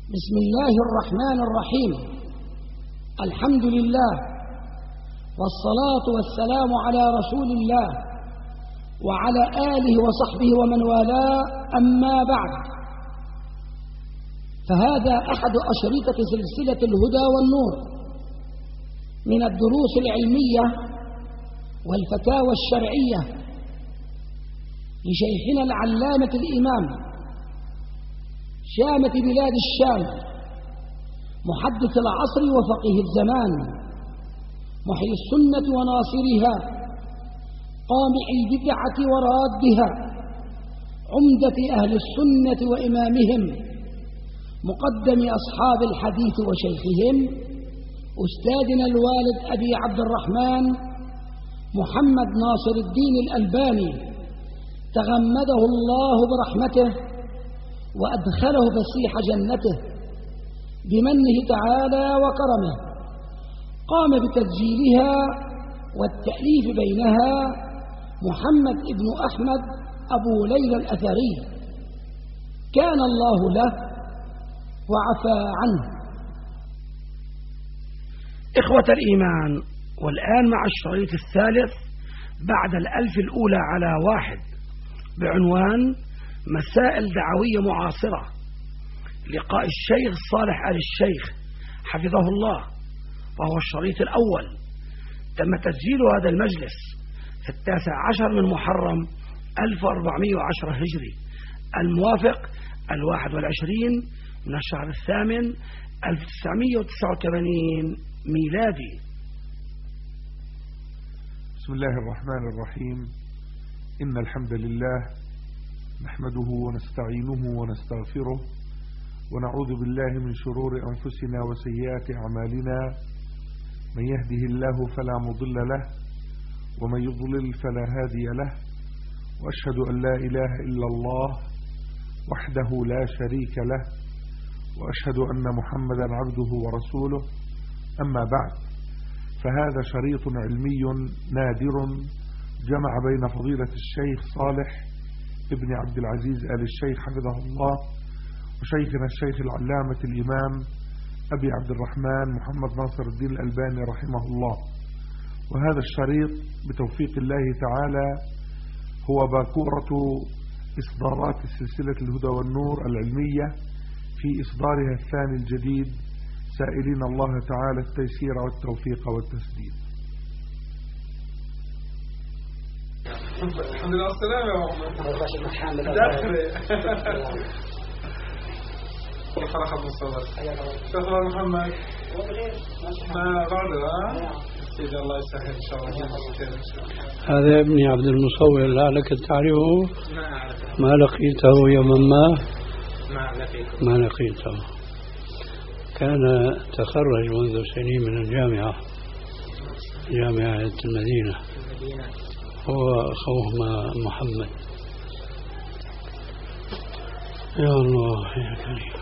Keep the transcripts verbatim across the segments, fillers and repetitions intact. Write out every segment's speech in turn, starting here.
بسم الله الرحمن الرحيم. الحمد لله والصلاة والسلام على رسول الله وعلى آله وصحبه ومن والاه، أما بعد، فهذا أحد أشرطة سلسلة الهدى والنور من الدروس العلمية والفتاوى الشرعية لشيخنا العلامة الإمام شامة بلاد الشام، محدث العصر وفقيه الزمان، محيي السنة وناصرها، قامع البدعة ورادها، عمدة أهل السنة وإمامهم، مقدم أصحاب الحديث وشيخهم، أستاذنا الوالد أبي عبد الرحمن محمد ناصر الدين الألباني، تغمده الله برحمته وأدخله فسيح جنته بمنه تعالى وكرمه. قام بتسجيلها والتأليف بينها محمد ابن أحمد أبو ليلى الأثري، كان الله له وعفى عنه. إخوة الإيمان، والآن مع الشريط الثالث بعد الألف الأولى على واحد بعنوان مسائل دعوية معاصرة، لقاء الشيخ صالح آل الشيخ حفظه الله، وهو الشريط الأول. تم تسجيل هذا المجلس في التاسع عشر من محرم ألف وأربعمائة وعشرة هجري، الموافق الواحد والعشرين من الشهر الثامن ألف وتسعمائة وتسعة وثمانين ميلادي. بسم الله الرحمن الرحيم. إن الحمد لله نحمده ونستعينه ونستغفره، ونعوذ بالله من شرور أنفسنا وسيئات أعمالنا. من يهده الله فلا مضل له، ومن يضلل فلا هادي له، وأشهد أن لا إله إلا الله وحده لا شريك له، وأشهد أن محمدا عبده ورسوله. أما بعد، فهذا شريط علمي نادر جمع بين فضيلة الشيخ صالح ابن عبد العزيز آل الشيخ حفظه الله وشيخنا الشيخ العلامة الإمام أبي عبد الرحمن محمد ناصر الدين الألباني رحمه الله. وهذا الشريط بتوفيق الله تعالى هو باكورة إصدارات سلسلة الهدى والنور العلمية في إصدارها الثاني الجديد، سائلين الله تعالى التيسير والتوفيق والتسديد. الحمد لله والسلام يا محمد. كيف حالك ابو صالح؟ شكرا محمد. ما بعد سيدي الله يسهل ان شاء الله. هذا ابني عبد المصور، لعلك تعرفه. ما لقيته يوما ما؟ ما لقيته ما لقيته كان تخرج منذ سنين من الجامعة، جامعة المدينة، هو أخوه محمد. يا الله يا كريم،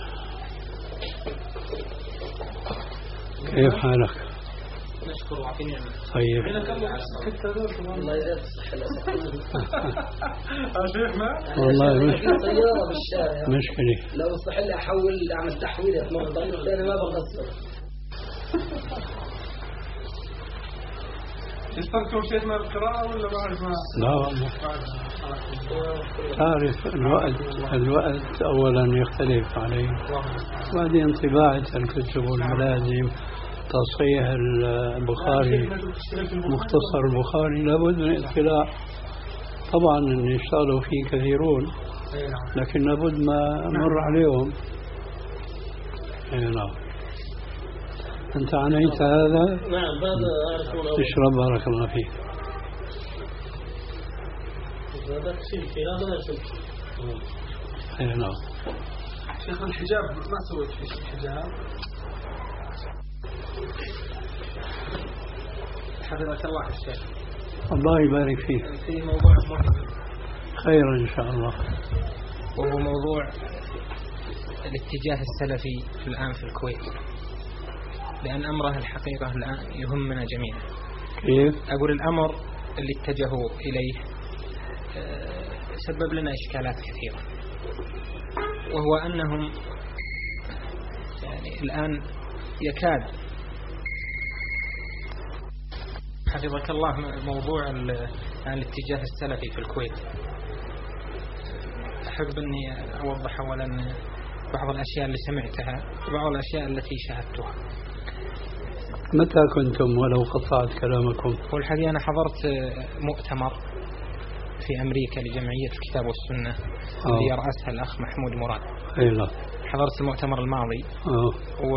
كيف حالك؟ نشكر وعافيني. طيب، الله يزيد الصحة والعافية. والله سيارة بالشارع مشكلة، لو صح لي أحول أعمل تحويل مرة أنا ما بقصر. اشتركوا شيخنا القراءة ولا بعد ما؟ لا والله، تعرف الوقت الوقت أولا يختلف عليه، بعدين طباعة الكتب والملازم، تصحيح البخاري، مختصر البخاري، لابد من اطلاع. طبعا ان يشتغلوا فيه كثيرون، لكن لابد ما مر عليهم. نعم. أنت عنيت هذا؟ نعم، هذا أعرفون. اشرب بارك الله فيك. هذا سلكي، هذا لا سلكي. أي نعم. شيخ الحجاب ما سويت فيه الحجاب؟ حفظك الله الشيخ. الله يبارك فيك. في موضوع مهم خير إن شاء الله، وهو موضوع الاتجاه السلفي في الآن في الكويت، لأن أمره الحقيقة الآن يهمنا جميعا. كيف؟ أقول الأمر اللي اتجهوا إليه سبب لنا إشكالات كثيرة، وهو أنهم الآن يكاد حفظك الله موضوع الاتجاه السلفي في الكويت. أحب أني أوضح أولا بعض الأشياء اللي سمعتها وبعض الأشياء التي شاهدتها. متى كنتم ولو قطعت كلامكم؟ والحقيقة أنا حضرت مؤتمر في أمريكا لجمعية الكتاب والسنة اللي يرأسها الأخ محمود مراد. أي لا. حضرت المؤتمر الماضي. أوه.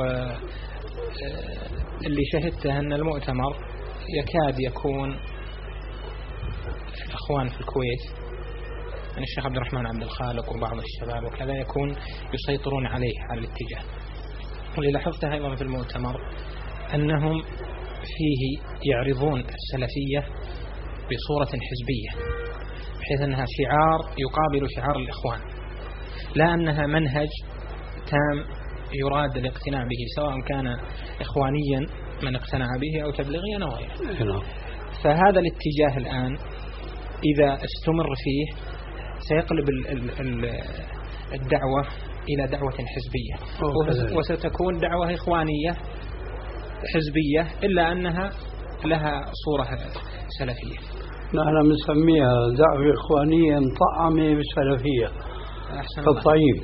واللي شهدته أن المؤتمر يكاد يكون الأخوان في الكويت يعني الشيخ عبد الرحمن عبد الخالق وبعض الشباب وكذا يكون يسيطرون عليه على الاتجاه. واللي لاحظته أيضا في المؤتمر أنهم فيه يعرضون السلفية بصورة حزبية بحيث أنها شعار يقابل شعار الإخوان، لا أنها منهج تام يراد الاقتناع به سواء كان إخوانيا من اقتنع به أو تبليغيا أو غيره. فهذا الاتجاه الآن إذا استمر فيه سيقلب الدعوة إلى دعوة حزبية وستكون دعوة إخوانية حزبية إلا أنها لها صورة سلفية. نحن نسميها دعوة إخوانية مطعمة بسلفية كالطيب.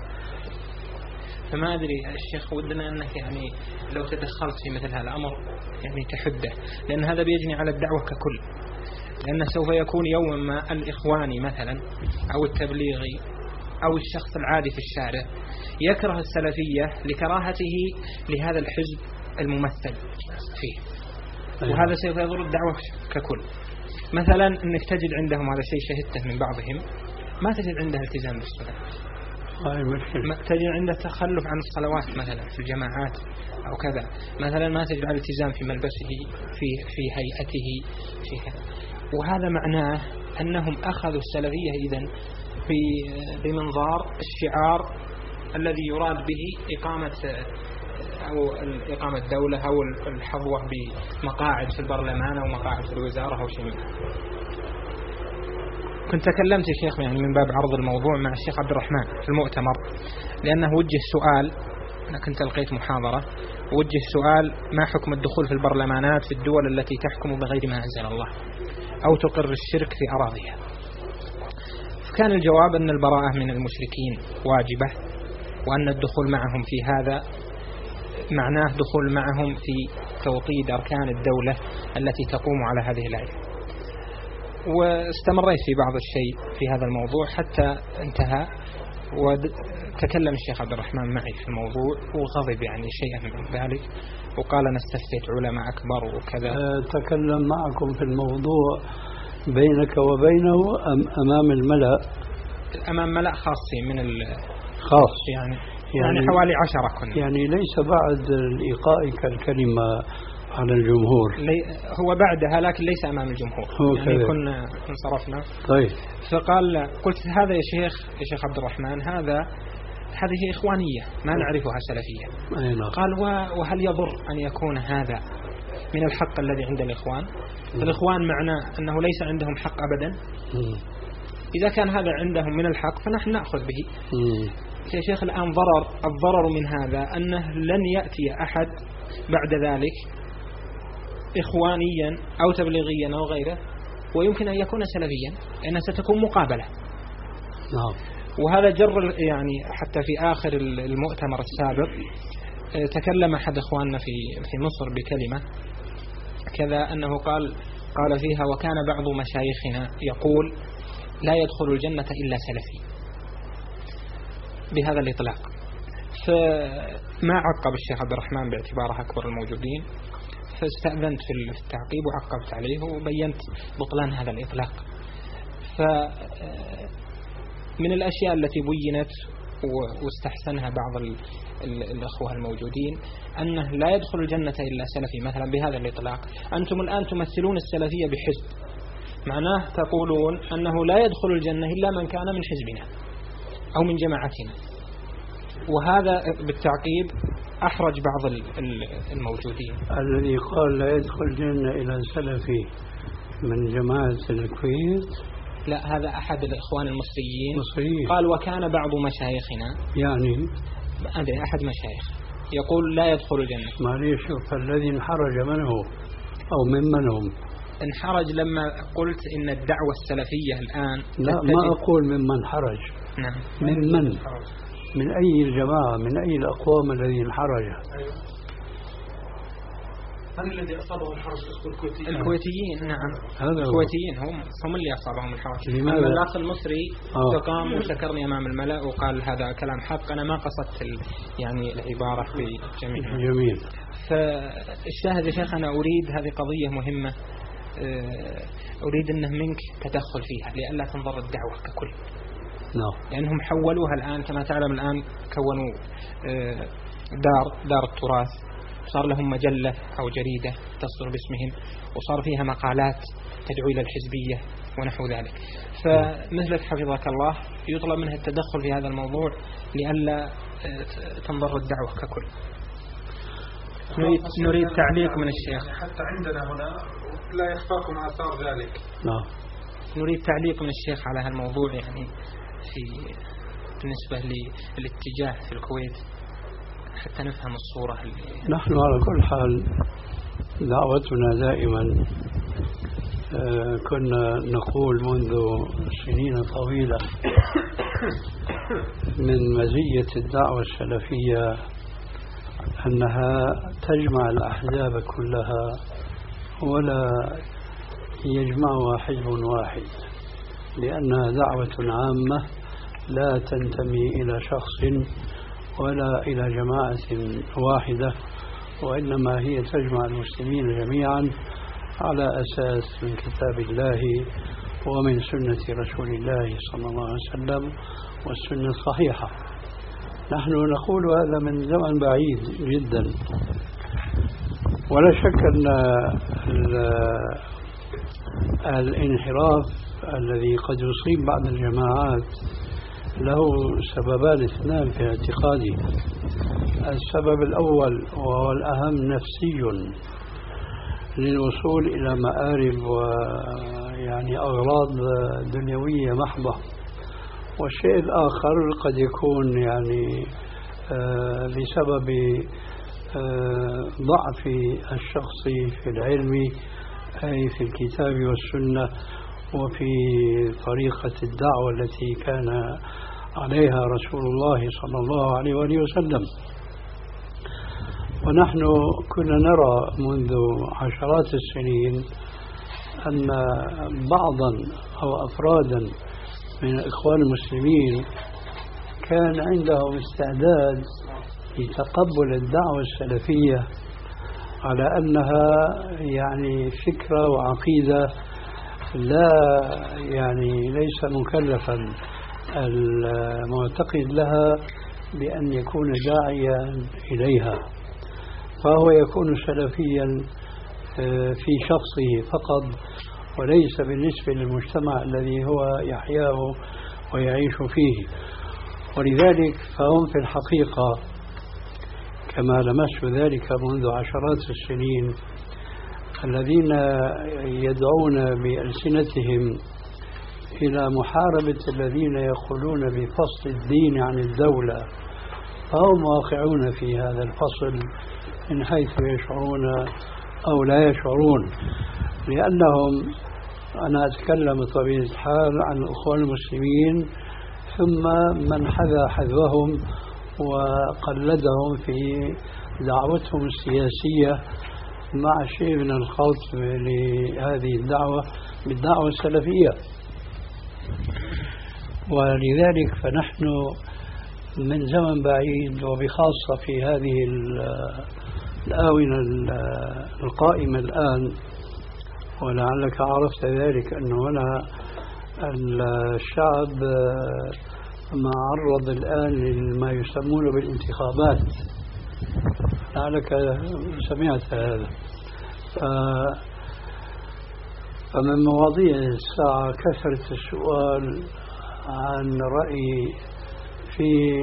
فما أدري الشيخ ودنا أنك يعني لو تدخلت في مثل هذا الأمر يعني تحده، لأن هذا بيجني على الدعوة ككل، لأنه سوف يكون يوما ما الإخواني مثلا أو التبليغي أو الشخص العادي في الشارع يكره السلفية لكراهته لهذا الحزب الممثل فيه، وهذا سوف يضر الدعوة ككل. مثلا أنك تجد عندهم هذا الشيء شهدته من بعضهم ما تجد عنده التزام بالصلاة، تجد عنده تخلف عن الصلوات مثلا في الجماعات أو كذا، مثلا ما تجد على التزام في ملبسه في في هيئته في كذا. وهذا معناه أنهم أخذوا السلفية إذن بمنظار الشعار الذي يراد به إقامة أو إقامة دولة أو الحظوة بمقاعد في البرلمان أو مقاعد في الوزارة أو شيء. كنت تكلمت يا شيخ يعني من باب عرض الموضوع مع الشيخ عبد الرحمن في المؤتمر، لأنه وجه سؤال، أنا كنت لقيت محاضرة وجه سؤال: ما حكم الدخول في البرلمانات في الدول التي تحكم بغير ما أنزل الله أو تقر الشرك في أراضيها؟ فكان الجواب أن البراءة من المشركين واجبة، وأن الدخول معهم في هذا معناه دخول معهم في توطيد أركان الدولة التي تقوم على هذه الآية. واستمريت في بعض الشيء في هذا الموضوع حتى انتهى، وتكلم الشيخ عبد الرحمن معي في الموضوع وغضب يعني شيئا من ذلك، وقال نستفتي علماء أكبر وكذا. تكلم معكم في الموضوع بينك وبينه أم أمام الملأ؟ أمام ملأ خاصين من خاص يعني, يعني يعني حوالي عشرة كنا، يعني ليس بعد إلقائك الكلمة على الجمهور، هو بعدها لكن ليس أمام الجمهور يعني كنا انصرفنا. طيب. فقال قلت هذا يا شيخ يا شيخ عبد الرحمن هذا هذه إخوانية ما نعرفها سلفية. أينا. قال وهل يضر أن يكون هذا من الحق الذي عند الإخوان؟ الإخوان معناه أنه ليس عندهم حق أبدا. م. إذا كان هذا عندهم من الحق فنحن نأخذ به. م. يا شيخ الآن ضرر الضرر من هذا أنه لن يأتي أحد بعد ذلك إخوانيا أو تبليغيا أو غيره ويمكن أن يكون سلفيا، لأنها ستكون مقابلة. نعم. وهذا جر يعني حتى في آخر المؤتمر السابق تكلم أحد إخواننا في في مصر بكلمة كذا أنه قال قال فيها: وكان بعض مشايخنا يقول لا يدخل الجنة إلا سلفي، بهذا الإطلاق. فما عقب الشيخ عبد الرحمن باعتباره أكبر الموجودين، فاستأذنت في التعقيب وعقبت عليه وبينت بطلان هذا الإطلاق. فمن الأشياء التي بينت واستحسنها بعض الأخوة الموجودين أنه لا يدخل الجنة إلا سلفي مثلا بهذا الإطلاق. أنتم الآن تمثلون السلفية بحزب، معناه تقولون أنه لا يدخل الجنة إلا من كان من حزبنا أو من جماعتنا، وهذا بالتعقيب أحرج بعض الموجودين. الذي قال لا يدخل الجنة إلى سلفي من جماعة الكويت؟ لا، هذا أحد الإخوان المصريين مصريين. قال وكان بعض مشايخنا، يعني أدري أحد مشايخ يقول لا يدخل الجنة. معليش، فالذي انحرج من هو أو ممن هم؟ انحرج لما قلت إن الدعوة السلفية الآن لا، ما أقول ممن حرج. نعم. ممن؟ من أي الجماعة، من أي الأقوام الذين حرج؟ من الذي أصابه الحرج؟ الكويتيين. الكويتيين نعم، الكويتيين هم هم اللي أصابهم الحرج. لماذا؟ الأخ المصري آه. فقام وشكرني أمام الملأ وقال هذا كلام حق، أنا ما قصدت ال... يعني العبارة بجميع. جميل. فالشاهد يا شيخ، أنا أريد هذه قضية مهمة، أريد أنه منك تدخل فيها لئلا تنضر الدعوة ككل. نعم. لأنهم حولوها الآن كما تعلم، الآن كونوا دار دار التراث، صار لهم مجلة أو جريدة تصدر باسمهم، وصار فيها مقالات تدعو إلى الحزبية ونحو ذلك. فمثلك حفظك الله يطلب منها التدخل في هذا الموضوع لئلا تنضر الدعوة ككل. نريد, نريد تعليق من الشيخ. حتى عندنا هنا لا يخفاكم آثار ذلك. نعم. نريد تعليق من الشيخ على هالموضوع، يعني في بالنسبة للاتجاه في الكويت حتى نفهم الصورة. نحن على كل حال دعوتنا دائما كنا نقول منذ سنين طويلة من مزية الدعوة السلفية أنها تجمع الأحزاب كلها ولا يجمعها حزب واحد، لأنها دعوة عامة لا تنتمي إلى شخص ولا إلى جماعة واحدة، وإنما هي تجمع المسلمين جميعا على أساس من كتاب الله ومن سنة رسول الله صلى الله عليه وسلم والسنة الصحيحة. نحن نقول هذا من زمن بعيد جدا، ولا شك أن الانحراف الذي قد يصيب بعض الجماعات له سببان اثنان في اعتقادي. السبب الأول وهو الأهم نفسي للوصول إلى مآرب ويعني أغراض دنيوية محضة، والشيء الآخر قد يكون يعني آه بسبب آه ضعف الشخص في العلم، أي في الكتاب والسنة وفي طريقة الدعوة التي كان عليها رسول الله صلى الله عليه وآله وسلم. ونحن كنا نرى منذ عشرات السنين أن بعضا أو أفرادا من الإخوان المسلمين كان عندهم استعداد لتقبل الدعوة السلفية على أنها يعني فكرة وعقيدة لا يعني ليس مكلفا المعتقد لها بأن يكون داعيا إليها، فهو يكون سلفيا في شخصه فقط وليس بالنسبة للمجتمع الذي هو يحياه ويعيش فيه. ولذلك فهم في الحقيقة كما لمسوا ذلك منذ عشرات السنين الذين يدعون بألسنتهم إلى محاربة الذين يقولون بفصل الدين عن الدولة، فهم واقعون في هذا الفصل من حيث يشعرون أو لا يشعرون، لأنهم أنا أتكلم بطبيعة الحال عن الأخوان المسلمين ثم من حذا حذوهم وقلدهم في دعوتهم السياسية مع شيء من الخلط لهذه الدعوة بالدعوة السلفية. ولذلك فنحن من زمن بعيد وبخاصة في هذه الآونة القائمة الآن، ولعلك عرفت ذلك أنه هنا الشعب معرض الآن لما يسمونه بالانتخابات، لعلك سمعت هذا. فمن مواضيع الساعة كثرة السؤال عن رأيي في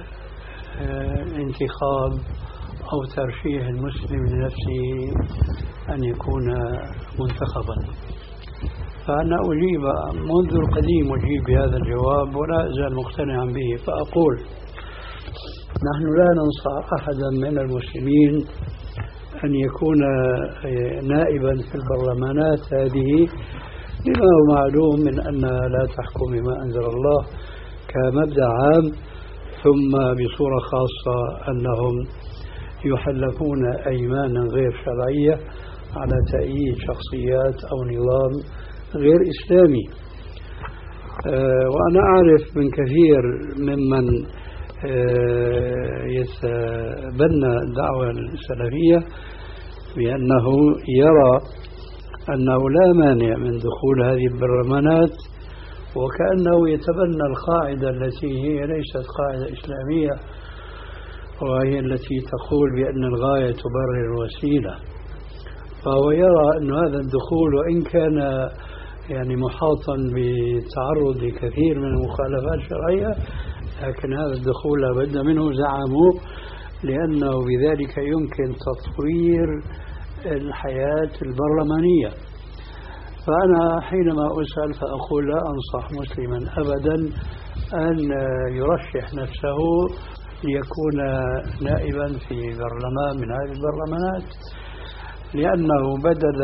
انتخاب أو ترشيح المسلم لنفسه أن يكون منتخبا. فأنا أجيب منذ القديم أجيب بهذا الجواب ولا أزال مقتنعا به، فأقول نحن لا ننصح أحدا من المسلمين أن يكون نائبا في البرلمانات هذه، لما هو معلوم من أنها لا تحكم بما أنزل الله كمبدأ عام، ثم بصورة خاصة أنهم يحلفون أيمانا غير شرعية على تأييد شخصيات أو نظام غير إسلامي. أه وأنا أعرف من كثير ممن أه يتبنى الدعوة السلفية بأنه يرى أنه لا مانع من دخول هذه البرلمانات، وكأنه يتبنى القاعدة التي هي ليست قاعدة إسلامية، وهي التي تقول بأن الغاية تبرر الوسيلة. فهو يرى أن هذا الدخول وإن كان يعني محاطا بتعرض لكثير من المخالفات الشرعية، لكن هذا الدخول لابد منه زعموا، لأنه بذلك يمكن تطوير الحياة البرلمانية. فأنا حينما أسأل فأقول لا أنصح مسلما أبدا أن يرشح نفسه ليكون نائبا في برلمان من هذه البرلمانات، لأنه بدل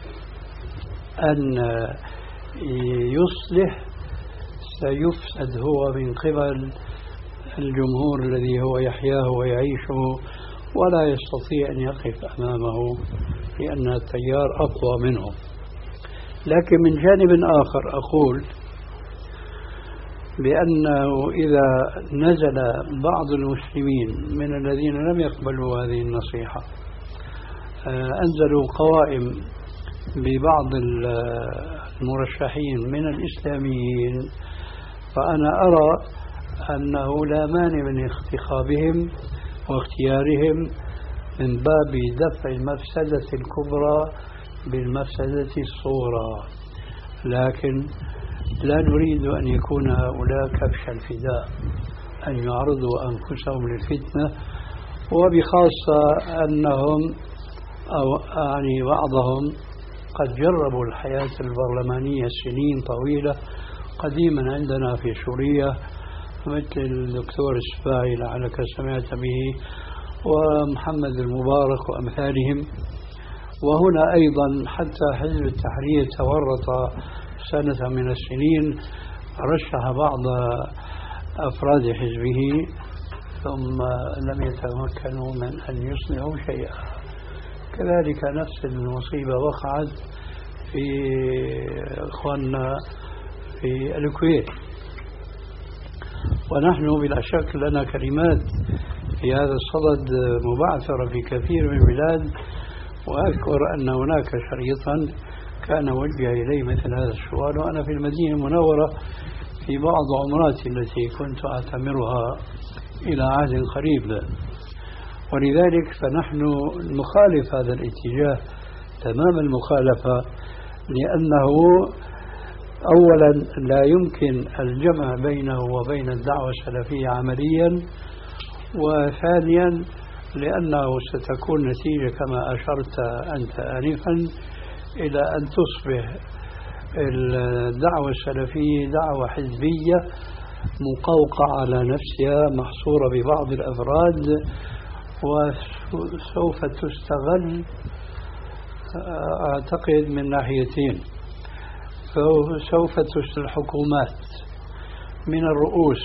أن يصلح سيفسد هو من قبل الجمهور الذي هو يحياه ويعيشه، ولا يستطيع أن يقف أمامه لأن التيار أقوى منه. لكن من جانب آخر أقول بأنه إذا نزل بعض المسلمين من الذين لم يقبلوا هذه النصيحة أنزلوا قوائم ببعض المرشحين من الإسلاميين، فأنا أرى أنه لا مانع من انتخابهم واختيارهم من باب دفع المفسدة الكبرى بالمفسدة الصغرى، لكن لا نريد أن يكون هؤلاء كبش الفداء، أن يعرضوا أنفسهم للفتنة، وبخاصة أنهم أو يعني بعضهم قد جربوا الحياة البرلمانية سنين طويلة قديما عندنا في سوريا، مثل الدكتور السباعي لعلك سمعت به ومحمد المبارك وأمثالهم. وهنا أيضا حتى حزب التحرير تورط سنة من السنين، رشح بعض أفراد حزبه ثم لم يتمكنوا من أن يصنعوا شيئا. كذلك نفس المصيبة وقعت في إخواننا في الكويت، ونحن بلا شك لنا كلمات في هذا الصدد مبعثرة في كثير من البلاد، وأذكر أن هناك شريطا كان وجه إليه مثل هذا السؤال وأنا في المدينة المنورة في بعض عمراتي التي كنت أعتمرها إلى عهد قريب. ولذلك فنحن نخالف هذا الاتجاه تمام المخالفة، لأنه أولا لا يمكن الجمع بينه وبين الدعوة السلفية عمليا، وثانيا لأنه ستكون نتيجة كما أشرت أنت آنفا إلى أن تصبح الدعوة السلفية دعوة حزبية مقوقعة على نفسها محصورة ببعض الأفراد، وسوف تستغل أعتقد من ناحيتين. سوف تستغل الحكومات من الرؤوس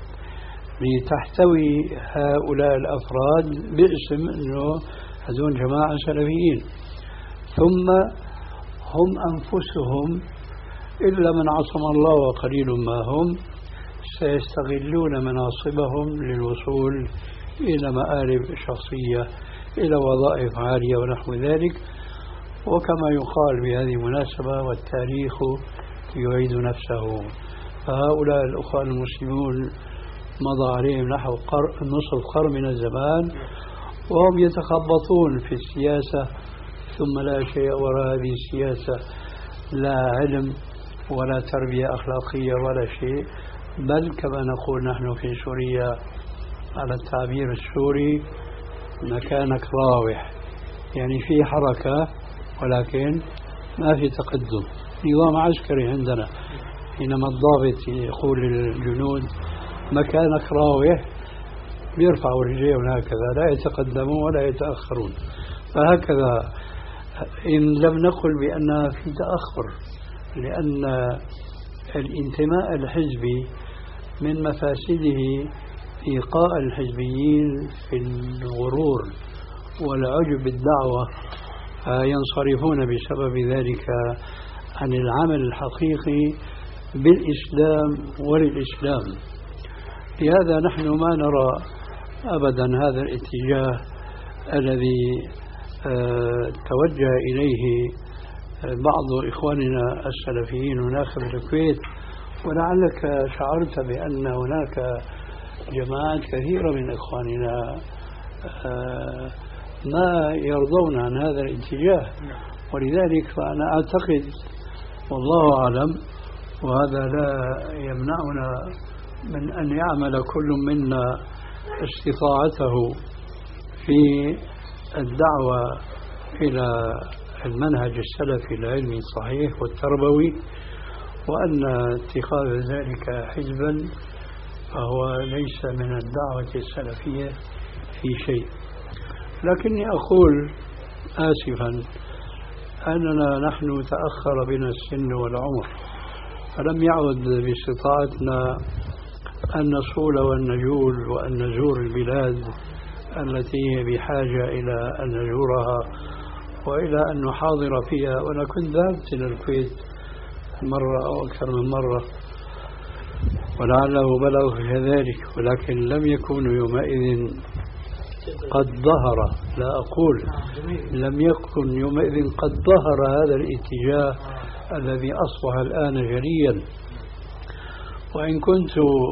لتحتوي هؤلاء الأفراد باسم أنه هذون جماعة سلفيين، ثم هم أنفسهم إلا من عصم الله وقليل ما هم سيستغلون مناصبهم للوصول إلى مآرب شخصية، إلى وظائف عالية ونحو ذلك. وكما يقال بهذه المناسبة والتاريخ يعيد نفسه، فهؤلاء الأخوان المسلمون مضى عليهم نحو نصف قرن من الزمان وهم يتخبطون في السياسة، ثم لا شيء وراء هذه السياسة، لا علم ولا تربية أخلاقية ولا شيء، بل كما نقول نحن في سوريا على التعبير السوري مكانك راوح، يعني في حركة ولكن ما في تقدم. نظام عسكري عندنا حينما الضابط يقول للجنود مكانك راوح، بيرفعوا رجليهم هكذا، لا يتقدمون ولا يتأخرون. فهكذا إن لم نقل بأنها في تأخر، لأن الانتماء الحزبي من مفاسده إيقاء الحزبيين في الغرور والعجب بالدعوة، ينصرفون بسبب ذلك عن العمل الحقيقي بالإسلام وللإسلام. لهذا نحن ما نرى أبدا هذا الاتجاه الذي توجه إليه بعض إخواننا السلفيين هناك في الكويت. ولعلك شعرت بأن هناك جماعات كثيرة من إخواننا ما يرضون عن هذا الاتجاه، ولذلك فأنا أعتقد والله أعلم، وهذا لا يمنعنا من أن يعمل كل منا استطاعته في الدعوة إلى المنهج السلفي العلمي الصحيح والتربوي، وأن اتخاذ ذلك حزبا فهو ليس من الدعوة السلفية في شيء. لكني أقول آسفا أننا نحن تأخر بنا السن والعمر، فلم يعد باستطاعتنا أن نصول والنجول وأن نزور البلاد التي هي بحاجة إلى أن نزورها وإلى أن نحاضر فيها. وأنا كنت ذهبت إلى الكويت مرة أو أكثر من مرة ولعله بلغ كذلك، ولكن لم يكونوا يومئذ قد ظهر، لا أقول لم يكن يومئذ قد ظهر هذا الاتجاه الذي أصبح الآن جليا. وإن كنت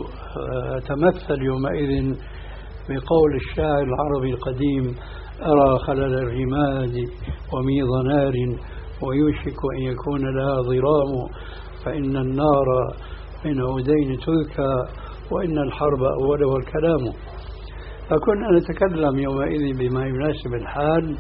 أتمثل يومئذ بقول الشاعر العربي القديم: أرى خلل الرماد وميض نار ويوشك أن يكون لها ضرام، فإن النار من عودين تذكى وإن الحرب أولها الكلام. فكنا نتكلم يومئذ بما يناسب الحال،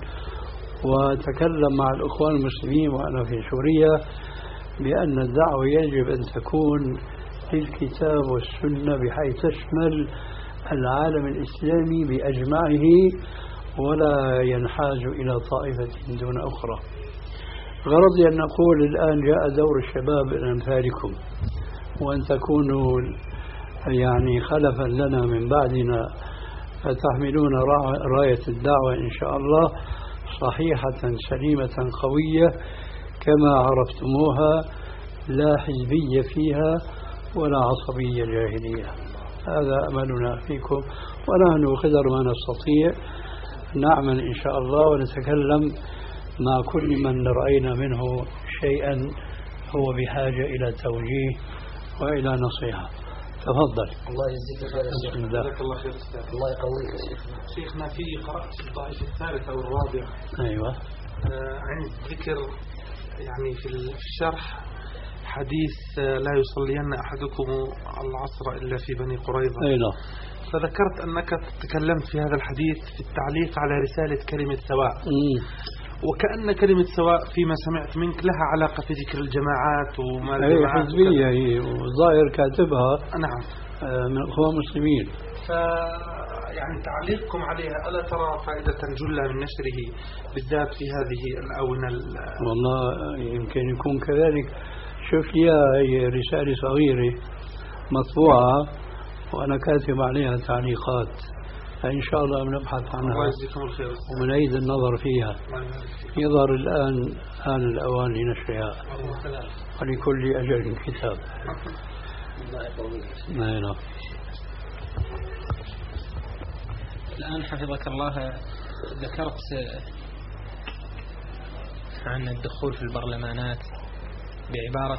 وتكلم مع الأخوان المسلمين وأنا في سوريا بأن الدعوة يجب أن تكون للكتاب والسنة بحيث تشمل العالم الإسلامي بأجمعه ولا ينحاز إلى طائفة دون أخرى. غرضي أن نقول الآن جاء دور الشباب من أمثالكم، وأن تكونوا يعني خلفا لنا من بعدنا، فتحملون راية الدعوة إن شاء الله صحيحة سليمة قوية كما عرفتموها، لا حزبية فيها ولا عصبية جاهلية. هذا أملنا فيكم، ونحن قدر ما نستطيع نعمل إن شاء الله ونتكلم مع كل من رأينا منه شيئا هو بحاجة إلى توجيه وإلى نصيحة. تفضل. الله يجزيك خير يا شيخ. جزاك الله خير أستاذ. الله يقويك يا شيخ. شيخنا في قرأت الضعيف الثالث أو الرابع. أيوة. آه عند ذكر يعني في الشرح حديث لا يصلين أحدكم العصر إلا في بني قريظة. أيوة. فذكرت أنك تكلمت في هذا الحديث في التعليق على رسالة كلمة سواء. مم. وكأن كلمة سواء فيما سمعت منك لها علاقة في ذكر الجماعات وما هي حزبية، هي والظاهر كاتبها نعم من الأخوان المسلمين. ف يعني تعليقكم عليها ألا ترى فائدة جلة من نشره بالذات في هذه الآونة؟ والله يمكن يكون كذلك. شوف لي هي رسالة صغيرة مطبوعة وأنا كاتب عليها تعليقات، فإن شاء الله بنبحث عنها وبنعيد النظر فيها. يظهر الآن آن الأوان لنشرها، ولكل أجل كتاب. نعم. الآن حفظك الله ذكرت عن الدخول في البرلمانات بعبارة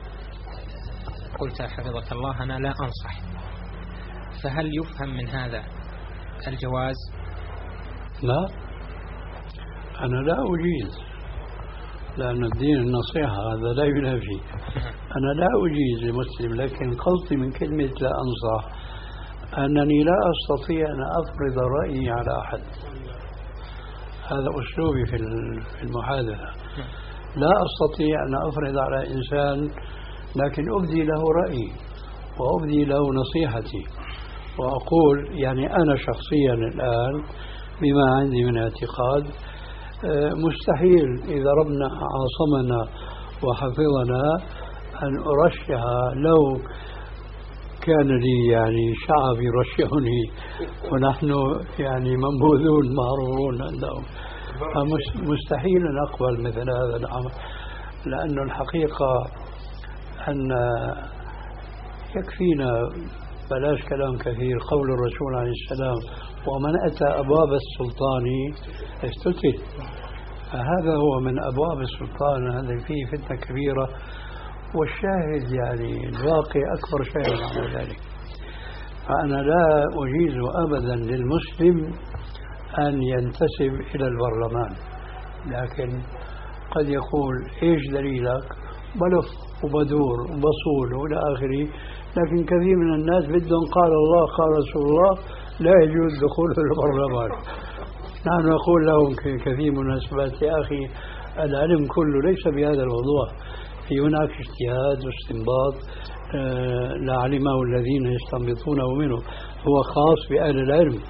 قلت حفظك الله أنا لا أنصح، فهل يفهم من هذا الجواز؟ لا، أنا لا أجيز، لأن الدين النصيحة هذا لا ينافي. أنا لا أجيز لمسلم، لكن قصدي من كلمة لا أنصح أنني لا أستطيع أن أفرض رأيي على أحد. هذا أسلوبي في المحادثة. لا أستطيع أن أفرض على إنسان، لكن أبدي له رأيي وأبدي له نصيحتي وأقول يعني أنا شخصيا الآن بما عندي من اعتقاد مستحيل إذا ربنا عاصمنا وحفظنا أن أرشح لو كان لي يعني شعب يرشحني ونحن يعني منبوذون معروفون عندهم، فمستحيل أن أقبل مثل هذا الأمر، لأن الحقيقة أن يكفينا بلاش كلام كثير قول الرسول عليه السلام ومن أتى أبواب السلطان استتب، فهذا هو من أبواب السلطان، هذا فيه فتنة كبيرة، والشاهد يعني الواقع أكبر شاهد على ذلك. فأنا لا أجيز أبدا للمسلم أن ينتسب إلى البرلمان، لكن قد يقول إيش دليلك، بلف وبدور وبصول وإلى آخره، لكن كثير من الناس بدهم قال الله قال رسول الله لا يجوز دخول البرلمان. نحن نقول لهم كثير مناسبات يا أخي العلم كله ليس بهذا الموضوع، في هناك اجتهاد واستنباط آه لا علمه الذين يستنبطونه منه، هو خاص بأهل العلم.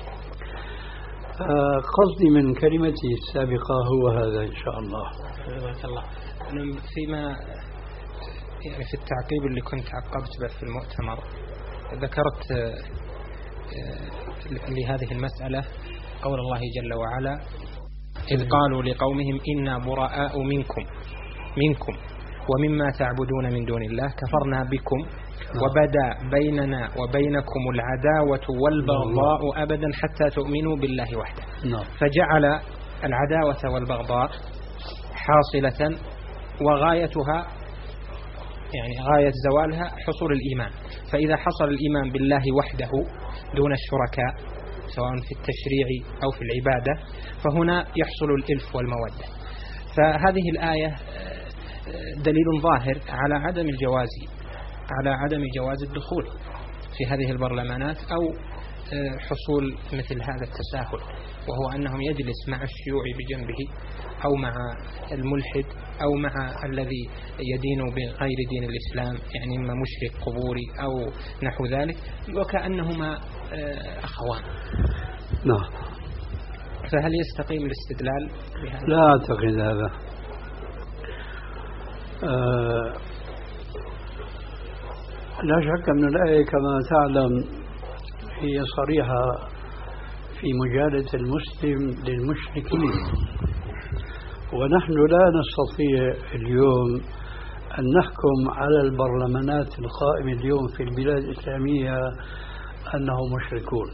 آه قصدي من كلمتي السابقة هو هذا إن شاء الله. جزاك الله. فيما يعني في التعقيب اللي كنت عقبت به في المؤتمر ذكرت آه لهذه المسألة قول الله جل وعلا إذ قالوا لقومهم إنا براء منكم منكم ومما تعبدون من دون الله كفرنا بكم وبدا بيننا وبينكم العداوة والبغضاء أبدا حتى تؤمنوا بالله وحده. فجعل العداوة والبغضاء حاصلة وغايتها يعني غاية زوالها حصول الإيمان، فإذا حصل الإيمان بالله وحده دون الشركاء سواء في التشريع أو في العبادة فهنا يحصل الإلف والمودة. فهذه الآية دليل ظاهر على عدم الجواز على عدم جواز الدخول في هذه البرلمانات أو حصول مثل هذا التساهل، وهو أنهم يجلس مع الشيوعي بجنبه أو مع الملحد أو مع الذي يدين بغير دين الإسلام يعني إما مشرك قبوري أو نحو ذلك، وكأنهما أخوان. نعم. فهل يستقيم الاستدلال بهذا؟ لا أعتقد هذا. آه لا شك أن الآية كما تعلم هي صريحة في مجالة المسلم للمشركين، ونحن لا نستطيع اليوم أن نحكم على البرلمانات القائمة اليوم في البلاد الإسلامية أنهم مشركون.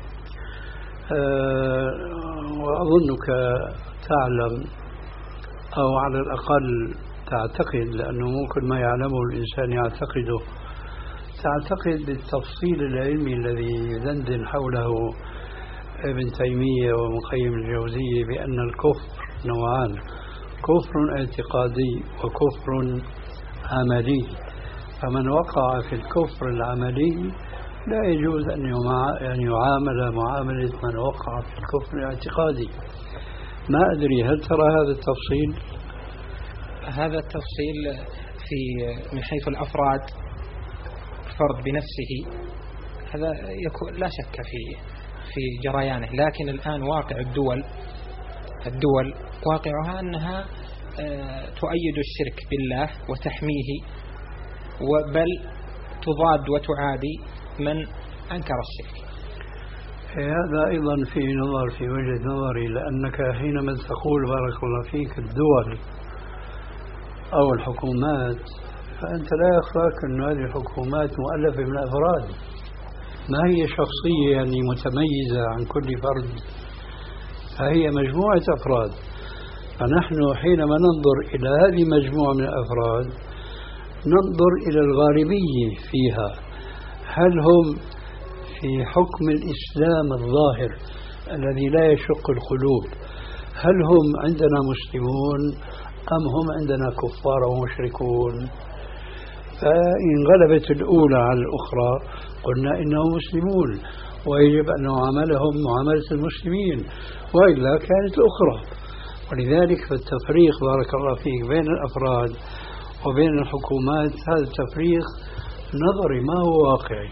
أه وأظنك تعلم أو على الأقل تعتقد، لأنه ممكن ما يعلمه الإنسان يعتقده، تعتقد بالتفصيل العلمي الذي يدندن حوله ابن تيمية وابن قيم الجوزية بأن الكفر نوعان، كفر اعتقادي وكفر عملي، فمن وقع في الكفر العملي لا يجوز أن يعامل معاملة من وقع في الكفر الاعتقادي. ما أدري هل ترى هذا التفصيل؟ هذا التفصيل في من حيث الأفراد فرد بنفسه هذا يكون لا شك في في جريانه، لكن الآن واقع الدول الدول واقعها أنها تؤيد الشرك بالله وتحميه، وبل تضاد وتعادي من أنكر الشرك. هذا أيضا في نظر في وجهة نظري، لأنك حينما تقول بارك الله فيك الدول أو الحكومات فأنت لا يخفاك أن هذه الحكومات مؤلفة من أفراد، ما هي شخصية يعني متميزة عن كل فرد، فهي مجموعة أفراد. فنحن حينما ننظر إلى هذه المجموعة من الأفراد ننظر إلى الغالبية فيها، هل هم في حكم الإسلام الظاهر الذي لا يشق القلوب، هل هم عندنا مسلمون أم هم عندنا كفار ومشركون؟ فإن غلبت الأولى على الأخرى قلنا إنهم مسلمون ويجب أن نعاملهم معاملة المسلمين، وإلا كانت الأخرى. ولذلك فالتفريق بارك الله فيك بين الأفراد وبين الحكومات هذا التفريق نظري ما هو واقعي،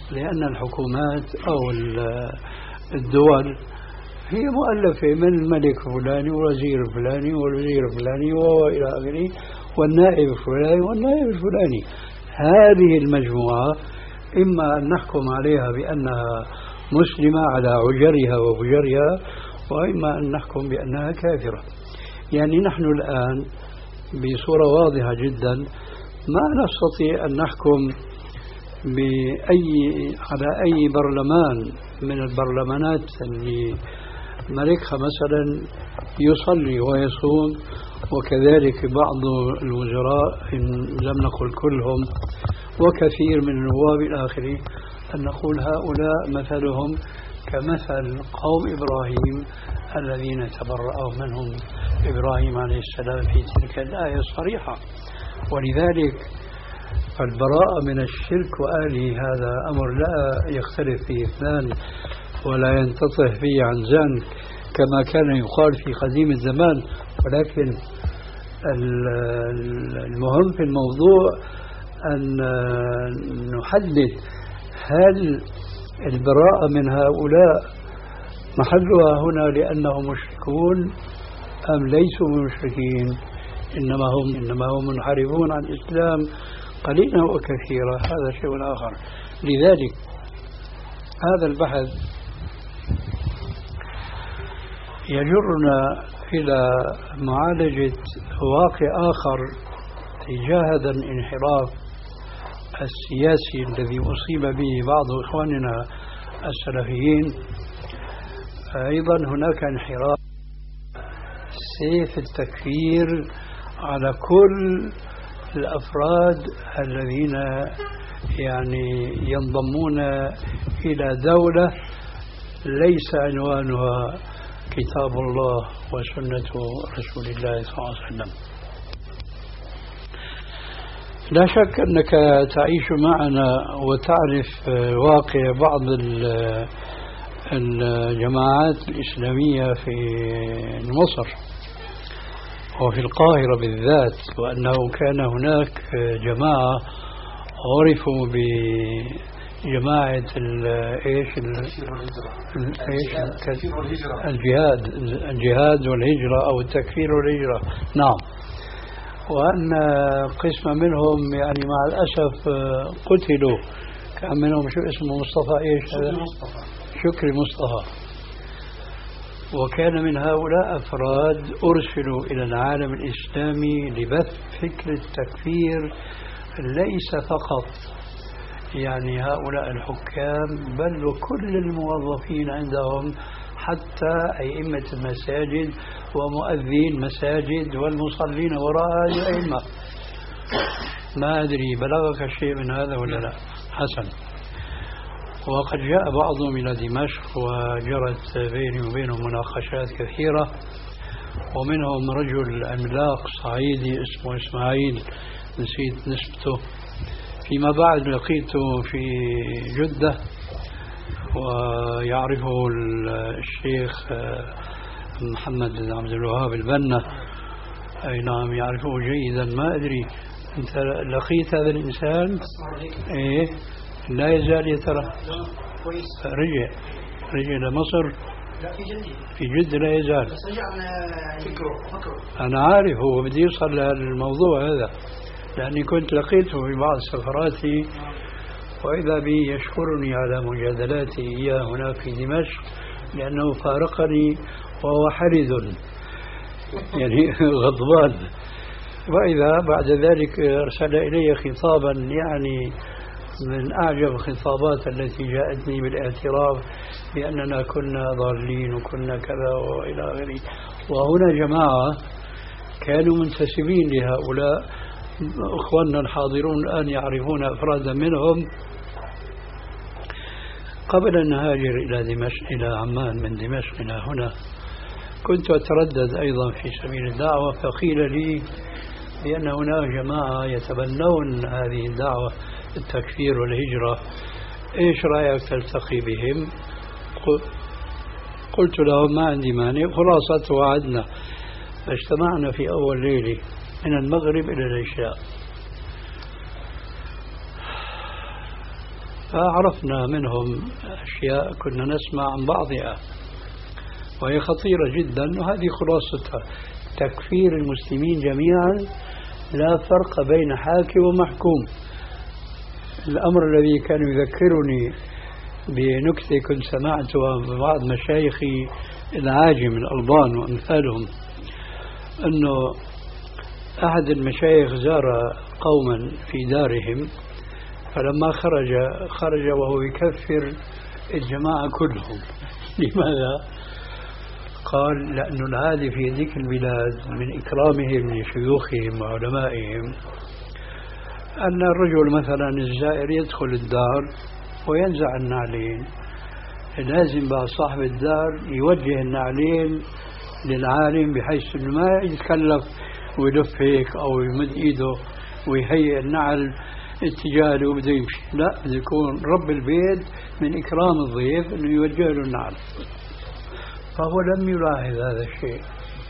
لأن الحكومات أو الدول هي مؤلفة من الملك الفلاني والوزير الفلاني والوزير الفلاني وإلى آخره والنائب الفلاني والنائب الفلاني. هذه المجموعة إما أن نحكم عليها بأنها مسلمة على عجرها وفجرها، وإما أن نحكم بأنها كافرة. يعني نحن الآن بصورة واضحة جدا ما نستطيع أن نحكم بأي على أي برلمان من البرلمانات اللي ملكها مثلا يصلي ويصوم، وكذلك بعض الوزراء إن لم نقل كلهم وكثير من النواب إلى آخره، أن نقول هؤلاء مثلهم كمثل قوم إبراهيم الذين تبرأوا منهم إبراهيم عليه السلام في تلك الآية الصريحة. ولذلك البراءة من الشرك وآله هذا أمر لا يختلف فيه اثنان ولا ينتطه فيه عن زان كما كان يقال في قديم الزمان. ولكن المهم في الموضوع أن نحدد هل البراءة من هؤلاء محلها هنا لأنهم مشركون أم ليسوا مشركين، إنما هم إنما هم منحرفون عن الإسلام قليلا وكثيرا، هذا شيء آخر. لذلك هذا البحث يجرنا إلى معالجة واقع آخر تجاه هذا الانحراف السياسي الذي أصيب به بعض إخواننا السلفيين. أيضا هناك انحراف سيف التكفير على كل الأفراد الذين يعني ينضمون إلى دولة ليس عنوانها كتاب الله وسنة رسول الله صلى الله عليه وسلم. لا شك أنك تعيش معنا وتعرف واقع بعض الجماعات الإسلامية في مصر وفي القاهرة بالذات، وأنه كان هناك جماعة عرفوا بجماعة ايش الجهاد الجهاد والهجرة أو التكفير والهجرة. نعم. وأن قسم منهم يعني مع الأسف قتلوا. كان منهم شو اسمه مصطفى ايش هذا؟ شكري مصطفى. وكان من هؤلاء أفراد أرسلوا إلى العالم الإسلامي لبث فكر التكفير، ليس فقط يعني هؤلاء الحكام بل وكل الموظفين عندهم، حتى أئمة المساجد ومؤذين مساجد والمصلين وراء هذه الأئمة. ما أدري بلغك شيء من هذا ولا لا؟ حسن. وقد جاء بعضهم إلى دمشق وجرت بيني وبينهم مناقشات كثيرة، ومنهم رجل عملاق صعيدي اسمه إسماعيل نسيت نسبته، فيما بعد لقيته في جدة ويعرفه الشيخ محمد بن عبد الوهاب البنا. أي نعم يعرفه جيدا. ما أدري أنت لقيت هذا الإنسان؟ إيه لا يزال يترى. رجع رجع إلى مصر في جدة لا يزال. أنا عارف هو بدي يوصل للموضوع هذا لأني كنت لقيته في بعض سفراتي، وإذا بي يشكرني على مجادلاتي إياه هناك في دمشق لأنه فارقني وهو حرد يعني غضبان. وإذا بعد ذلك أرسل إلي خطابا يعني من أعجب الخطابات التي جاءتني بالاعتراف بأننا كنا ضالين وكنا كذا وإلى آخره. وهنا جماعة كانوا منتسبين لهؤلاء، أخواننا الحاضرون الآن يعرفون أفرادا منهم. قبل أن هاجر إلى دمشق إلى عمان من دمشق إلى هنا كنت أتردد أيضا في سبيل الدعوة، فقيل لي بأن هناك جماعة يتبنون هذه الدعوة التكفير والهجرة، إيش رأيك تلتقي بهم؟ قلت لهم ما عندي مانع. خلاصة وعدنا، فاجتمعنا في أول ليلة من المغرب إلى العشاء. فعرفنا منهم أشياء كنا نسمع عن بعضها وهي خطيرة جدا، وهذه خلاصتها: تكفير المسلمين جميعا لا فرق بين حاكم ومحكوم. الأمر الذي كان يذكرني بنكتة كنت سمعتها من بعض مشايخي العاجم الألبان وأمثالهم، أنه أحد المشايخ زار قوما في دارهم، فلما خرج خرج وهو يكفر الجماعة كلهم. لماذا؟ قال: لأن العادة في ذيك البلاد من إكرامهم لشيوخهم وعلمائهم أن الرجل مثلا الزائر يدخل الدار وينزع النعلين، لازم بقى صاحب الدار يوجه النعلين للعالم بحيث أنه ما يتكلف ويلف هيك أو يمد إيده ويهيئ النعل اتجاه اللي بده يمشي، لا، بده يكون رب البيت من إكرام الضيف أنه يوجه له النعل. فهو لم يلاحظ هذا الشيء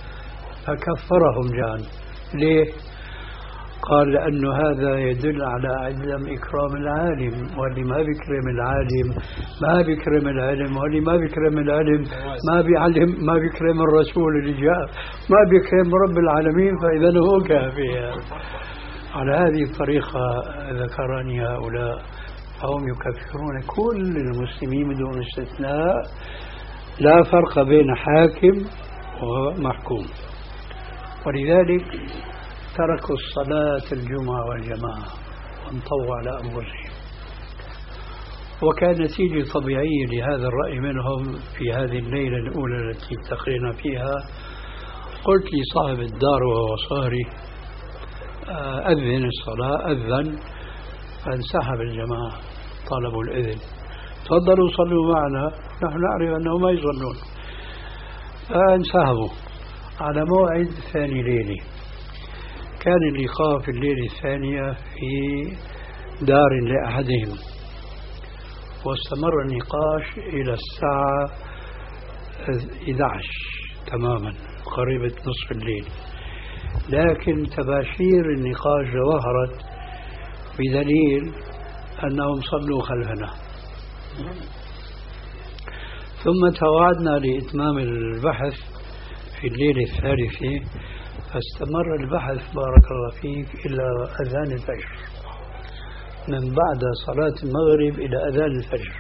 فكفرهم جان. ليه؟ قال: لأنه هذا يدل على عدم إكرام العالم، واللي ما بيكرم العالم ما بيكرم العلم، واللي ما بيكرم العلم ما بيعلم ما بيكرم الرسول اللي جاء، ما بيكرم رب العالمين، فإذا هو كافر. على هذه الطريقة ذكرني هؤلاء فهم يكفرون كل المسلمين بدون استثناء، لا فرق بين حاكم ومحكوم. ولذلك تركوا الصلاة الجمعة والجماعة وانطوا على أنفسهم. وكان نتيجة طبيعية لهذا الرأي منهم في هذه الليلة الأولى التي التقينا فيها، قلت لصاحب الدار وهو صاري: أذن الصلاة. أذن فانسحب الجماعة، طلبوا الإذن: تفضلوا صلوا معنا، نحن نعرف أنهم ما يصلون. فانسحبوا على موعد ثاني ليلة. كان اللقاء في الليلة الثانية في دار لأحدهم، واستمر النقاش إلى الساعة إحدى عشر تماما، قريبة نصف الليل. لكن تباشير النقاش ظهرت بدليل أنهم صلوا خلفنا. ثم توعدنا لإتمام البحث في الليلة الثالثة، فاستمر البحث بارك الله فيك إلى أذان الفجر، من بعد صلاة المغرب إلى أذان الفجر.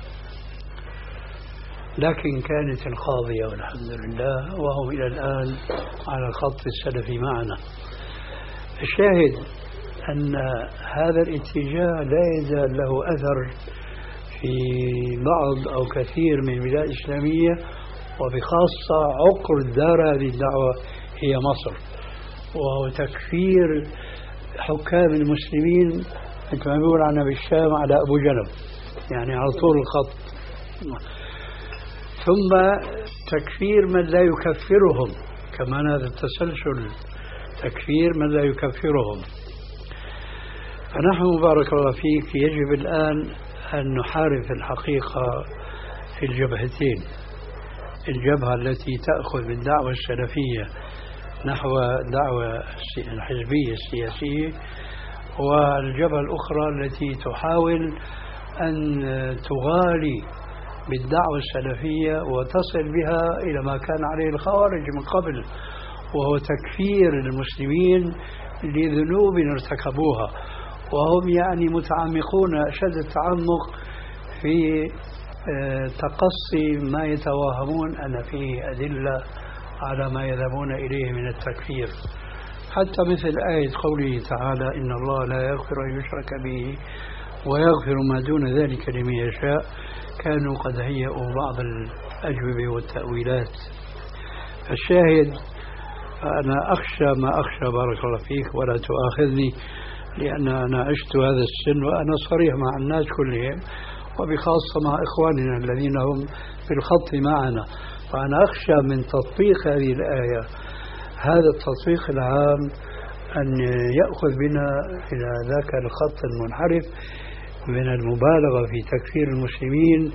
لكن كانت القاضية والحمد لله وهم إلى الآن على الخط السلفي معنا. الشاهد أن هذا الاتجاه لا يزال له أثر في بعض أو كثير من البلاد الإسلامية، وبخاصة عقر دار هذه الدعوة هي مصر، وهو تكفير حكام المسلمين مثل ما بيقول عنا بالشام على أبو جنب، يعني على طول الخط. ثم تكفير من لا يكفرهم، كمان هذا التسلسل، تكفير من لا يكفرهم. فنحن بارك الله فيك يجب الآن أن نحارب في الحقيقة في الجبهتين: الجبهة التي تأخذ بالدعوة السلفية نحو الدعوة الحزبية السياسية، والجبهة الأخرى التي تحاول أن تغالي بالدعوة السلفية وتصل بها إلى ما كان عليه الخوارج من قبل، وهو تكفير المسلمين لذنوب ارتكبوها، وهم يعني متعمقون أشد التعمق في تقصي ما يتوهمون أن فيه أدلة على ما يذهبون إليه من التكفير. حتى مثل آية قوله تعالى: إن الله لا يغفر أن يشرك به ويغفر ما دون ذلك لمن يشاء، كانوا قد هيئوا بعض الأجوبة والتأويلات. الشاهد أنا أخشى ما أخشى بارك الله فيك، ولا تؤاخذني، لأن أنا عشت هذا السن وأنا صريح مع الناس كلهم، وبخاصة مع إخواننا الذين هم في الخط معنا. فأنا أخشى من تطبيق هذه الآية، هذا التطبيق العام، أن يأخذ بنا إلى ذاك الخط المنحرف من المبالغة في تكفير المسلمين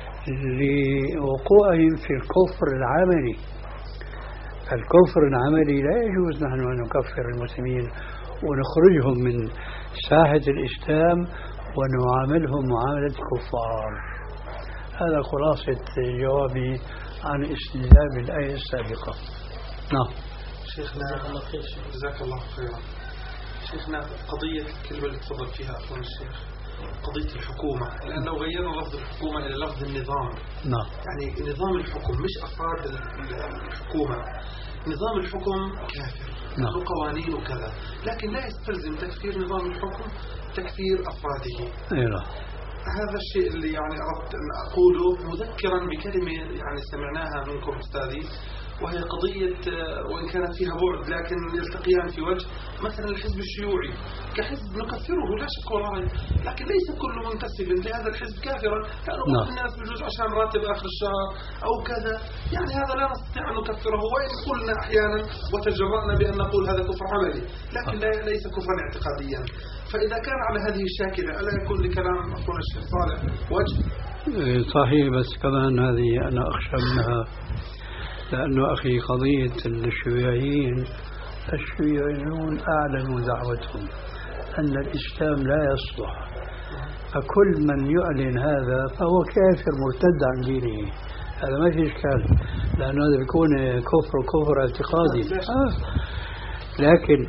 لوقوعهم في الكفر العملي. الكفر العملي لا يجوز نحن أن نكفر المسلمين ونخرجهم من ساحة الإسلام ونعاملهم معاملة كفار. هذا خلاصة جوابي عن استجاب الآية السابقة. نعم. شيخنا جزاك الله خيرا. شيخنا قضية الكلمة اللي تفضل فيها أخونا الشيخ، قضية الحكومة، لأنه غيرنا لفظ الحكومة إلى لفظ النظام. نعم. يعني نظام الحكم مش أفراد الحكومة. نظام الحكم كافر، نعم. وقوانين وكذا، لكن لا يستلزم تكفير نظام الحكم تكفير أفراده. أيوة. هذا الشيء اللي يعني أردت أن أقوله، مذكرا بكلمة يعني سمعناها منكم أستاذي، وهي قضية وإن كانت فيها بعد لكن يلتقيان في وجه. مثلا الحزب الشيوعي كحزب نكفره لا شك ولا ريب، لكن ليس كل منتسب لهذا الحزب كافرا، لأنه بعض الناس بجوز عشان راتب آخر الشهر أو كذا، يعني هذا لا نستطيع أن نكفره، وإن قلنا أحيانا وتجرأنا بأن نقول هذا كفر عملي، لكن ليس كفرا اعتقاديا. فإذا كان على هذه الشاكلة ألا يكون لكلام أخونا الشيخ صالح وجه؟ صحيح، بس كمان هذه أنا أخشى منها، لأنه أخي قضية الشيوعيين، الشيوعيون أعلنوا دعوتهم أن الإسلام لا يصلح، فكل من يعلن هذا فهو كافر مرتد عن دينه، هذا ما في إشكال، لأنه هذا بيكون كفر كفر اعتقادي. آه. لكن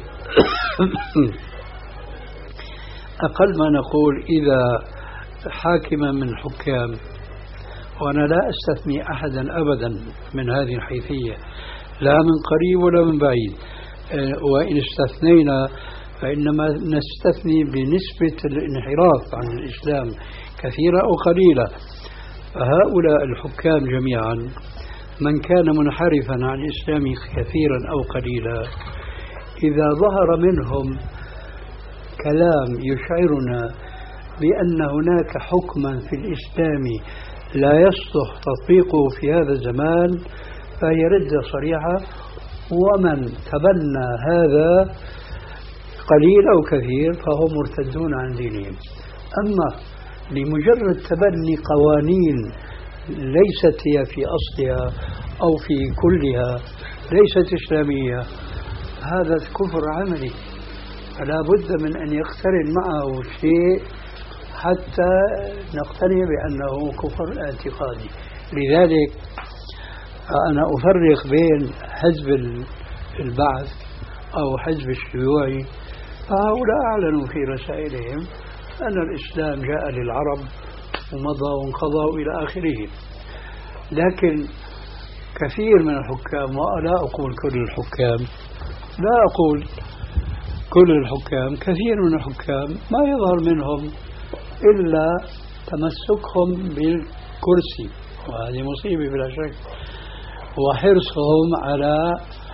أقل ما نقول إذا حاكما من الحكام، وأنا لا أستثني أحدا أبدا من هذه الحيثية لا من قريب ولا من بعيد، وإن استثنينا فإنما نستثني بنسبة الانحراف عن الإسلام كثيرة أو قليلة. فهؤلاء الحكام جميعا من كان منحرفا عن الإسلام كثيرا أو قليلا، إذا ظهر منهم كلام يشعرنا بأن هناك حكما في الإسلام لا يصلح تطبيقه في هذا الزمان، فهي ردة صريحة، ومن تبنى هذا قليل أو كثير فهم مرتدون عن دينهم. أما لمجرد تبني قوانين ليست هي في أصلها أو في كلها ليست إسلامية، هذا كفر عملي، فلا بد من أن يقترن معه شيء حتى نقتنع بأنه كفر اعتقادي. لذلك أنا أفرق بين حزب البعث أو حزب الشيوعي، فهؤلاء أعلنوا في رسائلهم أن الإسلام جاء للعرب ومضى وانقضى إلى آخره. لكن كثير من الحكام، ولا أقول كل الحكام، لا أقول كل الحكام، كثير من الحكام ما يظهر منهم إلا تمسكهم بالكرسي، وهذه مصيبة بلا شك، وحرصهم على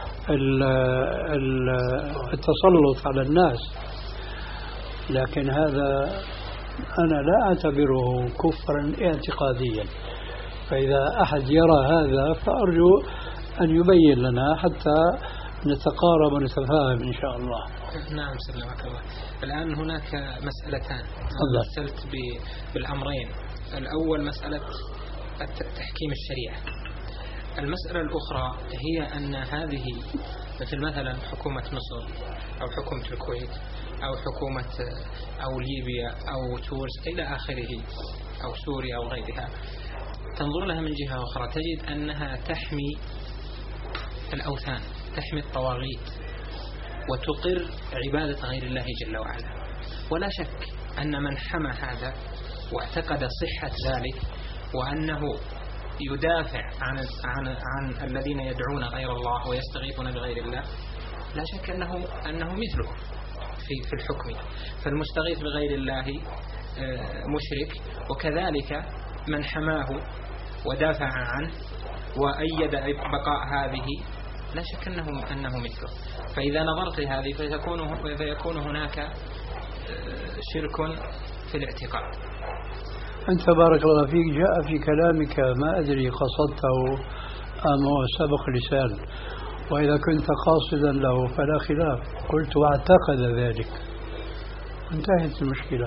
التسلط على الناس. لكن هذا أنا لا أعتبره كفرا اعتقاديا، فإذا أحد يرى هذا فأرجو أن يبين لنا حتى نتقارب ونتفاهم إن شاء الله. نعم سلمك الله. الآن هناك مسألتان مثلت بالأمرين. الأول مسألة تحكيم الشريعة، المسألة الأخرى هي أن هذه مثل مثلا حكومة مصر أو حكومة الكويت أو حكومة أو ليبيا أو تونس إلى آخره أو سوريا أو غيرها، تنظر لها من جهة أخرى تجد أنها تحمي الأوثان، تحمي الطواغيت، وتقر عبادة غير الله جل وعلا. ولا شك أن من حمى هذا واعتقد صحة ذلك وأنه يدافع عن عن عن الذين يدعون غير الله ويستغيثون بغير الله، لا شك أنه أنه مثله في في الحكم. فالمستغيث بغير الله مشرك، وكذلك من حماه ودافع عنه وأيد بقاء هذه لا شك أنه أنه مثله. فإذا نظرت لهذه فيكون فيكون هناك شرك في الاعتقاد. أنت بارك الله فيك جاء في كلامك ما أدري قصدته أم هو سبق لسان، وإذا كنت قاصدا له فلا خلاف، قلت واعتقد ذلك، انتهت المشكلة.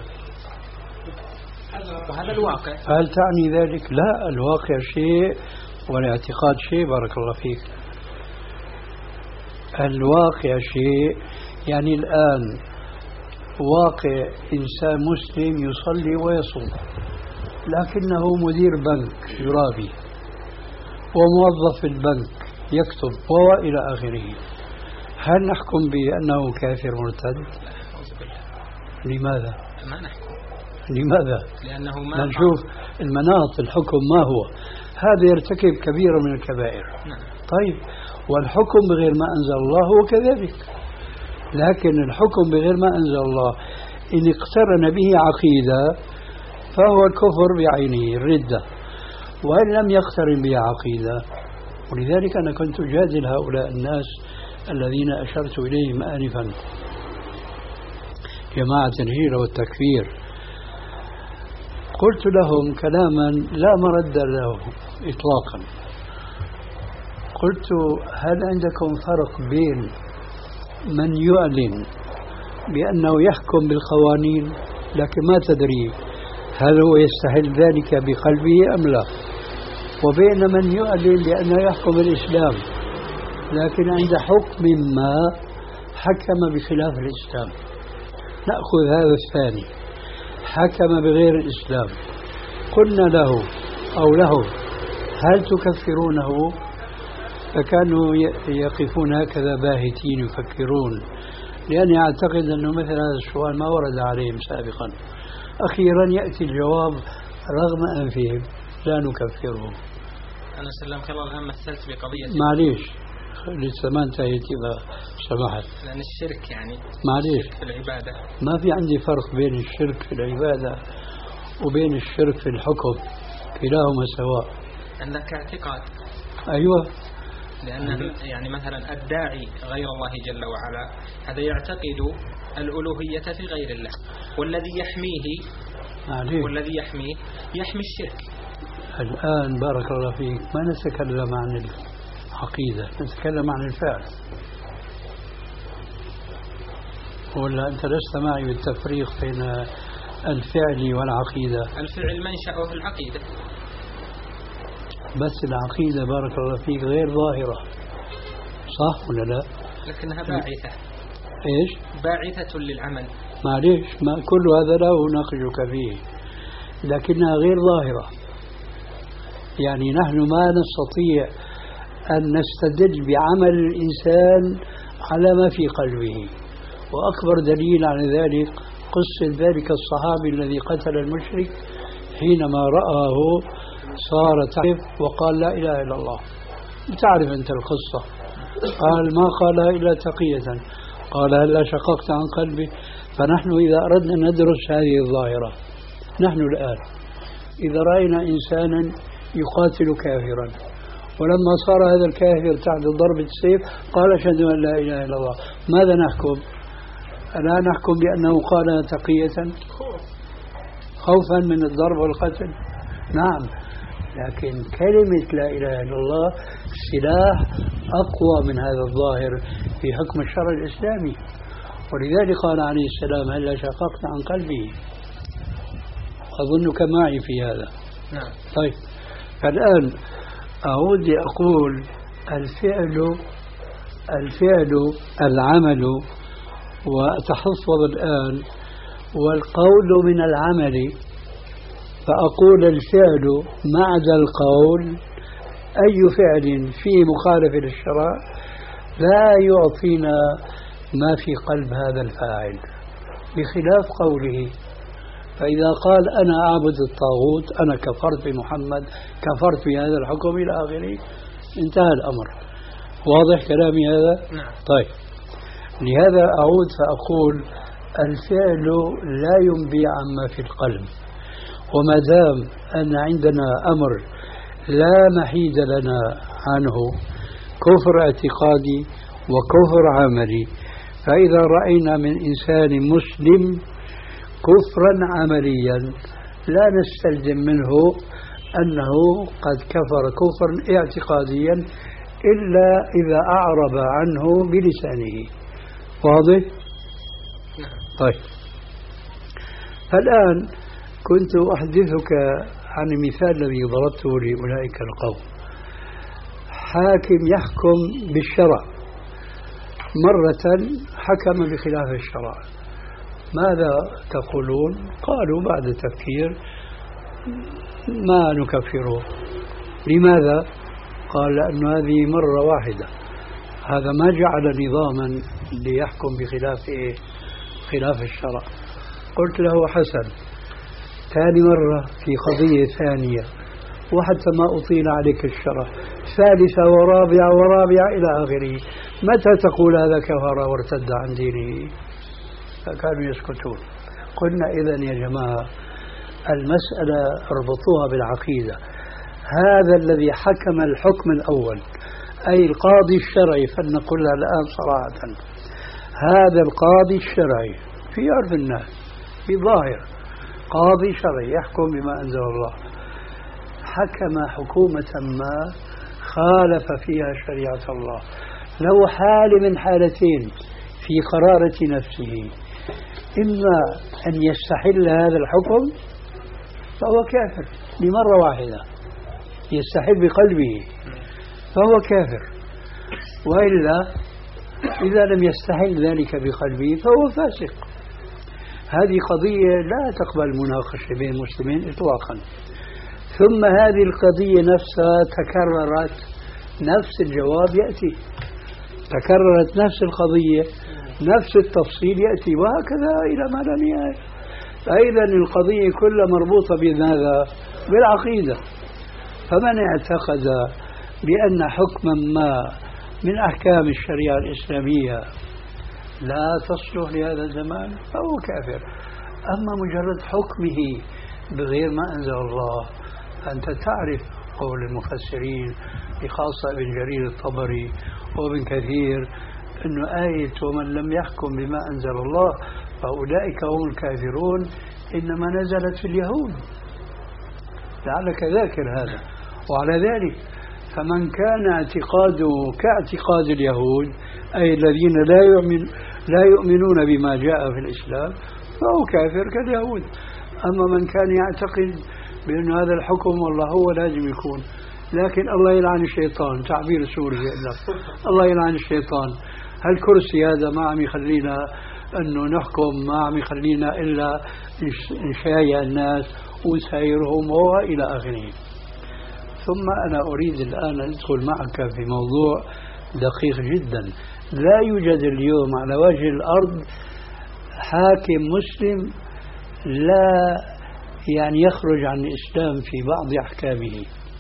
وهذا الواقع. هل تعني ذلك؟ لا، الواقع شيء والاعتقاد شيء. بارك الله فيك. الواقع شيء، يعني الآن واقع إنسان مسلم يصلي ويصوم لكنه مدير بنك يرابي وموظف في البنك يكتب وإلى آخره، هل نحكم بأنه كافر مرتد؟ لماذا؟ ما نحكم. لماذا؟ لأنه ما نشوف المناط الحكم ما هو. هذا يرتكب كبيرة من الكبائر. نعم. طيب، والحكم بغير ما أنزل الله هو كذلك، لكن الحكم بغير ما أنزل الله إن اقترن به عقيدة فهو الكفر بعينه الردة، وإن لم يقترن به عقيدة. ولذلك أنا كنت أجادل هؤلاء الناس الذين أشرت إليهم آنفا، جماعة الهجرة والتكفير، قلت لهم كلاما لا مرد له إطلاقا. قلت: هل عندكم فرق بين من يعلن بأنه يحكم بالقوانين لكن ما تدري هل هو يستحل ذلك بقلبه أم لا، وبين من يعلن بأنه يحكم بالإسلام لكن عند حكم ما حكم بخلاف الإسلام؟ نأخذ هذا الثاني، حكم بغير الإسلام، قلنا له أو له: هل تكفرونه؟ فكانوا يقفون هكذا باهتين يفكرون، لأني أعتقد أنه مثل هذا السؤال ما ورد عليهم سابقا. أخيرا يأتي الجواب رغم أنفهم: لا نكفره. أنا سلمك الله الآن مثلت بقضية، معليش لسه ما انتهيت إذا سمحت، لأن الشرك يعني معليش الشرك في العبادة، ما في عندي فرق بين الشرك في العبادة وبين الشرك في الحكم، كلاهما سواء. عندك اعتقاد. أيوة، لأن يعني مثلا الداعي غير الله جل وعلا هذا يعتقد الألوهية في غير الله، والذي يحميه معليش. والذي يحميه يحمي الشرك. الآن بارك الله فيك ما نتكلم عن العقيدة، نتكلم عن الفعل، ولا أنت لست معي بالتفريق بين الفعل والعقيدة؟ الفعل منشأه في العقيدة، بس العقيدة بارك الله فيك غير ظاهرة، صح ولا لا؟ لكنها باعثة. إيش؟ باعثة للعمل. معليش، ما كل هذا لا أناقشك فيه، لكنها غير ظاهرة. يعني نحن ما نستطيع أن نستدل بعمل الإنسان على ما في قلبه، وأكبر دليل على ذلك قصة ذلك الصحابي الذي قتل المشرك حينما رآه صار تعرف وقال: لا إله إلا الله. تعرف أنت القصة. قال: ما قالها إلا تقية. قال: هل شققت عن قلبي؟ فنحن إذا أردنا ندرس هذه الظاهرة، نحن الآن إذا رأينا إنسانا يقاتل كافرا، ولما صار هذا الكافر تحت ضربة السيف قال: أشهد أن لا إله إلا الله، ماذا نحكم؟ ألا نحكم بأنه قالها تقية خوفا من الضرب والقتل؟ نعم، لكن كلمة لا إله إلا الله سلاح أقوى من هذا الظاهر في حكم الشرع الإسلامي. ولذلك قال عليه السلام: هل شققت عن قلبه؟ أظنك معي في هذا. نعم. طيب، فالآن أعود أقول: الفعل الفعل العمل، وأتحفظ الآن، والقول من العمل، فأقول الفعل مع ذا القول أي فعل فيه مخالف للشرع لا يعطينا ما في قلب هذا الفاعل، بخلاف قوله. فإذا قال: أنا أعبد الطاغوت، أنا كفرت بمحمد، كفرت بهذا الحكم إلى آخره، انتهى الأمر. واضح كلامي هذا؟ نعم. طيب، لهذا أعود فأقول: الفعل لا ينبي عما في القلب، وما دام أن عندنا أمر لا محيد لنا عنه، كفر اعتقادي وكفر عملي، فإذا رأينا من إنسان مسلم كفرا عمليا لا نستلزم منه أنه قد كفر كفرا اعتقاديا إلا إذا أعرب عنه بلسانه. واضح؟ طيب، فالآن كنت أحدثك عن المثال الذي ضربته لأولئك القوم. حاكم يحكم بالشرع، مرة حكم بخلاف الشرع، ماذا تقولون؟ قالوا بعد تفكير ما نكفره. لماذا؟ قال لأن هذه مرة واحدة، هذا ما جعل نظاما ليحكم بخلاف إيه؟ خلاف الشرع. قلت له حسن، ثاني مرة في قضية ثانية، وحتى ما أطيل عليك الشرع، ثالثة ورابعة ورابعة إلى آخره، متى تقول هذا كفر وارتد عن دينه؟ فكانوا يسكتون. قلنا إذن يا جماعة المسألة اربطوها بالعقيدة. هذا الذي حكم الحكم الأول أي القاضي الشرعي، فلنقولها الآن صراحة، هذا القاضي الشرعي في عرف الناس في ظاهر قاضي شرعي يحكم بما أنزل الله، حكم حكومة ما خالف فيها شريعة الله، له حال من حالتين في قرارة نفسه، إما أن يستحل هذا الحكم فهو كافر لمرة واحدة، يستحل بقلبه فهو كافر، وإلا إذا لم يستحل ذلك بقلبه فهو فاسق. هذه قضية لا تقبل مناقشة بين المسلمين إطلاقا. ثم هذه القضية نفسها تكررت، نفس الجواب يأتي، تكررت نفس القضية، نفس التفصيل يأتي، وهكذا إلى ما لا نهاية. فإذا القضية كلها مربوطة بماذا؟ بالعقيدة. فمن اعتقد بأن حكما ما من أحكام الشريعة الإسلامية لا تصلح لهذا الزمان فهو كافر. أما مجرد حكمه بغير ما أنزل الله، أنت تعرف قول المفسرين بخاصة ابن جرير الطبري وابن كثير أنه آية ومن لم يحكم بما أنزل الله فأولئك هم الكافرون إنما نزلت في اليهود، لعلك ذاكر هذا. وعلى ذلك فمن كان اعتقاده كاعتقاد اليهود أي الذين لا يؤمن لا يؤمنون بما جاء في الإسلام فهو كافر كاليهود. أما من كان يعتقد بأن هذا الحكم والله هو لازم يكون، لكن الله يلعن الشيطان، تعبير سوري الله يلعن الشيطان، هالكرسي هذا ما عم يخلينا أنه نحكم، ما عم يخلينا إلا نشايع الناس ونسايرهم وإلى آخره. ثم أنا أريد الآن أن أدخل معك في موضوع دقيق جدا. لا يوجد اليوم على وجه الأرض حاكم مسلم لا يعني يخرج عن الإسلام في بعض أحكامه.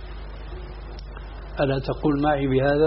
ألا تقول معي بهذا؟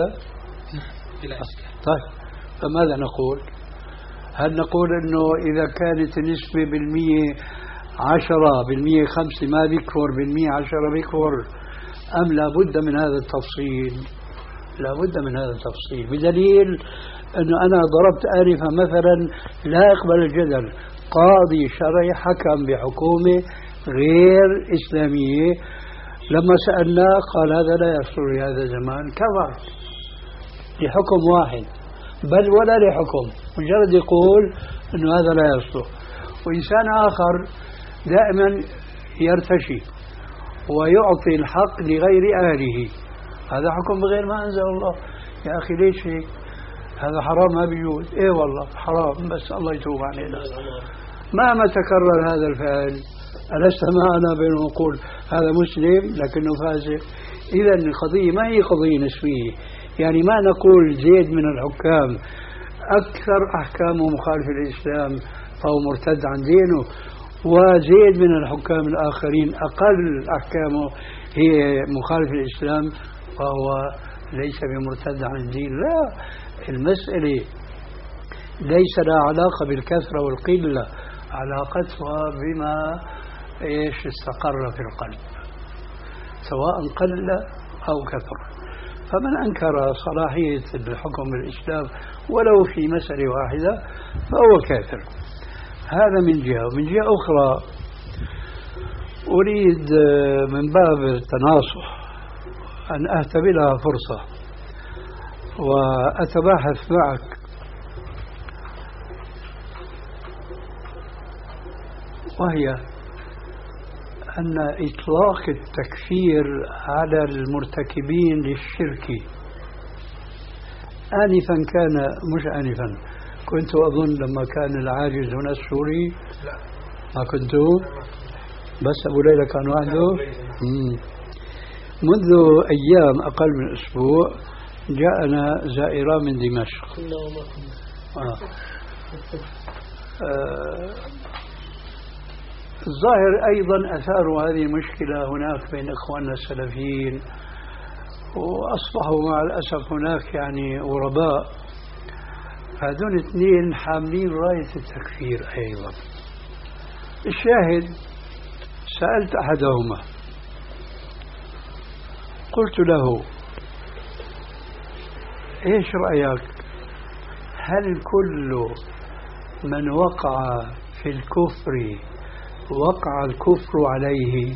طيب فماذا نقول؟ هل نقول أنه إذا كانت النسبة بالمية عشرة بالمية خمسة ما بيكفر، بالمية عشرة بيكفر، أم لا بد من هذا التفصيل؟ لا بد من هذا التفصيل، بدليل أنه أنا ضربت آنفا مثلا لا يقبل الجدل، قاضي شرعي حكم بحكومة غير إسلامية، لما سألناه قال هذا لا يصل لهذا الزمان، كفر لحكم واحد، بل ولا لحكم، مجرد يقول أنه هذا لا يصلح. وإنسان آخر دائما يرتشي ويعطي الحق لغير أهله، هذا حكم بغير ما أنزل الله. يا أخي ليش هيك؟ هذا حرام ما بيجوز. إيه والله حرام، بس الله يتوب علينا. مهما تكرر هذا الفعل ألست معنا بين نقول هذا مسلم لكنه فاسق؟ إذا القضية ما هي قضية نسبية، يعني ما نقول زيد من الحكام أكثر أحكامه مخالف الإسلام فهو مرتد عن دينه، وزيد من الحكام الآخرين أقل أحكامه هي مخالف الإسلام فهو ليس بمرتد عن الدين. لا، المسألة ليس لها علاقة بالكثرة والقلة، علاقتها بما إيش استقر في القلب سواء قل أو كثر. فمن أنكر صلاحية الحكم بالإسلام ولو في مسألة واحدة فهو كافر. هذا من جهة. ومن جهة أخرى أريد من باب التناصح أن أهتبلها فرصة وأتباحث معك، وهي أن إطلاق التكفير على المرتكبين للشرك آنفا كان مش آنفا كنت أظن لما كان العاجز هنا السوري ما كنتوا بس أبو ليلى كان وحده. منذ أيام أقل من أسبوع جاءنا زائرة من دمشق. آه. آه. الظاهر أيضا أثاروا هذه المشكلة هناك بين إخواننا السلفيين، وأصبحوا مع الأسف هناك يعني غرباء. هذول اثنين حاملين راية التكفير أيضا. الشاهد سألت أحدهما قلت له إيش رأيك، هل كل من وقع في الكفر وقع الكفر عليه؟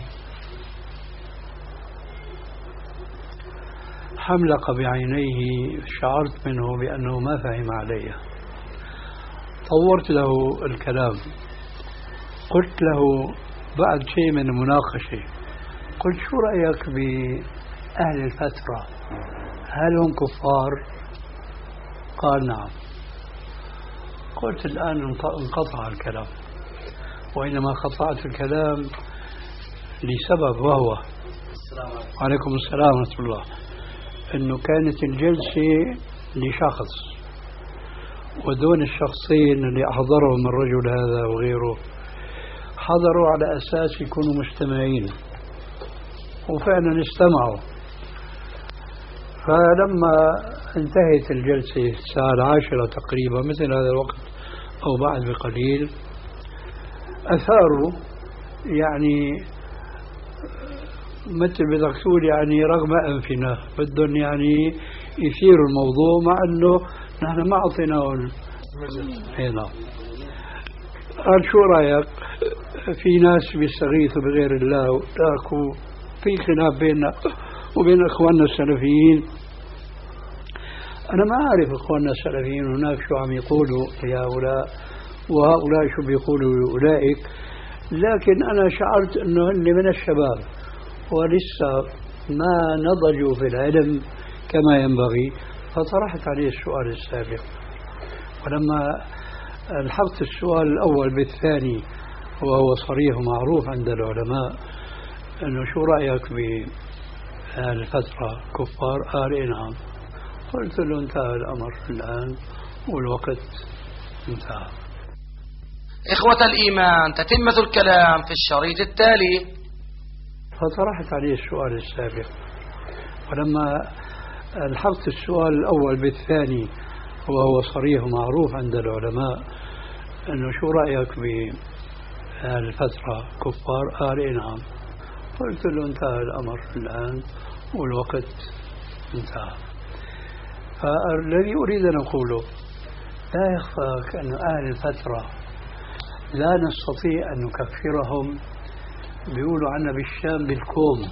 حملق بعينيه، شعرت منه بأنه ما فهم علي. طورت له الكلام، قلت له بعد شيء من المناقشة، قلت شو رأيك بأهل الفترة، هل هم كفار؟ قال نعم. قلت الآن انقطع الكلام، وإنما قطعت الكلام لسبب، وهو عليكم السلام ورحمة الله، أنه كانت الجلسة لشخص، ودون الشخصين اللي أحضرهم الرجل هذا وغيره حضروا على أساس يكونوا مجتمعين، وفعلا استمعوا. فلما انتهت الجلسة الساعة العاشرة تقريبا، مثل هذا الوقت أو بعد بقليل، أثاروا يعني مثل بدك تقول يعني رغم أنفنا، بدهم يعني يثيروا الموضوع، مع أنه نحن ما أعطيناهم هنا. قال شو رأيك، في ناس بيستغيثوا بغير الله، وتاكوا في خلاف بيننا وبين إخواننا السلفيين. أنا ما أعرف إخواننا السلفيين هناك شو عم يقولوا لهؤلاء وهؤلاء شو بيقولوا لأولئك، لكن أنا شعرت أنه هن من الشباب ولسه ما نضجوا في العلم كما ينبغي، فطرحت عليه السؤال السابق. ولما الحقت السؤال الأول بالثاني، وهو صريح ومعروف عند العلماء، أنه شو رأيك بالفترة كفار؟ قال نعم. قلت له انتهى الأمر الآن والوقت انتهى. إخوة الإيمان، تتمة الكلام في الشريط التالي. فطرحت عليه السؤال السابق، ولما الحقت السؤال الأول بالثاني، وهو صريح ومعروف عند العلماء، أنه شو رأيك بالفترة كفار؟ قال نعم. قلت له انتهى الأمر الآن والوقت انتهى. فالذي أريد أن أقوله، لا يخفاك أن أهل الفترة لا نستطيع أن نكفرهم. بيقولوا عنا بالشام بالكوم،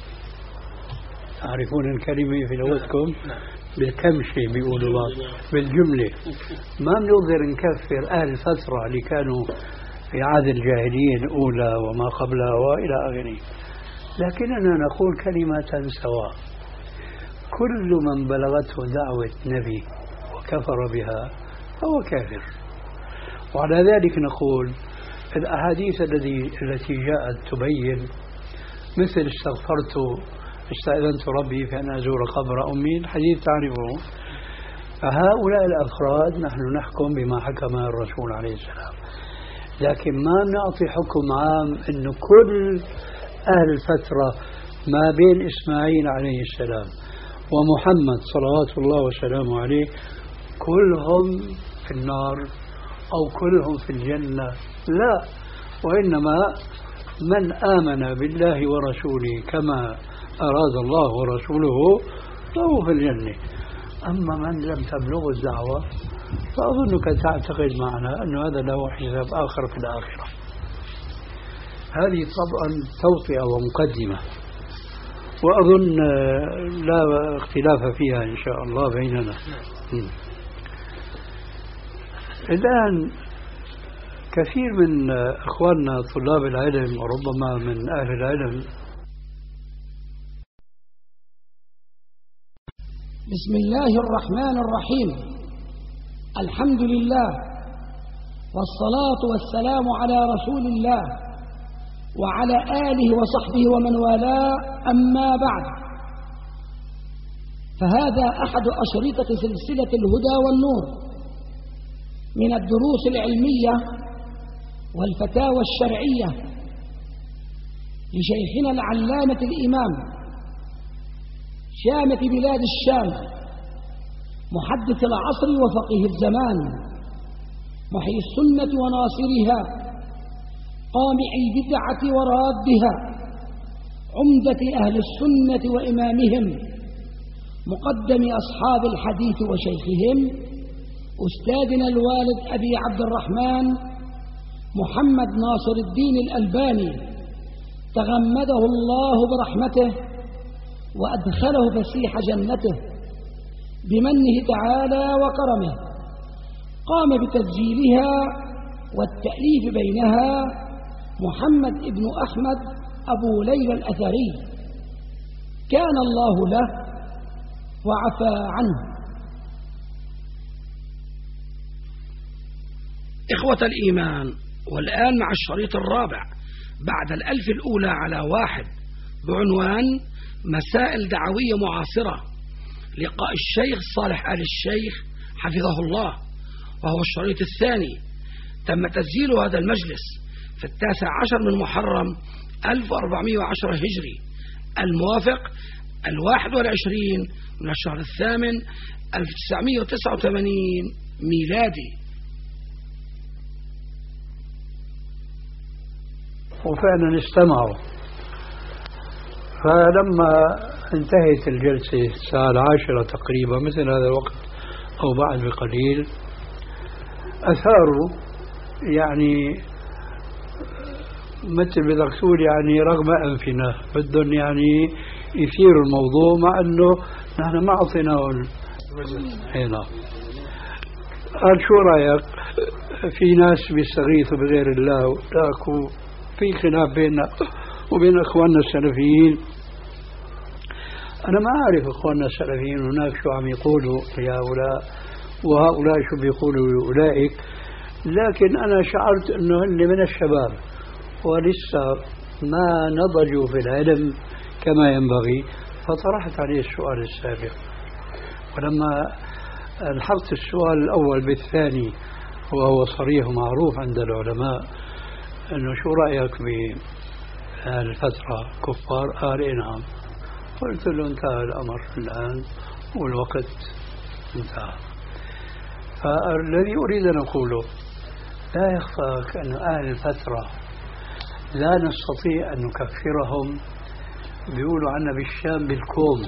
تعرفون الكلمة في لغتكم؟ بالكمشة بيقولوا بالجملة. ما بنقدر نكفر أهل الفترة اللي كانوا في عهد الجاهلية الأولى وما قبلها وإلى آخره، لكننا نقول كلمة سواء: كل من بلغته دعوة نبي وكفر بها فهو كافر. وعلى ذلك نقول الأحاديث التي التي جاءت تبين، مثل استغفرت استأذنت ربي في أن أزور قبر أمي، الحديث تعرفه. فهؤلاء الأفراد نحن نحكم بما حكم الرسول عليه السلام، لكن ما نعطي حكم عام أنه كل أهل الفترة ما بين إسماعيل عليه السلام ومحمد صلوات الله وسلامه عليه كلهم في النار أو كلهم في الجنة. لا، وإنما من آمن بالله ورسوله كما أراد الله ورسوله فهو في الجنة. أما من لم تبلغ الدعوة فأظنك تعتقد معنا أن هذا له حساب آخر في الآخرة. هذه طبعا توطئة ومقدمة، وأظن لا اختلاف فيها إن شاء الله بيننا. الآن كثير من إخواننا طلاب العلم وربما من أهل العلم. بسم الله الرحمن الرحيم. الحمد لله والصلاة والسلام على رسول الله وعلى آله وصحبه ومن والاه، أما بعد، فهذا أحد أشرطة سلسلة الهدى والنور من الدروس العلمية والفتاوى الشرعية لشيخنا العلامة الإمام شامة بلاد الشام محدث العصر وفقيه الزمان محيي السنة وناصرها قامع البدعة ورادها عمدة أهل السنة وإمامهم مقدم أصحاب الحديث وشيخهم أستاذنا الوالد أبي عبد الرحمن محمد ناصر الدين الألباني تغمده الله برحمته وأدخله فسيح جنته بمنه تعالى وكرمه. قام بتسجيلها والتأليف بينها محمد ابن أحمد أبو ليلى الأثري، كان الله له وعفى عنه. إخوة الإيمان، والآن مع الشريط الرابع بعد الألف الأولى على واحد بعنوان مسائل دعوية معاصرة، لقاء الشيخ صالح آل الشيخ حفظه الله، وهو الشريط الثاني. تم تسجيل هذا المجلس في التاسع عشر من محرم ألف وأربعمائة وعشرة هجري، الموافق الواحد والعشرين من الشهر الثامن ألف وتسعمائة وتسعة وثمانين ميلادي. وفعلا استمعوا، فلما انتهت الجلسة الساعة العاشرة تقريبا مثل هذا الوقت أو بعد بقليل، أثاروا يعني مثل بدك تقول يعني رغم أنفنا بدهم يعني يثيروا الموضوع، مع أنه نحن ما أعطيناه هنا. قال شو رأيك في ناس بيستغيثوا بغير الله وتاكوا في خلاف بيننا وبين أخواننا السلفيين. أنا ما أعرف أخواننا السلفيين هناك شو عم يقولوا لهؤلاء وهؤلاء شو بيقولوا لأولئك، لكن أنا شعرت أنه هن من الشباب ولسه ما نضجوا في العلم كما ينبغي، فطرحت عليه السؤال السابق. ولما الحقت السؤال الأول بالثاني وهو صريح ومعروف عند العلماء أنه شو رأيك بالفترة كفار؟ قال إيه نعم. قلت له انتهى الأمر الآن والوقت انتهى. فالذي أريد أن أقوله لا يخفاك أن أهل الفترة لا نستطيع أن نكفرهم. بيقولوا عنا بالشام بالكوم،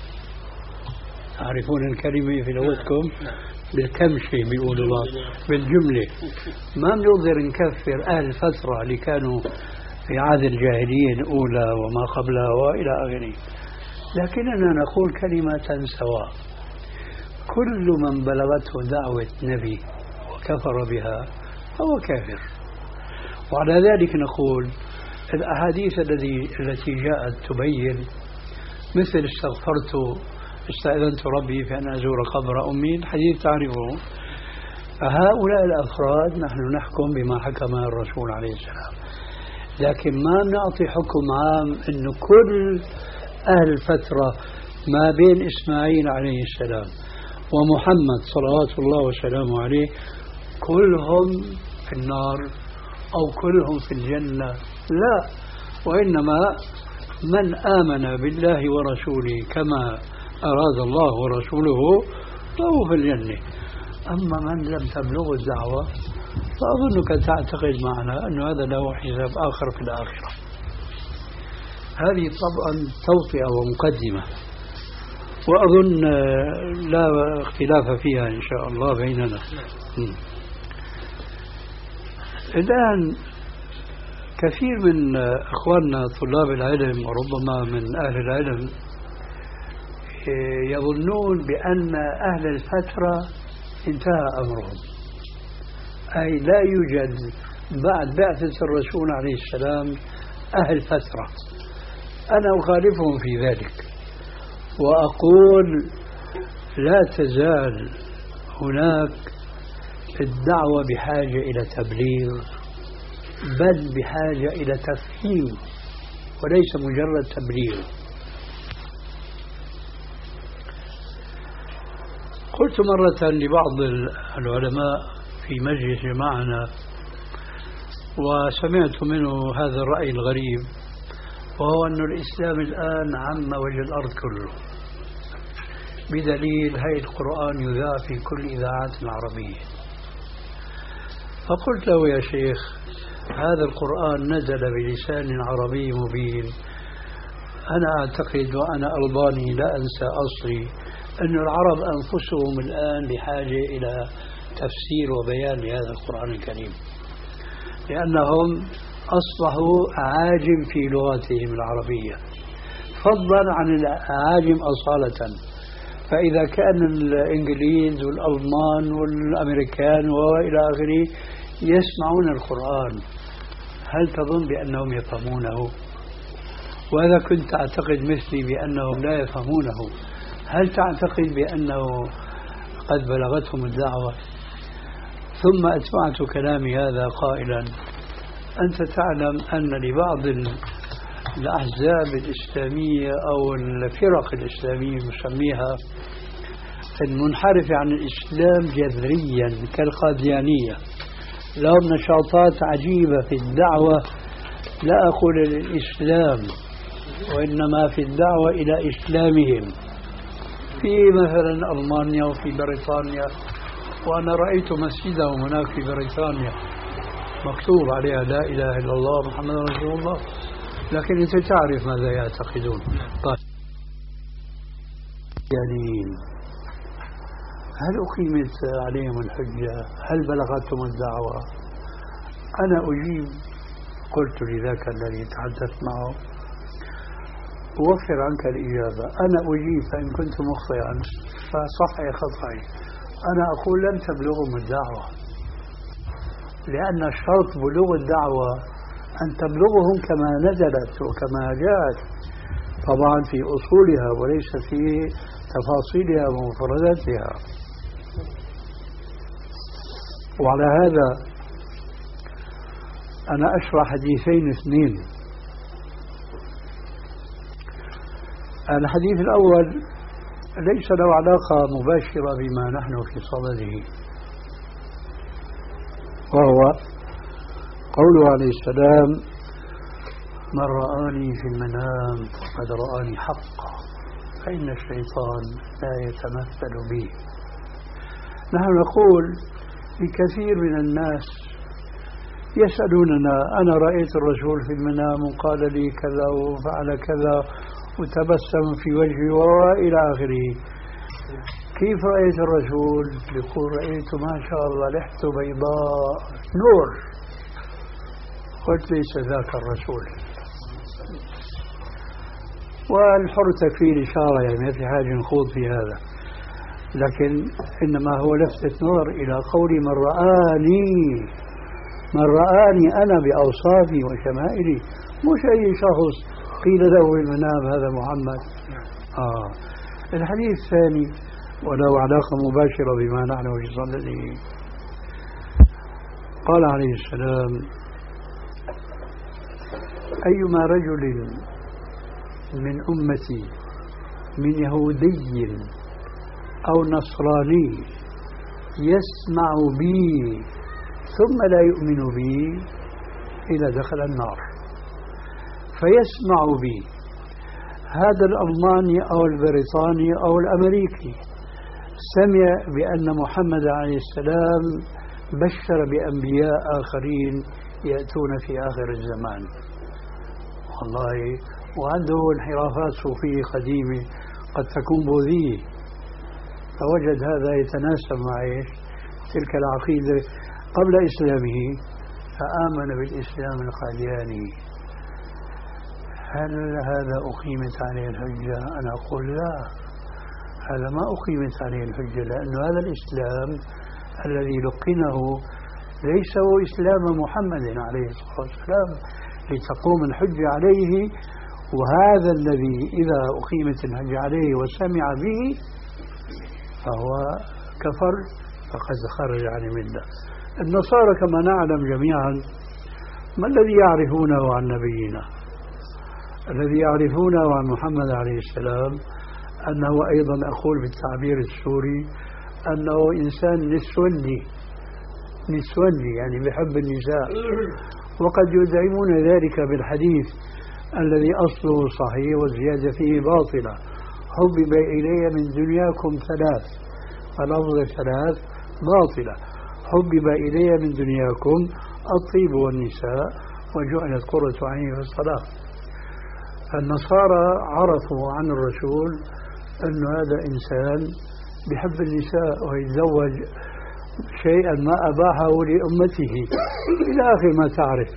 تعرفون الكلمة في لغتكم بالكمشة، بيقولوا الله بالجملة. ما بنقدر نكفر أهل الفترة اللي كانوا في عهد الجاهلية الأولى وما قبلها وإلى آخره، لكننا نقول كلمة سواء: كل من بلغته دعوة نبي وكفر بها هو كافر. وعلى ذلك نقول الأحاديث التي التي جاءت تبين مثل استغفرت استأذنت ربي في أن أزور قبر أمي، الحديث تعرفه. فهؤلاء الأفراد نحن نحكم بما حكم الرسول عليه السلام، لكن ما نعطي حكم عام أنه كل أهل الفترة ما بين إسماعيل عليه السلام ومحمد صلوات الله وسلامه عليه كلهم في النار أو كلهم في الجنة، لا. وإنما من آمن بالله ورسوله كما أراد الله ورسوله فهو في الجنة. أما من لم تبلغ الدعوة فأظنك تعتقد معنا أن هذا له حساب آخر في الآخرة. هذه طبعا توطئة ومقدمة، وأظن لا اختلاف فيها إن شاء الله بيننا. الآن كثير من أخواننا طلاب العلم وربما من أهل العلم يظنون بأن أهل الفترة انتهى أمرهم، أي لا يوجد بعد بعثة الرسول عليه السلام أهل فترة. أنا أخالفهم في ذلك وأقول لا تزال هناك الدعوة بحاجة إلى تبليغ، بل بحاجة إلى تفهيم وليس مجرد تبليغ. قلت مرة لبعض العلماء في مجلس معنا وسمعت منه هذا الرأي الغريب، وهو أن الإسلام الآن عم وجه الأرض كله، بدليل هاي القرآن يذاع في كل إذاعات العربية. فقلت له يا شيخ هذا القرآن نزل بلسان عربي مبين، أنا أعتقد وأنا ألباني لا أنسى أصلي أن العرب أنفسهم الآن بحاجة إلى تفسير وبيان لهذا القرآن الكريم، لأنهم أصبحوا أعاجم في لغتهم العربية فضلا عن الأعاجم أصالة. فإذا كان الإنجليز والألمان والأمريكان وإلى آخره يسمعون القرآن، هل تظن بأنهم يفهمونه؟ وإذا كنت تعتقد مثلي بأنهم لا يفهمونه، هل تعتقد بأنه قد بلغتهم الدعوة؟ ثم أتبعت كلامي هذا قائلا أنت تعلم أن لبعض الأحزاب الإسلامية أو الفرق الإسلامية نسميها المنحرفة عن الإسلام جذريا كالقاديانية لهم نشاطات عجيبة في الدعوة، لا أقول للإسلام وإنما في الدعوة إلى إسلامهم، في مثلا ألمانيا وفي بريطانيا، وأنا رأيت مسجدهم هناك في بريطانيا مكتوب عليها لا إله إلا الله محمد رسول الله، لكن أنت تعرف ماذا يعتقدون. طيب يعني هل أقيمت عليهم الحجة؟ هل بلغتهم الدعوة؟ أنا أجيب، قلت لذاك الذي تحدثت معه أوفر عنك الإجابة، أنا أجيب فإن كنت مخطئا فصحي خطأي. أنا أقول لن تبلغهم الدعوة، لأن شرط بلوغ الدعوة أن تبلغهم كما نزلت وكما جاءت، طبعا في أصولها وليس في تفاصيلها ومفرداتها. وعلى هذا أنا أشرح حديثين اثنين. الحديث الأول ليس له علاقة مباشرة بما نحن في صدده، وهو قوله عليه السلام من رآني في المنام فقد رآني حقا فإن الشيطان لا يتمثل بي. نحن نقول لكثير من الناس يسألوننا أنا رأيت الرسول في المنام وقال لي كذا وفعل كذا وتبسم في وجهي وإلى آخره، كيف رأيت الرسول؟ يقول رأيت ما شاء الله لحته بيضاء نور. قلت ليس ذاك الرسول، والحر تكفي الإشارة، يعني ما في حاجة نخوض في هذا، لكن إنما هو لفتة نظر إلى قول من رآني، من رآني أنا بأوصافي وشمائلي، مش أي شخص قيل له في المنام هذا محمد. آه. الحديث الثاني وله علاقة مباشرة بما نحن في صدده، قال عليه السلام أيما رجل من أمتي من يهودي أو نصراني يسمع بي ثم لا يؤمن بي إلى دخل النار. فيسمع بي هذا الألماني أو البريطاني أو الأمريكي سمع بأن محمد عليه السلام بشر بأنبياء آخرين يأتون في آخر الزمان، والله وعنده انحرافات صوفية قديمة قد تكون بوذية، فوجد هذا يتناسب مع تلك العقيدة قبل إسلامه فآمن بالإسلام القادياني. هل هذا أقيمت عليه الحجة؟ أنا أقول لا، هذا ما أقيمت عليه الحجة، لأن هذا الإسلام الذي لقنه ليس هو إسلام محمد عليه الصلاة والسلام لتقوم الحجة عليه، وهذا الذي إذا أقيمت الحجة عليه وسمع به فهو كفر فقد خرج عن الملة. النصارى كما نعلم جميعا ما الذي يعرفونه عن نبينا؟ الذي يعرفونه عن محمد عليه السلام أنه أيضا أقول بالتعبير السوري أنه إنسان نسوني نسوني يعني بحب النساء، وقد يدعمون ذلك بالحديث الذي أصله صحيح والزيادة فيه باطلة: حبب إلي من دنياكم ثلاث، فلفظ ثلاث باطلة. حبب إلي من دنياكم الطيب والنساء وجعلت قرة عيني في الصلاة. النصارى عرفوا عن الرسول أن هذا إنسان بحب النساء ويتزوج شيئا ما أباحه لأمته إلى آخر ما تعرف.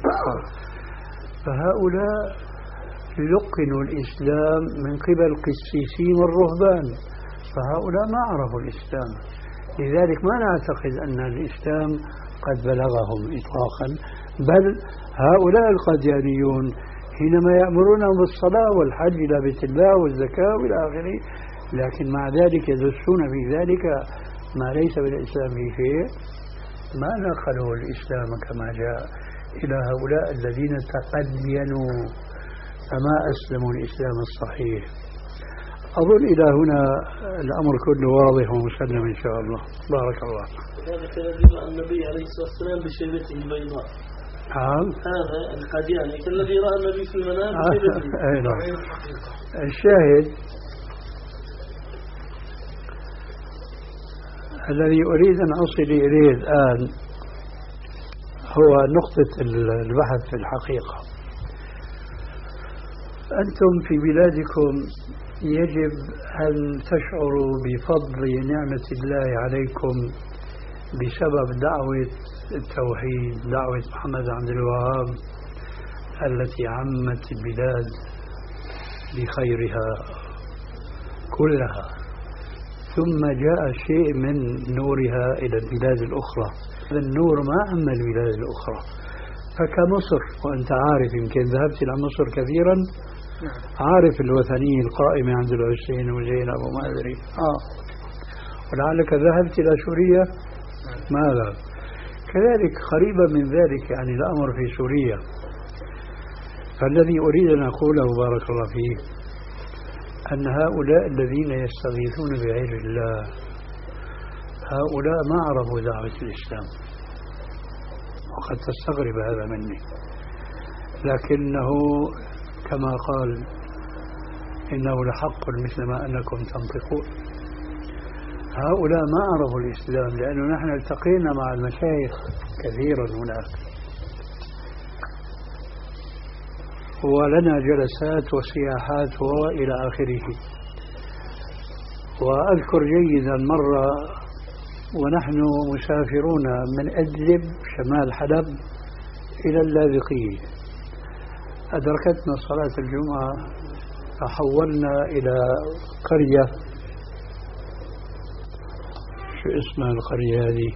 فهؤلاء لقنوا الإسلام من قبل قسيسين والرهبان، فهؤلاء ما عرفوا الإسلام. لذلك ما نعتقد أن الإسلام قد بلغهم إطلاقا، بل هؤلاء القاديانيون حينما يأمرونهم بالصلاة والحج إلى بيت الله والزكاة وإلى آخره، لكن مع ذلك يدسون في ذلك ما ليس بالإسلام في شيء. ما نقلوا الإسلام كما جاء إلى هؤلاء الذين تقدينوا فما أسلموا الإسلام الصحيح. أظن إلى هنا الأمر كله واضح ومسلم إن شاء الله. بارك الله. ذلك الذي رأى النبي عليه الصلاة والسلام بشيبته البيضاء. نعم. هذا القادياني كالذي رأى النبي في المنام بشيبته. أي نعم. الشاهد الذي أريد أن أصل إليه الآن هو نقطة البحث في الحقيقة. أنتم في بلادكم يجب أن تشعروا بفضل نعمة الله عليكم بسبب دعوة التوحيد، دعوة محمد عبد الوهاب التي عمت البلاد بخيرها كلها، ثم جاء شيء من نورها إلى البلاد الأخرى. هذا النور ما عم البلاد الأخرى. فكمصر، وأنت عارف يمكن ذهبت إلى مصر كثيرا، عارف الوثنية القائمة عند الحسين وزينب وما أدري آه ولعلك ذهبت إلى سوريا. ماذا؟ كذلك قريبا من ذلك يعني الأمر في سوريا. فالذي أريد أن أقوله بارك الله فيه أن هؤلاء الذين يستغيثون بغير الله هؤلاء ما عرفوا دعوة الإسلام، وقد تستغرب هذا مني، لكنه كما قال إنه لحق مثل ما أنكم تنطقون. هؤلاء ما عرفوا الإسلام لأنه نحن التقينا مع المشايخ كثيرا هناك، ولنا جلسات وسياحات وإلى آخره. وأذكر جيدا مرة ونحن مسافرون من أدلب شمال حلب إلى اللاذقية، أدركتنا صلاة الجمعة فحولنا إلى قرية، شو اسمها القرية هذه؟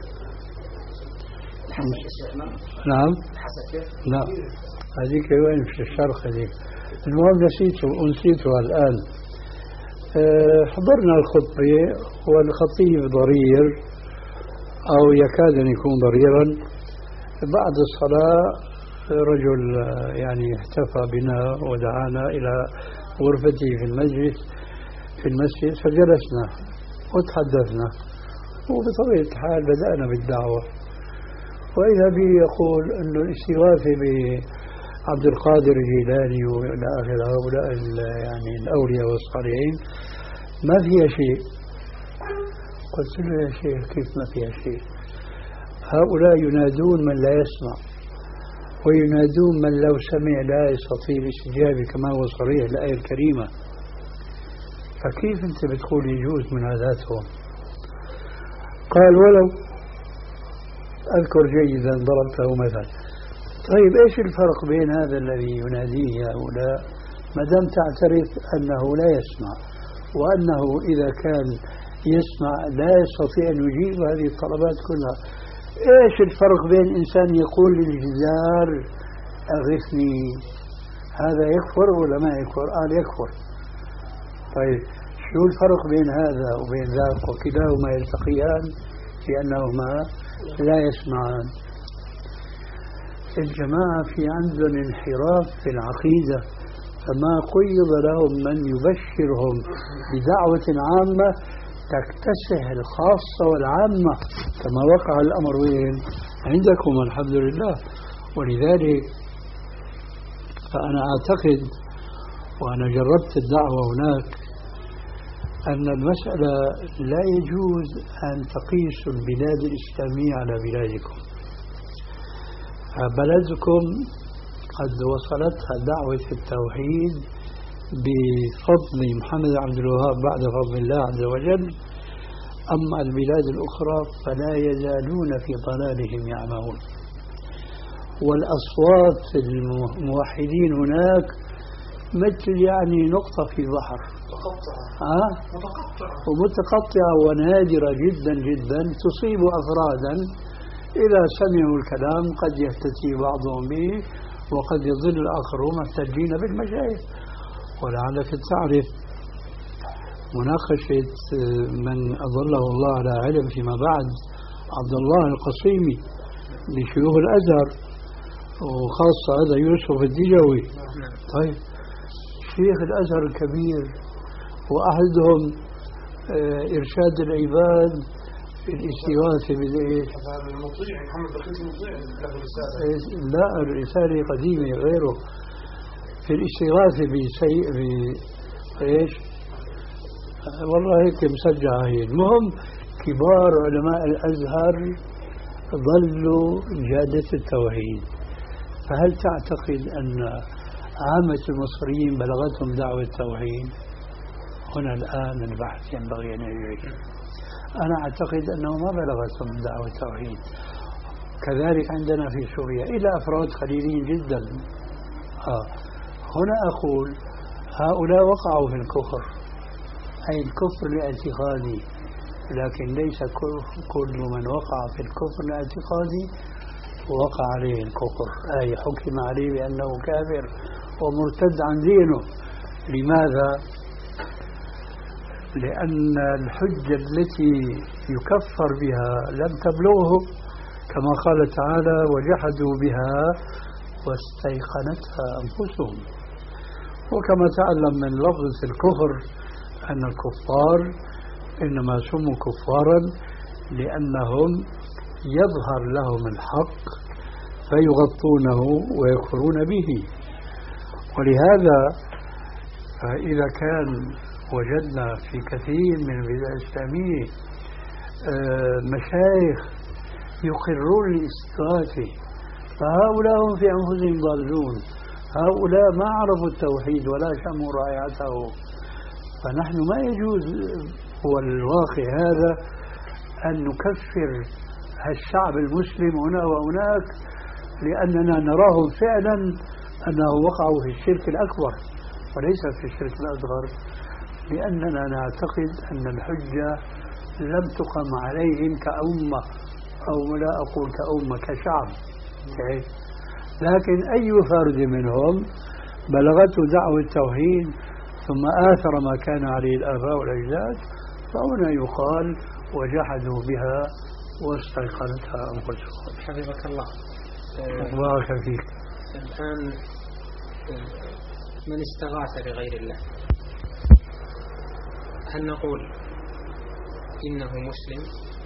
نعم لا هذيك وين في الشرق هذيك، المهم نسيته ونسيتها الآن. أه حضرنا الخطبة والخطيب ضرير أو يكاد أن يكون ضريرا. بعد الصلاة رجل يعني احتفى بنا ودعانا إلى غرفته في المسجد في المسجد فجلسنا وتحدثنا، وبطبيعة الحال بدأنا بالدعوة. وإذا به يقول أنه الاستغاثة بعبد القادر الجيلاني وإلى آخر هؤلاء يعني الأولياء والصالحين ما فيها شيء. قلت له يا شيخ كيف ما فيها شيء؟ هؤلاء ينادون من لا يسمع، وينادون من لو سمع لا يستطيع الاستجابة كما هو صريح الآية الكريمة. فكيف أنت بتقول يجوز مناداتهم؟ قال ولو أذكر جيدا ضربته مثلا. طيب إيش الفرق بين هذا الذي يناديه هؤلاء ما دام تعترف أنه لا يسمع، وأنه إذا كان يسمع لا يستطيع أن يجيب هذه الطلبات كلها؟ إيش الفرق بين إنسان يقول للجزار أغثني، هذا يكفر ولا ما يكفر؟ قال يكفر. طيب شو الفرق بين هذا وبين ذاك؟ وكلاهما يلتقيان لأنهما لا يسمعان. الجماعة في عندهم انحراف في العقيدة، فما قيض لهم من يبشرهم بدعوة عامة تكتسح الخاصة والعامة كما وقع الأمر وين عندكم الحمد لله. ولذلك فأنا أعتقد وأنا جربت الدعوة هناك أن المسألة لا يجوز أن تقيسوا البلاد الإسلامية على بلادكم. بلدكم قد وصلتها دعوة التوحيد بفضل محمد عبد الوهاب بعد فضل الله عز وجل، أما البلاد الأخرى فلا يزالون في ضلالهم يعمهون. والأصوات الموحدين هناك مثل يعني نقطة في بحر متقطعة ومتقطعة ونادرة جدا جدا، تصيب أفرادا إذا سمعوا الكلام قد يهتدي بعضهم به وقد يضل الآخرون محتجين بالمشايخ. ولعلك تعرف مناقشة من أظله الله على علم فيما بعد عبد الله القصيمي لشيوخ الأزهر، وخاصة هذا يوسف الدجوي. طيب شيخ الأزهر الكبير وأحدهم إرشاد العباد في الاستغاثة بالإيش؟ المطيع محمد بخيت المطيع له رسالة. لا الرسالة قديمة غيره في الاستغاثة بسيء بإيش؟ والله هيك مسجعة هي. المهم كبار علماء الأزهر ظلوا جادة التوحيد. فهل تعتقد أن عامة المصريين بلغتهم دعوة التوحيد؟ هنا الآن البحث ينبغي أن يجري. أنا أعتقد أنه ما بلغتهم دعوة التوحيد. كذلك عندنا في سوريا إلى أفراد قليلين جدا. آه. هنا أقول هؤلاء وقعوا في الكفر، أي الكفر الاعتقادي، لكن ليس كل من وقع في الكفر الاعتقادي وقع عليه الكفر، أي حكم عليه بأنه كافر ومرتد عن دينه. لماذا؟ لأن الحجة التي يكفر بها لم تبلغه، كما قال تعالى وجحدوا بها واستيقنتها أنفسهم. وكما تعلم من لفظ الكفر أن الكفار إنما سموا كفارا لأنهم يظهر لهم الحق فيغطونه ويكفرون به. ولهذا فإذا كان وجدنا في كثير من البلاد الإسلامية مشايخ يقرون الاستغاثة، فهؤلاء هم في أنفسهم ضالون، هؤلاء ما عرفوا التوحيد ولا شموا رائعته. فنحن ما يجوز هو الواقع هذا أن نكفر الشعب المسلم هنا وهناك لأننا نراهم فعلا أنه وقعوا في الشرك الأكبر وليس في الشرك الأصغر، لأننا نعتقد أن الحجة لم تقم عليهم كأمة، أو لا أقول كأمة كشعب، لكن أي فرد منهم بلغته دعوة التوحيد ثم آثر ما كان عليه الآباء والأجداد فهنا يقال وجحدوا بها واستيقنتها أنفسهم. حفظك الله. بارك فيك. الآن من استغاث بغير الله هل نقول إنه مسلم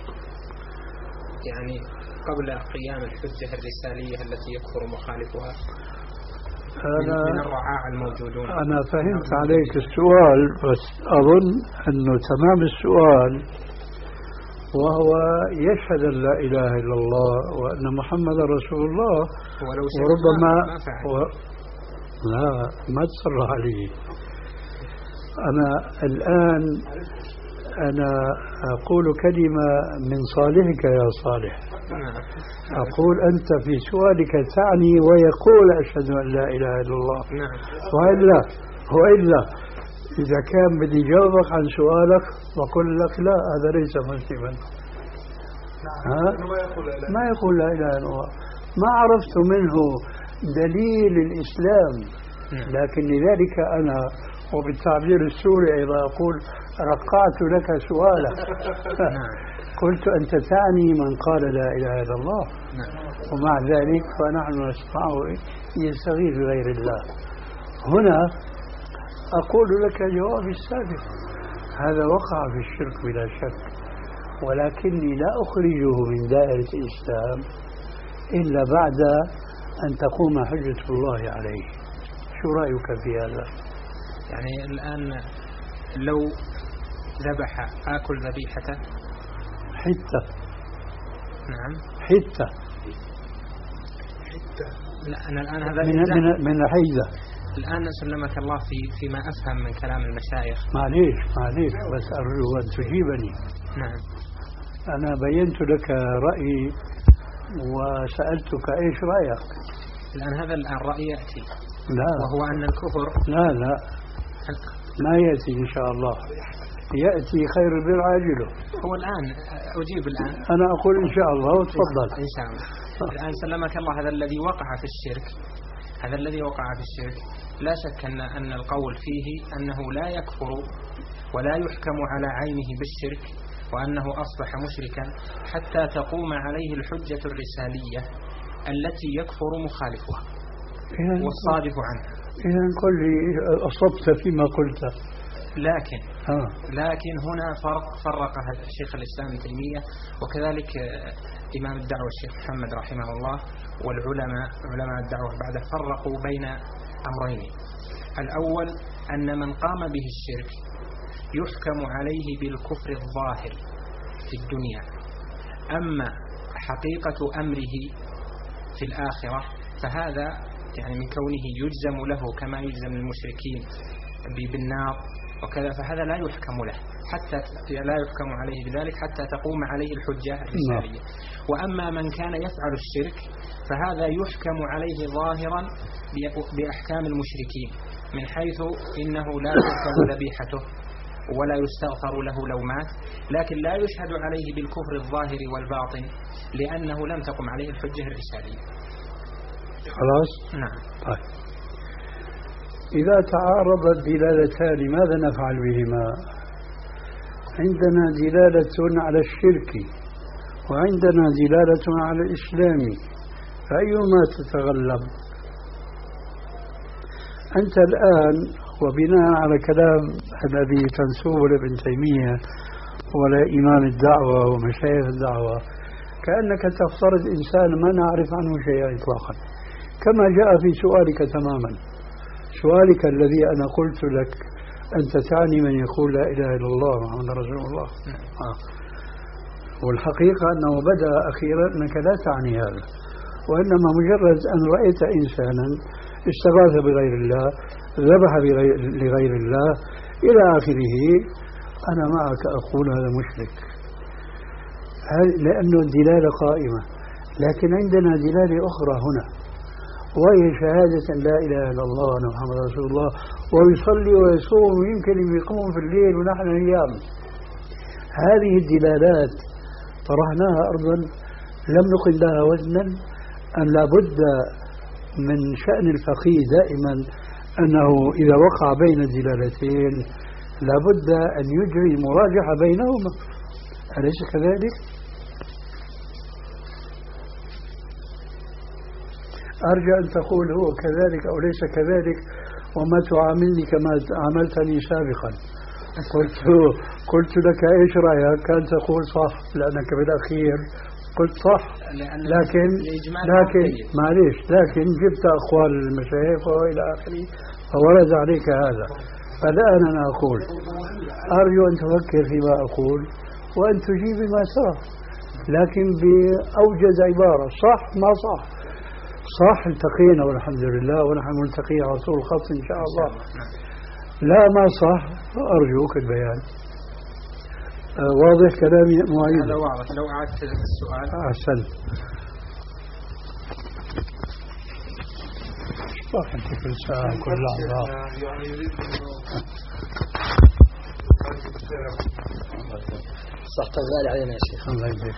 يعني قبل قيام الحجة الرسالية التي يكفر مخالفها أنا من الرعاع الموجودون؟ أنا فهمت عليك السؤال، بس أظن أنه تمام السؤال وهو يشهد أن لا إله إلا الله وأن محمد رسول الله، وربما و... لا ما تصرح عليه. أنا الآن أنا أقول كلمة من صالحك يا صالح، أقول أنت في سؤالك تعني ويقول أشهد أن لا إله إلا الله، وإلا وإلا إذا كان بدي جاوبك عن سؤالك وأقول لك لا هذا ليس مسلما. ها؟ ما يقول لا إله إلا الله، ما عرفت منه دليل الإسلام، لكن لذلك أنا وبالتعبير السوري إذا أقول رقعت لك سؤالك قلت أنت تعني من قال لا إله إلا الله. نعم. ومع ذلك فنحن نسمعه يستغيث بغير الله. هنا أقول لك جواب السابق، هذا وقع في الشرك بلا شك، ولكني لا أخرجه من دائرة الإسلام إلا بعد أن تقوم حجة الله عليه. شو رأيك في هذا؟ يعني الآن لو ذبح آكل ذبيحته حتة. نعم حتة حتة. لا أنا الآن هذا من من من حيزة. الآن سلمك الله في فيما أفهم من كلام المشايخ. معليش معليش بس أرجو أن تجيبني. نعم. أنا بينت لك رأيي وسألتك إيش رأيك. الآن هذا الآن رأي يأتي، لا وهو أن الكفر لا لا ما يأتي إن شاء الله، يأتي خير البر عاجله. هو الآن أجيب الآن، أنا أقول إن شاء الله وتفضل. إن شاء الله. الآن سلمك الله هذا الذي وقع في الشرك، هذا الذي وقع في الشرك لا شك أن أن القول فيه أنه لا يكفر ولا يحكم على عينه بالشرك، وأنه أصبح مشركا حتى تقوم عليه الحجة الرسالية التي يكفر مخالفها والصادف عنها. إذا قل لي أصبت فيما قلت. لكن آه. لكن هنا فرق فرقها الشيخ الإسلام ابن تيمية وكذلك إمام الدعوة الشيخ محمد رحمه الله والعلماء علماء الدعوة بعد فرقوا بين أمرين. الأول أن من قام به الشرك يحكم عليه بالكفر الظاهر في الدنيا، أما حقيقة أمره في الآخرة فهذا يعني من كونه يجزم له كما يجزم المشركين بالنار وكذا، فهذا لا يحكم له حتى لا يحكم عليه بذلك حتى تقوم عليه الحجة الرسالية. وأما من كان يفعل الشرك فهذا يحكم عليه ظاهرا بأحكام المشركين، من حيث إنه لا تحكم ذبيحته ولا يستغفر له لو مات، لكن لا يشهد عليه بالكفر الظاهر والباطن لأنه لم تقم عليه الحجة الرسالية. خلاص؟ نعم. طيب إذا تعارضت دلالتان ماذا نفعل بهما؟ عندنا دلالة على الشرك وعندنا دلالة على الإسلام، فأيهما تتغلب؟ أنت الآن وبناء على كلام الذي تنسوه لابن تيمية ولا إمام الدعوة ومشايخ الدعوة كأنك تفترض إنسان ما نعرف عنه شيئا إطلاقا، كما جاء في سؤالك تماما. سؤالك الذي أنا قلت لك أنت تعني من يقول لا إله إلا الله محمد رسول الله، آه. والحقيقة أنه بدأ أخيرا أنك لا تعني هذا، وإنما مجرد أن رأيت إنسانا استغاث بغير الله، ذبح لغير الله إلى آخره، أنا معك أقول هذا مشرك، لأنه الدلالة قائمة. لكن عندنا دلالة أخرى هنا، وهي شهادة لا إله إلا الله وأن محمد رسول الله، ويصلي ويصوم ويمكن يقوم في الليل ونحن نيام. هذه الدلالات طرحناها أرضا لم نقل لها وزنا، أن لابد من شأن الفقيه دائما أنه إذا وقع بين الدلالتين لابد أن يجري مراجعة بينهما، أليس كذلك؟ أرجع أن تقول هو كذلك أو ليس كذلك، وما تعاملني كما عاملتني سابقا. قلت قلت لك إيش رأيك؟ كان تقول صح لأنك بالأخير قلت صح، لكن لكن معليش لكن جبت أقوال المشايخ وإلى آخره فورد عليك هذا. فالآن أنا أقول أرجو أن تفكر فيما أقول وأن تجيب ما صح، لكن بأوجز عبارة، صح ما صح. صح التقينا والحمد لله ونحن ملتقي على طول الخط إن شاء الله. لا ما صح أرجوك البيان. آه واضح كلامي معيد؟ هذا واضح. لو أعدت السؤال. أحسنت. صح أنت كل ساعة كل لحظة. صح تغالي علينا يا شيخ. الله يجزيك.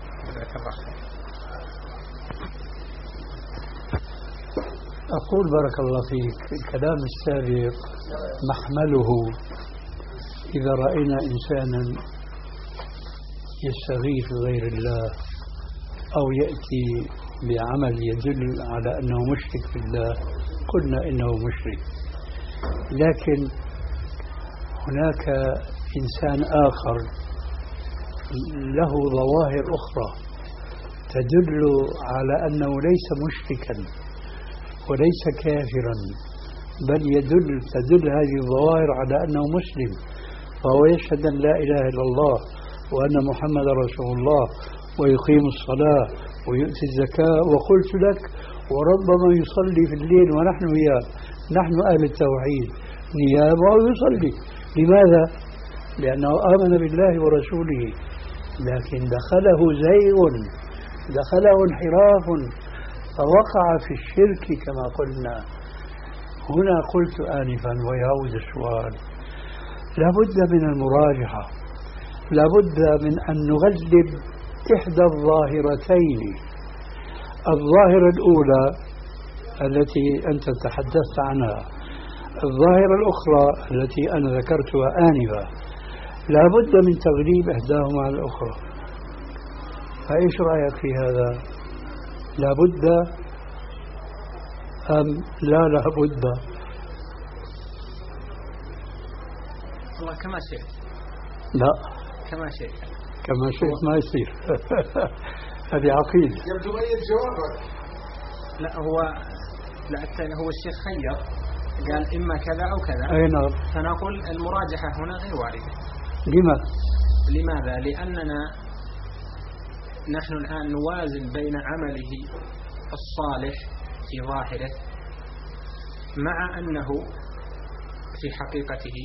أقول بارك الله فيك الكلام السابق محمله إذا رأينا إنسانا يستغيث غير الله أو يأتي بعمل يدل على أنه مشرك بالله قلنا إنه مشرك. لكن هناك إنسان آخر له ظواهر أخرى تدل على أنه ليس مشركا وليس كافرا، بل يدل تدل هذه الظواهر على أنه مسلم، فهو يشهد أن لا إله إلا الله وأن محمد رسول الله ويقيم الصلاة ويؤتي الزكاة. وقلت لك وربما يصلي في الليل ونحن وياه، نحن أهل التوحيد نيابه ويصلي. لماذا؟ لأنه آمن بالله ورسوله، لكن دخله زيغ، دخله انحراف، فوقع في الشرك كما قلنا. هنا قلت آنفا ويعود السؤال، لابد من المراجعة، لابد من أن نغلب إحدى الظاهرتين. الظاهرة الأولى التي أنت تحدثت عنها، الظاهرة الأخرى التي أنا ذكرتها آنفا، لابد من تغليب إحداهما على الأخرى. فإيش رأيك في هذا؟ لابد أم لا لابد؟ والله كما شئت. لا كما شئت. كما شئت ما يصير. هذه عقيدة. يبدو أي جوابك. لا هو لا هو الشيخ خير قال إما كذا أو كذا. أي نعم. فنقول المراجحة هنا غير واردة. لماذا؟ لماذا؟ لأننا نحن الآن نوازن بين عمله الصالح في ظاهره مع أنه في حقيقته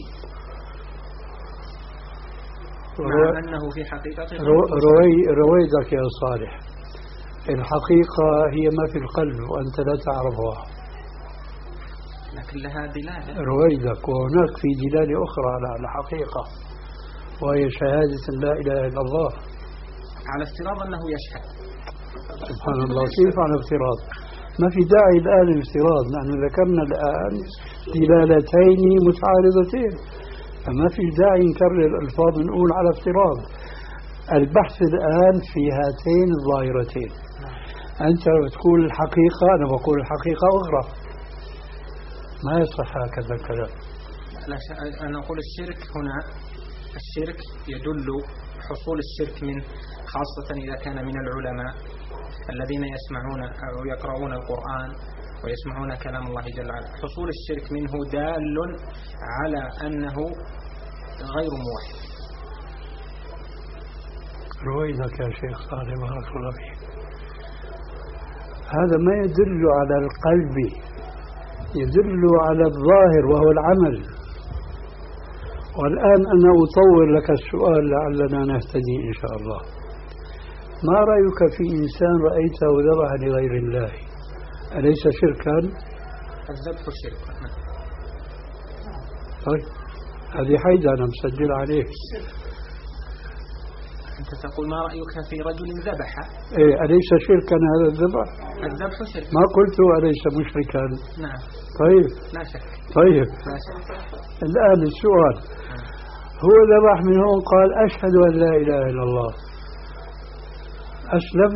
مع أنه في حقيقته روي رويدك يا صالح، الحقيقة هي ما في القلب وأنت لا تعرفها، لكن لها دلالة. رويدك، وهناك في دلالة أخرى على الحقيقة وهي شهادة لا إله إلا الله، على افتراض أنه يشهد. سبحان الله، كيف على افتراض؟ ما في داعي الآن الافتراض، نحن ذكرنا الآن دلالتين متعارضتين، فما في داعي نكرر الألفاظ نقول على افتراض. البحث الآن في هاتين الظاهرتين. أنت بتقول الحقيقة، أنا بقول الحقيقة أخرى، ما يصح هكذا الكلام. لا أنا أقول الشرك هنا، الشرك يدل حصول الشرك من خاصة إذا كان من العلماء الذين يسمعون أو يقرؤون القرآن ويسمعون كلام الله جل وعلا، حصول الشرك منه دال على أنه غير موحد. رويدك يا شيخ صالح بارك الله فيك. هذا ما يدل على القلب، يدل على الظاهر وهو العمل. والآن أنا أطور لك السؤال لعلنا نهتدي إن شاء الله. ما رأيك في إنسان رأيته ذبح لغير الله، أليس شركا؟ الذبح شرك. طيب هذه حيدة أنا مسجل عليك. أنت تقول ما رأيك في رجل ذبح؟ إيه، أليس شركا هذا الذبح؟ الذبح شرك. ما قلت أليس مشركا؟ نعم. طيب لا شك. طيب لا شك. الآن السؤال، هو ذبح من هون قال أشهد أن لا إله إلا الله، أسلم؟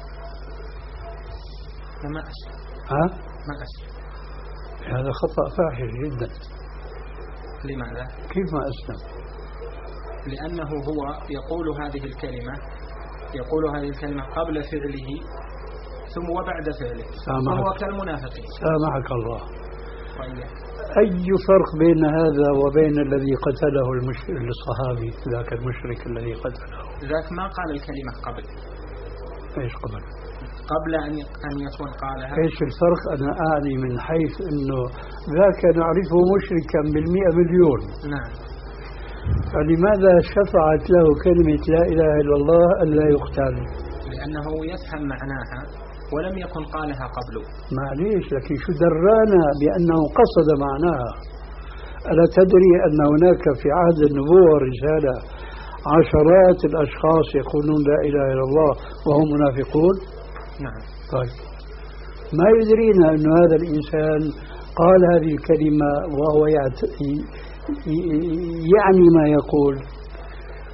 ما أسلم. ها؟ ما أسلم. هذا خطأ فاحش جدا. لماذا؟ كيف ما أسلم؟ لأنه هو يقول هذه الكلمة يقول هذه الكلمة قبل فعله ثم وبعد فعله، فهو كالمنافقين. سامحك الله. طيب. أي فرق بين هذا وبين الذي قتله المشرك الصحابي، ذاك المشرك الذي قتله؟ ذاك ما قال الكلمة قبل. إيش قبل؟ قبل أن أن يكون قالها. إيش الفرق؟ أنا أعني من حيث إنه ذاك نعرفه مشركا بالمئة مليون. نعم. فلماذا شفعت له كلمة لا إله إلا الله ألا يقتل؟ لأنه يفهم معناها ولم يكن قالها قبله. معليش، لكن شو درانا بأنه قصد معناها؟ ألا تدري أن هناك في عهد النبوة والرسالة عشرات الأشخاص يقولون لا إله إلا الله وهم منافقون؟ نعم. طيب ما يدرينا أن هذا الإنسان قال هذه الكلمة وهو يعني ما يقول،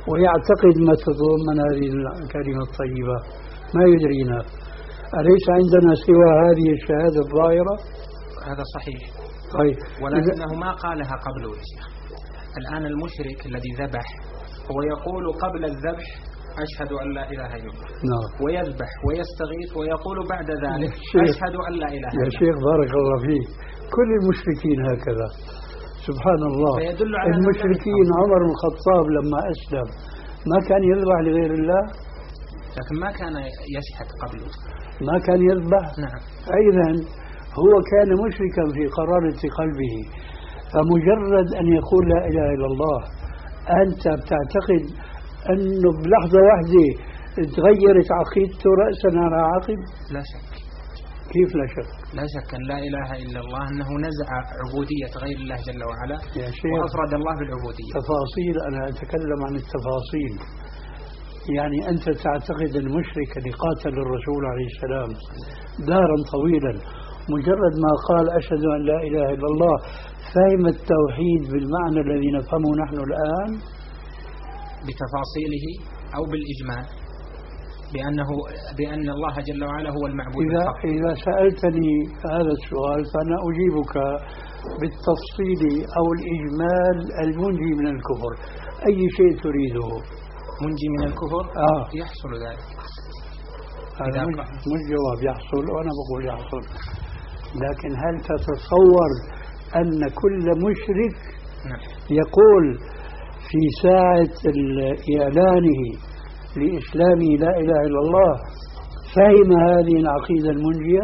ويعتقد ما تتضمن هذه الكلمة الطيبة ما يدرينا. أليس عندنا سوى هذه الشهادة الظاهرة؟ هذا صحيح. طيب ولكنه ما قالها قبله يا شيخ. الآن المشرك الذي ذبح هو يقول قبل الذبح أشهد أن لا إله إلا الله. نعم. ويذبح ويستغيث ويقول بعد ذلك أشهد أن لا إله إلا الله. يا شيخ بارك الله فيك، كل المشركين هكذا سبحان الله. المشركين عمر بن الخطاب لما أسلم ما كان يذبح لغير الله، لكن ما كان يشهد قبله، ما كان يذبح. نعم. أيضا هو كان مشركا في قرارة قلبه، فمجرد أن يقول لا إله إلا الله أنت بتعتقد أنه بلحظة واحدة تغيرت عقيدته رأسا على عقب؟ لا شك. كيف لا شك؟ لا شك أن لا إله إلا الله أنه نزع عبودية غير الله جل وعلا وأفرد الله بالعبودية. تفاصيل، أنا أتكلم عن التفاصيل. يعني أنت تعتقد المشرك اللي قاتل الرسول عليه السلام دارا طويلا مجرد ما قال أشهد أن لا إله إلا الله فهم التوحيد بالمعنى الذي نفهمه نحن الآن بتفاصيله أو بالإجمال بأنه بأن الله جل وعلا هو المعبود إذا, الحق. إذا سألتني هذا السؤال فأنا أجيبك بالتفصيل أو الإجمال المنجي من الكفر. أي شيء تريده؟ منجي من الكفر؟ آه. يحصل ذلك. هذا مش جواب يحصل، وأنا بقول يحصل. لكن هل تتصور أن كل مشرك يقول في ساعة إعلانه لإسلامه لا إله إلا الله فهم هذه العقيدة المنجية؟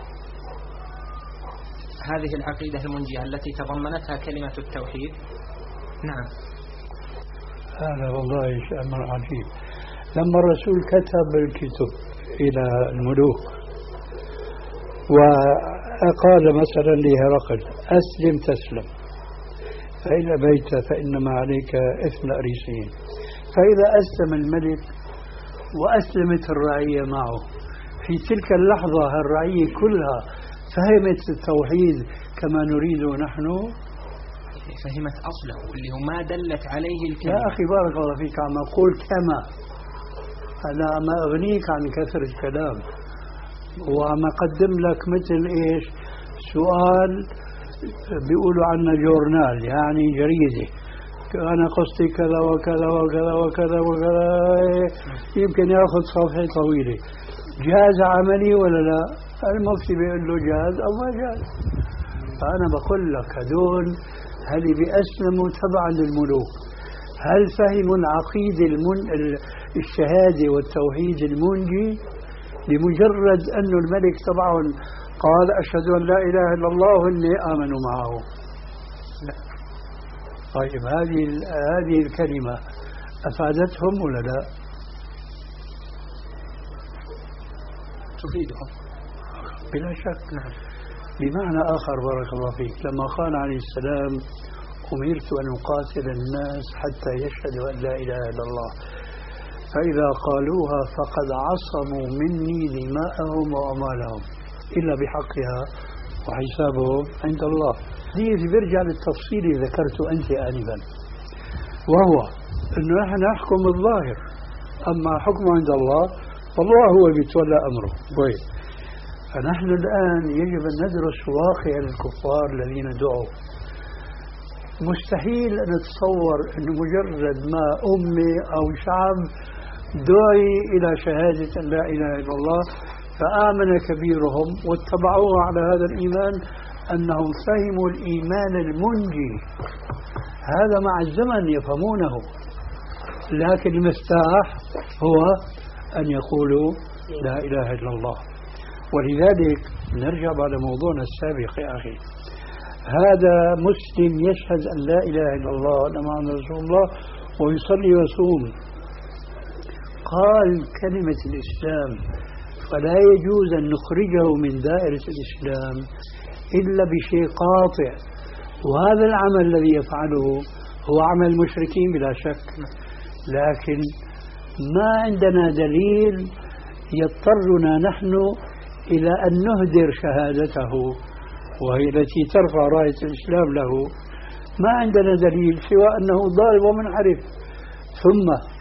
هذه العقيدة المنجية التي تضمنتها كلمة التوحيد؟ نعم. هذا والله أمر عجيب. لما الرسول كتب الكتب إلى الملوك وقال مثلا لهرقل أسلم تسلم، فإن أبيت فإنما عليك إثم الأريسيين. فإذا أسلم الملك وأسلمت الرعية معه في تلك اللحظة الرعية كلها فهمت التوحيد كما نريد نحن، فهمت أصله اللي هو ما دلت عليه الكلمة. يا أخي بارك الله فيك عم أقول كما، أنا ما أغنيك عن كثر الكلام وعم أقدم لك مثل إيش سؤال بيقولوا عنه جورنال يعني جريدة، أنا قصتي كذا وكذا وكذا وكذا وكذا، يمكن يأخذ صفحة طويلة. جاز عملي ولا لا؟ المفتي بيقول له جاز أو ما جاز. فأنا بقول لك هدول هل بيأسلموا تبعا للملوك هل فهموا العقيدة المن... الشهادة والتوحيد المنجي لمجرد أن الملك تبعهم قال أشهد أن لا إله إلا الله وإن آمنوا معه؟ لا. طيب هذه هذه الكلمة أفادتهم ولا لا؟ تفيدهم بلا شك. نعم. بمعنى آخر بارك الله فيك لما قال عليه السلام أمرت أن أقاتل الناس حتى يشهدوا أن لا إله إلا الله فإذا قالوها فقد عصموا مني دماءهم وأموالهم إلا بحقها وحسابهم عند الله. هذه بيرجع للتفصيل اللي ذكرته أنت آنفا، وهو أنه نحن نحكم بالظاهر أما حكمه عند الله فالله هو بيتولى أمره. طيب فنحن الآن يجب أن ندرس واقع الكفار الذين دعوا. مستحيل أن نتصور أن مجرد ما أمة أو شعب دعي إلى شهادة أن لا إله إلا الله فآمن كبيرهم واتبعوه على هذا الإيمان أنهم فهموا الإيمان المنجي. هذا مع الزمن يفهمونه، لكن المفتاح هو أن يقولوا لا إله إلا الله. ولذلك نرجع على موضوعنا السابق يا أخي، هذا مسلم يشهد أن لا إله إلا الله وأن محمد رسول الله ويصلي ويصوم، قال كلمة الإسلام، فلا يجوز أن نخرجه من دائرة الإسلام إلا بشيء قاطع. وهذا العمل الذي يفعله هو عمل المشركين بلا شك، لكن ما عندنا دليل يضطرنا نحن إلى أن نهدر شهادته وهي التي ترفع راية الإسلام له. ما عندنا دليل سوى أنه ضال ومنحرف. ثم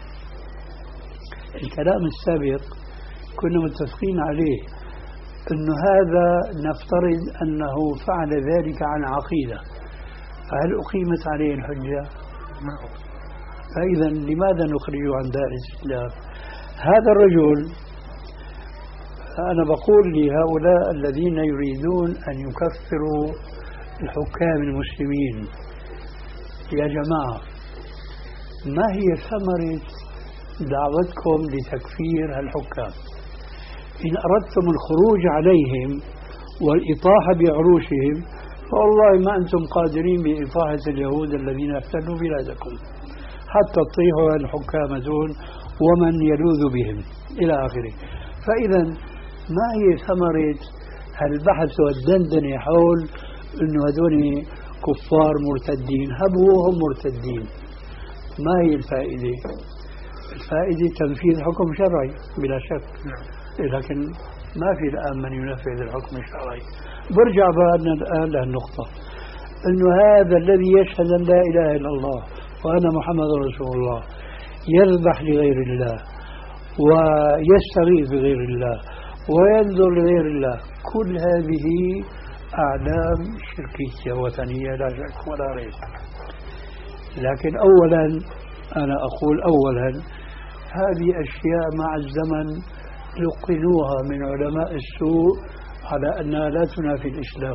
الكلام السابق كنا متفقين عليه أنه هذا نفترض أنه فعل ذلك عن عقيدة، فهل أقيمت عليه الحجة؟ فإذا لماذا نخرجه عن دائرة الإسلام؟ هذا الرجل، أنا بقول لهؤلاء الذين يريدون أن يكفروا الحكام المسلمين، يا جماعة ما هي ثمرة دعوتكم لتكفير الحكام؟ إن أردتم الخروج عليهم والإطاحة بعروشهم فوالله ما أنتم قادرين بإطاحة اليهود الذين افتنوا بلادكم حتى تطيحوا الحكام دون ومن يلوذ بهم إلى آخره. فإذا ما هي ثمرة البحث والدندنة حول أنه هذول كفار مرتدين؟ هبوهم مرتدين، ما هي الفائدة؟ الفائدة تنفيذ حكم شرعي بلا شك، لكن ما في الآن من ينفذ الحكم الشرعي. برجع بقى الآن لهالنقطة، أنه هذا الذي يشهد أن لا إله إلا الله وأنا محمد رسول الله يذبح لغير الله ويستغيث بغير الله وينذر لغير الله، كل هذه أعلام شركية وثنية لا شك ولا ريب. لكن أولا أنا أقول أولا هذه أشياء مع الزمن لقنوها من علماء السوء على أنها لا تنافي الإسلام.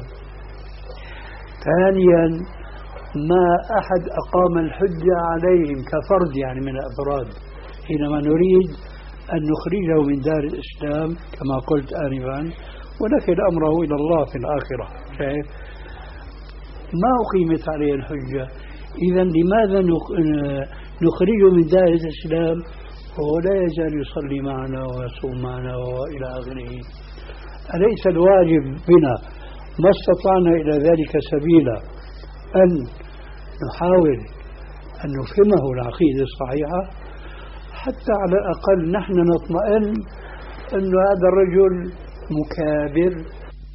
ثانيا ما أحد أقام الحجة عليهم كفرد يعني من الأفراد حينما نريد أن نخرجه من دار الإسلام كما قلت آنفا ونكل أمره إلى الله في الآخرة. شايف ما أقيمت عليه الحجة، إذا لماذا نخرجه من دار الإسلام وهو لا يزال يصلي معنا ويصوم معنا وإلى آخره؟ أليس الواجب بنا ما استطعنا إلى ذلك سبيلا أن نحاول أن نفهمه العقيدة الصحيحة حتى على الأقل نحن نطمئن أن هذا الرجل مكابر،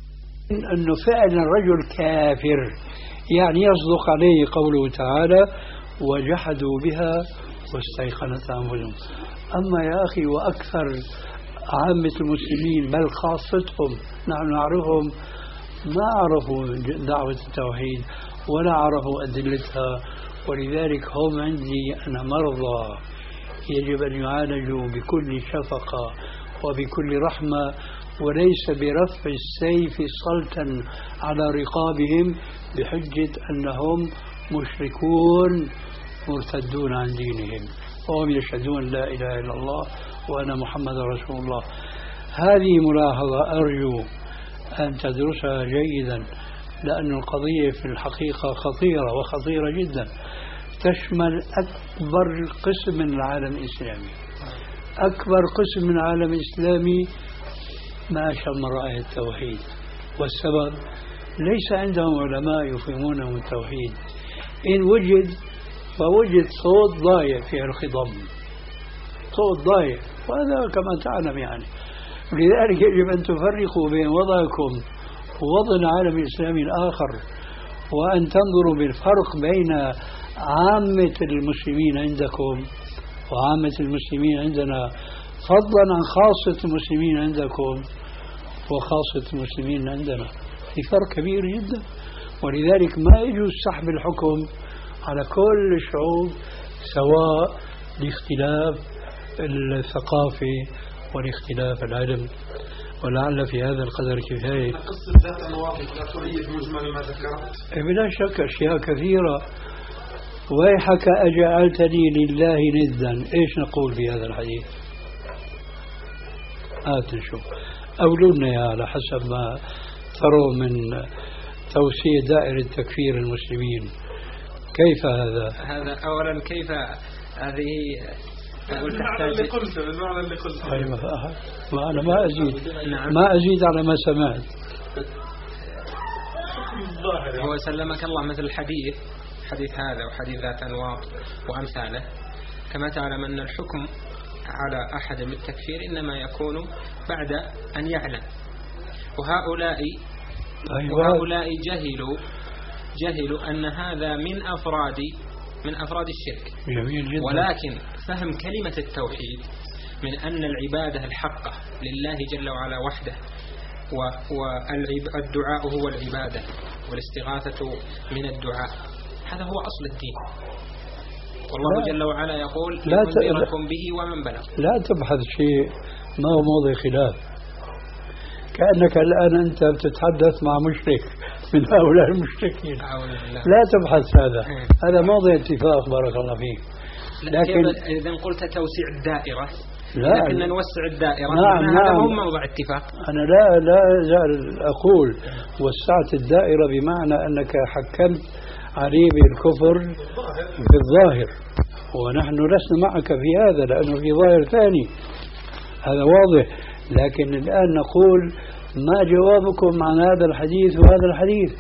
أنه فعلا رجل كافر، يعني يصدق عليه قوله تعالى وجحدوا بها واستيقنت أنفسهم. أما يا أخي وأكثر عامة المسلمين بل خاصتهم نحن نعرفهم ما عرفوا دعوة التوحيد ولا عرفوا أدلتها، ولذلك هم عندي أنا مرضى يجب أن يعالجوا بكل شفقة وبكل رحمة وليس برفع السيف صلتا على رقابهم بحجة أنهم مشركون مرتدون عن دينهم وهم يشهدون لا إله إلا الله وأنا محمد رسول الله. هذه ملاحظة أرجو أن تدرسها جيدا، لأن القضية في الحقيقة خطيرة وخطيرة جدا، تشمل أكبر قسم من العالم الإسلامي. أكبر قسم من العالم الإسلامي ما شم رأي التوحيد، والسبب ليس عندهم علماء يفهمونهم التوحيد، إن وجد فوجد صوت ضايع في الخضم، صوت ضايع، وهذا كما تعلم يعني. لذلك يجب أن تفرقوا بين وضعكم ووضع العالم الإسلامي الآخر، وأن تنظروا بالفرق بين عامة المسلمين عندكم وعامة المسلمين عندنا، فضلا عن خاصة المسلمين عندكم وخاصة المسلمين عندنا، في فرق كبير جدا. ولذلك ما يجوز سحب الحكم على كل الشعوب سواء لاختلاف الثقافة ولاختلاف العلم. ولعل في هذا القدر كفاية. قصة ذات أنواط الكافرية بمجمل ما ذكرت بلا شك أشياء كثيرة. ويحك أجعلتني لله ندا، إيش نقول في هذا الحديث؟ آت نشوف، أولوا لنا على حسب ما تروا من توسيع دائرة تكفير المسلمين. كيف هذا؟ هذا أولا كيف هذه المعنى اللي قلته المعنى اللي قلته أيوة. ما أنا ما أزيد نعم. ما أزيد على ما سمعت. هو سلمك الله مثل الحديث حديث هذا وحديث ذات أنواط وأمثاله، كما تعلم أن الحكم على أحد بالتكفير إنما يكون بعد أن يعلم، وهؤلاء أيوة. وهؤلاء جهلوا جهلوا أن هذا من أفراد من أفراد الشرك. جميل جدا. ولكن فهم كلمة التوحيد من أن العبادة الحقة لله جل وعلا وحده، والدعاء هو العبادة والاستغاثة من الدعاء، هذا هو أصل الدين. والله جل وعلا يقول لأنذركم به ومن بلغ. لا تبحث شيء ما هو موضع خلاف، كأنك الآن أنت بتتحدث مع مشرك من هؤلاء المشركين. لا تبحث هذا، هذا موضع اتفاق بارك الله فيك. لكن إذا قلت توسيع الدائرة، لا لكن نوسع الدائرة، نعم هذا نعم. مو موضع اتفاق. أنا لا لا أزال أقول وسعت الدائرة بمعنى أنك حكمت عليه بالكفر في الظاهر، ونحن لسنا معك في هذا لأنه في ظاهر ثاني، هذا واضح. لكن الآن نقول ما جوابكم عن هذا الحديث وهذا الحديث؟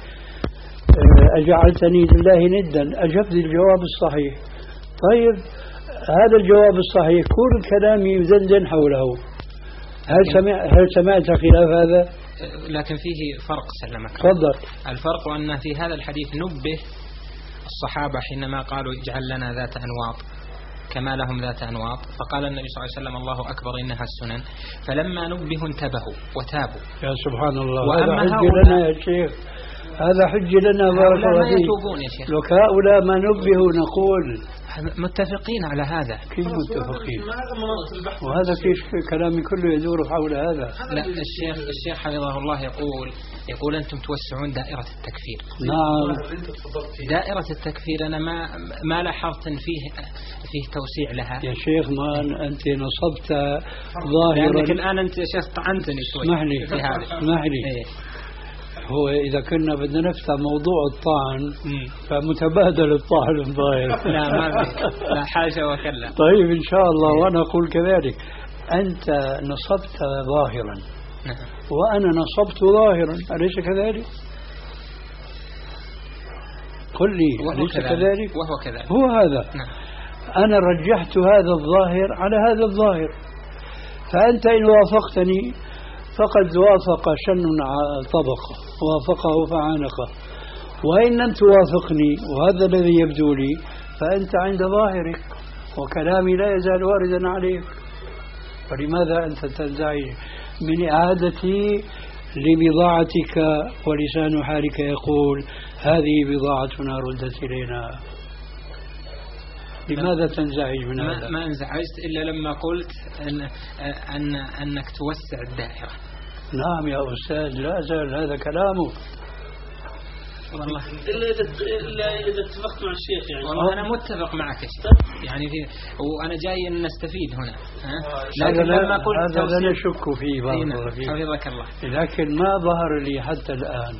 أجعلتني لله ندا، أجبت الجواب الصحيح. طيب هذا الجواب الصحيح كل كلامي يزندن حوله، هل سمع هل سمعت خلاف هذا؟ لكن فيه فرق سلمك. تفضل. الفرق أن في هذا الحديث نبه الصحابة حينما قالوا اجعل لنا ذات أنواط كما لهم ذات أنواط، فقال النبي صلى الله عليه وسلم الله أكبر إنها السنن، فلما نبهوا انتبهوا وتابوا. يا سبحان الله، وأما هذا حج لنا يا شيخ، هذا حج لنا بارك الله فيك. يتوبون يا شيخ. لو هؤلاء ما نبهوا نقول متفقين على هذا. كيف متفقين؟ وهذا كيف كلامي كله يدور حول هذا. لا الشيخ الشيخ حفظه الله يقول يقول أنتم توسعون دائرة التكفير. نعم. دائرة التكفير أنا ما ما لاحظت فيه فيه توسيع لها. يا شيخ ما أنت نصبت ظاهرا. لكن الآن أنت يا شيخ طعنتني شوي. اسمح لي في هذا. اسمح لي. إيه. هو إذا كنا بدنا نفتح موضوع الطعن فمتبادل الطعن الظاهر. لا ما في، لا حاشا وكلا. طيب إن شاء الله وأنا أقول كذلك. أنت نصبت ظاهرا وأنا نصبت ظاهرا، أليس كذلك؟ قل لي أليس كذلك؟ وهو كذلك. هو هذا. نعم. أنا رجحت هذا الظاهر على هذا الظاهر، فأنت إن وافقتني فقد وافق شن طبقه، وافقه فعانقه، وإن لم توافقني وهذا الذي يبدو لي فأنت عند ظاهرك وكلامي لا يزال واردا عليك. فلماذا أنت تنزعج من إعادتي لبضاعتك ولسان حالك يقول هذه بضاعتنا ردت إلينا؟ لماذا تنزعج من هذا؟ ما انزعجت إلا لما قلت أن أن أنك توسع الدائرة. نعم يا أستاذ، لا زال هذا كلامك. والله إلا إذا إلا إذا اتفقت مع الشيخ يعني. والله أنا متفق معك شيخ. يعني في وأنا جاي أن نستفيد هنا. لكن لما قلت هذا لا نشك فيه بارك فيك. حفظك الله. لكن ما ظهر لي حتى الآن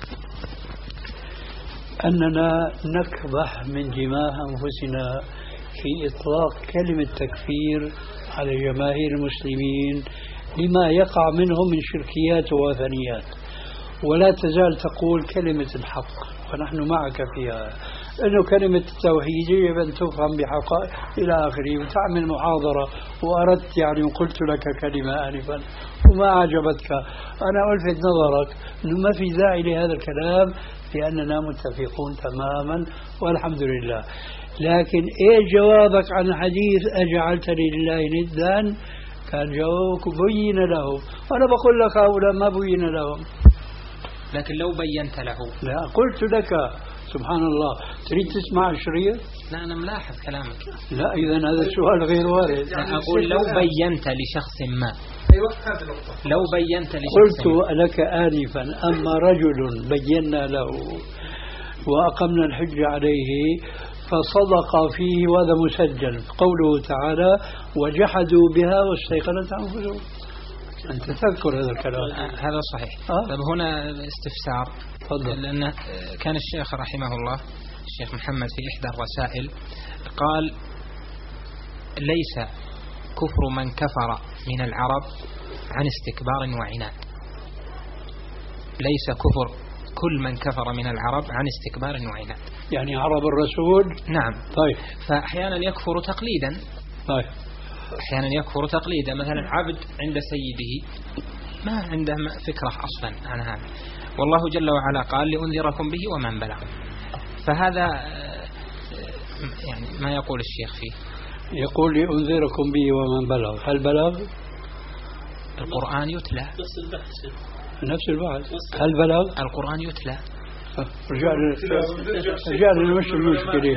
أننا نكبح من دماء أنفسنا في إطلاق كلمة تكفير على جماهير المسلمين لما يقع منهم من شركيات ووثنيات، ولا تزال تقول كلمة الحق، ونحن معك فيها، أنه كلمة التوحيد يجب أن تفهم بحقائق إلى آخره، وتعمل محاضرة وأردت يعني وقلت لك كلمة آنفا وما عجبتك، أنا ألفت نظرك أنه ما في داعي لهذا الكلام لأننا متفقون تماما والحمد لله. لكن إيه جوابك عن الحديث أجعلتني لله ندا؟ كان جوابك بين له، وأنا بقول لك هؤلاء ما بين لهم. لكن لو بينت له. لا قلت لك سبحان الله، تريد تسمع الشريط؟ لا أنا ملاحظ كلامك. لا إذا هذا السؤال غير وارد. لا أقول لو بينت لشخص ما. لو بينت لشخص قلت لك آنفا أما رجل بينا له وأقمنا الحج عليه فصدق فيه، وهذا مسجل قوله تعالى وجحدوا بها واستيقنت أنفسهم. أنت تذكر هذا الكلام؟ هذا صحيح. آه؟ طيب هنا استفسار. تفضل. لأن كان الشيخ رحمه الله الشيخ محمد في إحدى الرسائل قال ليس كفر من كفر من العرب عن استكبار وعناد. ليس كفر كل من كفر من العرب عن استكبار وعناد. يعني عرب الرسول. نعم. طيب. فأحيانا يكفر تقليدا. طيب. أحيانا يكفر تقليدا، مثلا عبد عند سيده ما عنده فكرة أصلا عن هذا، والله جل وعلا قال لأنذركم به ومن بلغ. فهذا يعني ما يقول الشيخ فيه. يقول لأنذركم به ومن بلغ، هل بلغ؟ القرآن يتلى نفس البحث. نفس البحث، هل بلغ؟ القرآن يتلى. رجع رجع لمش المشكلة.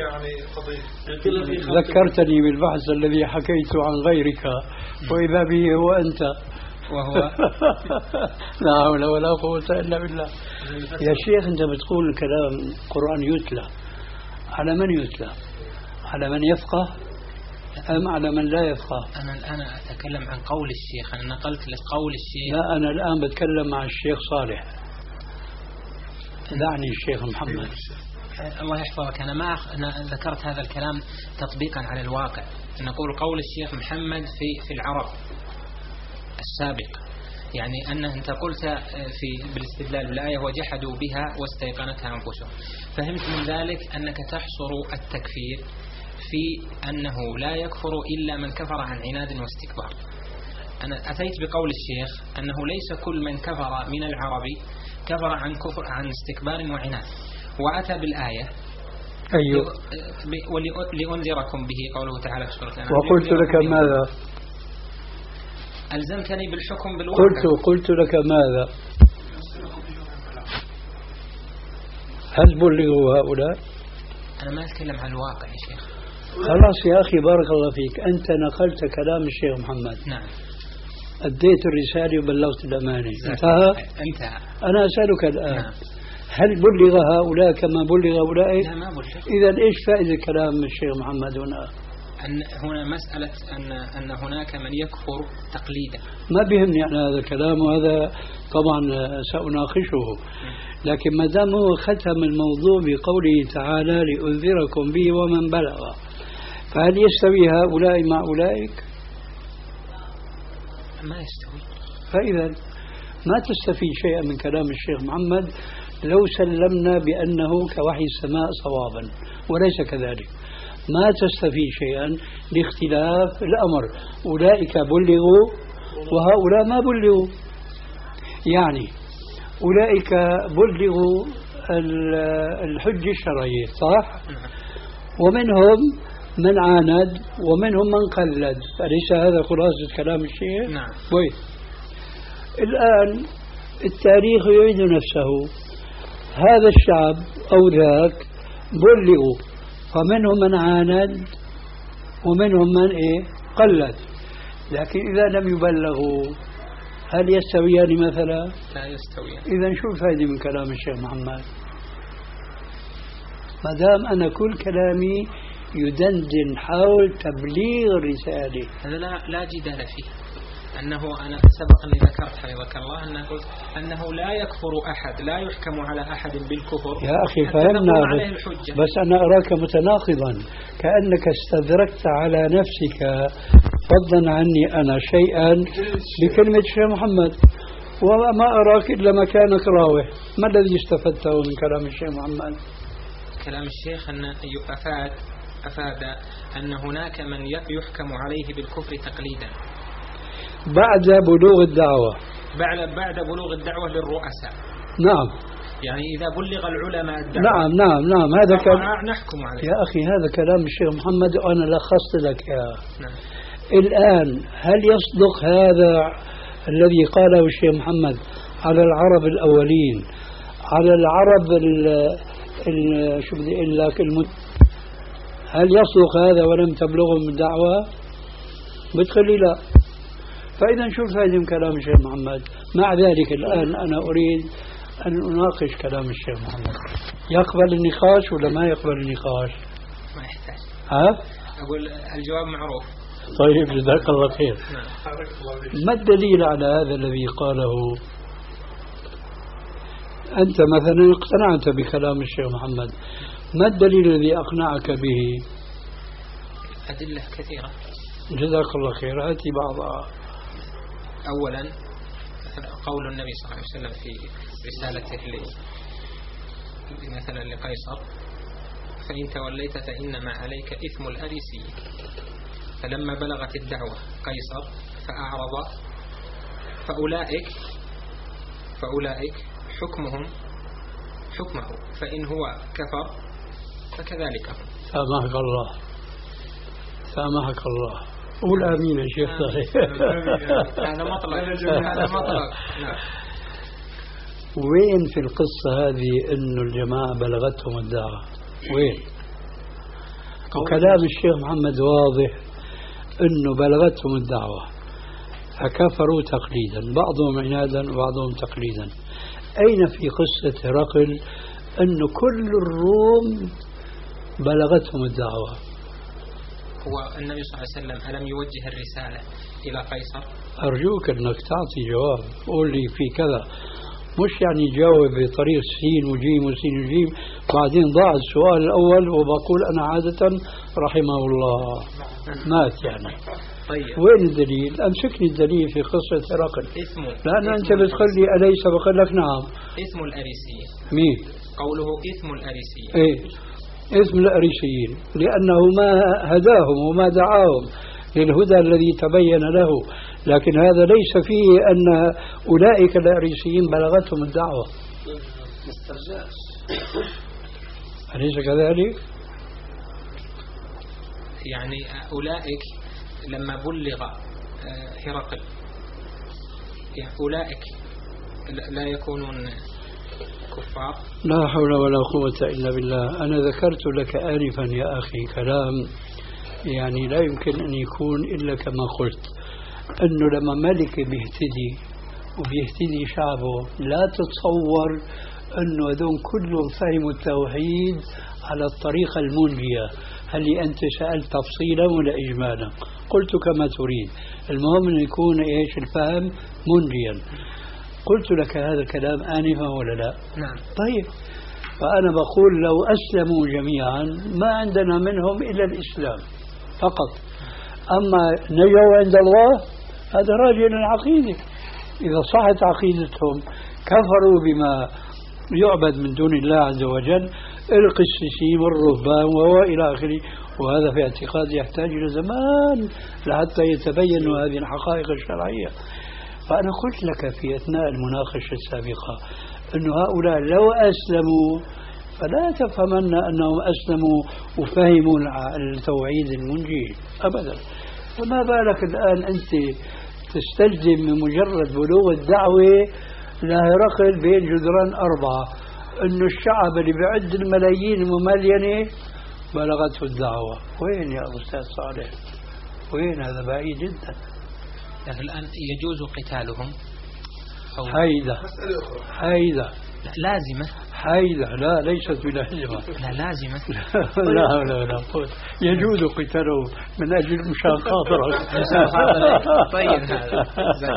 ذكرتني بالبحث الذي حكيت عن غيرك وإذا به هو أنت وهو لا حول ولا قوة إلا بالله. يا شيخ أنت بتقول كلام القرآن يتلى، على من يتلى؟ على من يفقه أم على من لا يفقه؟ أنا الآن أتكلم عن قول الشيخ، أنا نقلت لك قول الشيخ. لا أنا الآن بتكلم مع الشيخ صالح، دعني الشيخ محمد. الله يحفظك، أنا ما أنا ذكرت هذا الكلام تطبيقا على الواقع. نقول قول الشيخ محمد في في العرب السابق، يعني أنه أنت قلت في بالاستدلال بالآية وجحدوا بها واستيقنتها أنفسهم، فهمت من ذلك أنك تحصر التكفير في أنه لا يكفر إلا من كفر عن عناد واستكبار. أنا أتيت بقول الشيخ أنه ليس كل من كفر من العربي كفر عن كفر عن استكبار وعناد، وأتى بالآية أيوه ولأنذركم به قوله تعالى في سورة الأنعام. وقلت لك ماذا؟ ألزمتني بالحكم بالواقع. قلت قلت لك ماذا؟ هل بلغوا هؤلاء؟ أنا ما أتكلم عن الواقع يا شيخ. خلاص يا أخي بارك الله فيك، أنت نقلت كلام الشيخ محمد. نعم. أديت الرسالة وبلغت الأمانة. انتهى؟ انتهى. أنا أسألك الآن. نعم. هل بلغ هؤلاء كما بلغ أولئك؟ لا ما بلغ. إذا إيش فائدة كلام الشيخ محمد هنا؟ أن هنا مسألة أن أن هناك من يكفر تقليدا. ما بيهمني أنا هذا الكلام، وهذا طبعا سأناقشه، لكن ما دام هو ختم الموضوع بقوله تعالى لأنذركم به ومن بلغ، فهل يستوي هؤلاء مع أولئك؟ ما يستوي. فإذا ما تستفيد شيئا من كلام الشيخ محمد لو سلمنا بأنه كوحي السماء صوابا، وليس كذلك. ما تستفيد شيئا لاختلاف الأمر، أولئك بلغوا وهؤلاء ما بلغوا. يعني أولئك بلغوا الحج الشرعية صح؟ ومنهم من عاند ومنهم من قلد، أليس هذا خلاصة كلام الشيخ؟ نعم. طيب الآن التاريخ يعيد نفسه، هذا الشعب أو ذاك بلغوا، فمنهم من عاند ومنهم من إيه قلد، لكن إذا لم يبلغوا هل يستويان مثلا؟ لا يستويان. إذا شو الفائدة من كلام الشيخ محمد؟ ما دام أنا كل كلامي يدندن حول تبليغ الرسالة، هذا لا لا جدال فيه. أنه أنا سبق أني ذكرت حفظك الله أنه قلت أنه لا يكفر أحد، لا يحكم على أحد بالكفر يا أخي فهمنا، بس أنا أراك متناقضا، كأنك استدركت على نفسك فضلا عني أنا شيئا بكلمة الشيخ محمد، وما أراك إلا مكانك راوح. ما الذي استفدته من كلام الشيخ محمد؟ كلام الشيخ أن أفاد أفاد أن هناك من يحكم عليه بالكفر تقليدا بعد بلوغ الدعوة. بعد بعد بلوغ الدعوة للرؤساء. نعم. يعني إذا بلغ العلماء الدعوة. نعم نعم نعم هذا كلام نحكم عليه. يا أخي هذا كلام الشيخ محمد وأنا لخصت لك يا. نعم. الآن هل يصدق هذا الذي قاله الشيخ محمد على العرب الأولين، على العرب ال ال شو بدي أقول لك المت... هل يصدق هذا ولم تبلغهم الدعوة؟ بتقولي لا. فإذا شو الفائدة من كلام الشيخ محمد؟ مع ذلك الآن أنا أريد أن أناقش كلام الشيخ محمد. يقبل النقاش ولا ما يقبل النقاش؟ ما يحتاج. ها؟ أقول الجواب معروف. طيب جزاك الله خير. ما الدليل على هذا الذي قاله؟ أنت مثلا اقتنعت بكلام الشيخ محمد، ما الدليل الذي أقنعك به؟ أدلة كثيرة. جزاك الله خير، هاتي بعضها. أولا قول النبي صلى الله عليه وسلم في رسالته لي مثلا لقيصر: فإن توليت فإنما عليك إثم الأريسي. فلما بلغت الدعوة قيصر فأعرض، فأولئك فأولئك حكمهم حكمه، فإن هو كفر فكذلك هم. سامحك الله. سامحك الله. قول آمين يا شيخ صالح. هذا مطلق. هذا مطلق. وين في القصة هذه إنه الجماعة بلغتهم الدعوة؟ وين؟ وكلام الشيخ محمد واضح إنه بلغتهم الدعوة فكفروا تقليدا، بعضهم عنادا وبعضهم تقليدا. أين في قصة هرقل أنه كل الروم بلغتهم الدعوة؟ هو النبي صلى الله عليه وسلم ألم يوجه الرسالة إلى قيصر؟ أرجوك أنك تعطي جواب، قول لي في كذا، مش يعني جاوب بطريق سين وجيم وسين وجيم بعدين ضاع السؤال الأول وبقول أنا عادة رحمه الله مات يعني. طيب وين الدليل؟ أمسكني الدليل في قصة هرقل. اسمه لأن أنت بتقول لي أليس بقول لك نعم. اسم الأريسيين. مين؟ قوله اسم الأريسيين. إيه اسم الأريسيين لأنه ما هداهم وما دعاهم للهدى الذي تبين له، لكن هذا ليس فيه أن أولئك الأريسيين بلغتهم الدعوة. أليس كذلك؟ يعني أولئك لما بلغ هرقل يعني أولئك لا يكونون كفار؟ لا حول ولا قوة إلا بالله. أنا ذكرت لك آنفا يا أخي كلام يعني لا يمكن أن يكون إلا كما قلت، أنه لما ملك بيهتدي وبيهتدي شعبه لا تتصور أنه هذول كلهم فهموا التوحيد على الطريقة المنجية. هل أنت سألت تفصيلا ولا إجمالا؟ قلت كما تريد، المهم أن يكون إيش الفهم منجيا. قلت لك هذا الكلام آنفا ولا لا؟ نعم. طيب فأنا بقول لو أسلموا جميعا ما عندنا منهم إلا الإسلام فقط، أما نجوا عند الله هذا راجع للعقيدة. إذا صحت عقيدتهم كفروا بما يعبد من دون الله عز وجل، القسيسين والرهبان وإلى آخره، وهذا في اعتقاد يحتاج إلى زمان لحتى يتبين هذه الحقائق الشرعية. فأنا قلت لك في أثناء المناقشة السابقة أن هؤلاء لو أسلموا فلا تفهمن أنهم أسلموا وفهموا التوحيد المنجي أبدا. فما بالك الآن أنت تستلزم من مجرد بلوغ الدعوة لهرقل بين جدران أربعة أنه الشعب اللي بعد الملايين المملينة بلغته الدعوة؟ وين يا أستاذ صالح؟ وين؟ هذا بعيد جدا. لكن الآن يجوز قتالهم أو حيدة حيدة لازمة حيدة لا ليست بلازمة لا لازمة لا لا لا يجوز قتالهم من أجل مشان خاطرك. طيب هذا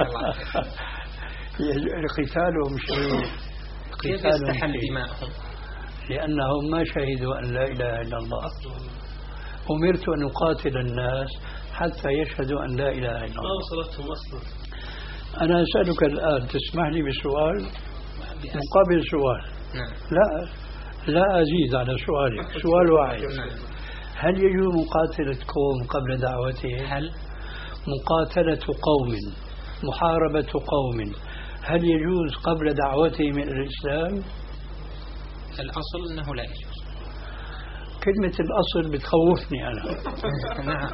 قتالهم شيء. كيف يستحل دماءهم؟ لأنهم ما شهدوا أن لا إله إلا الله. أمرت أن أقاتل الناس حتى يشهدوا أن لا إله إلا الله. ما وصلتهم أصلا. أنا أسألك الآن تسمح لي بسؤال مقابل سؤال. نعم. لا لا أزيد على سؤالك، سؤال واحد. هل يجوز مقاتلة قوم قبل دعوته؟ هل مقاتلة قوم محاربة قوم هل يجوز قبل دعوته من الإسلام؟ الأصل أنه لا يجوز. كلمة الأصل بتخوفني أنا. نعم.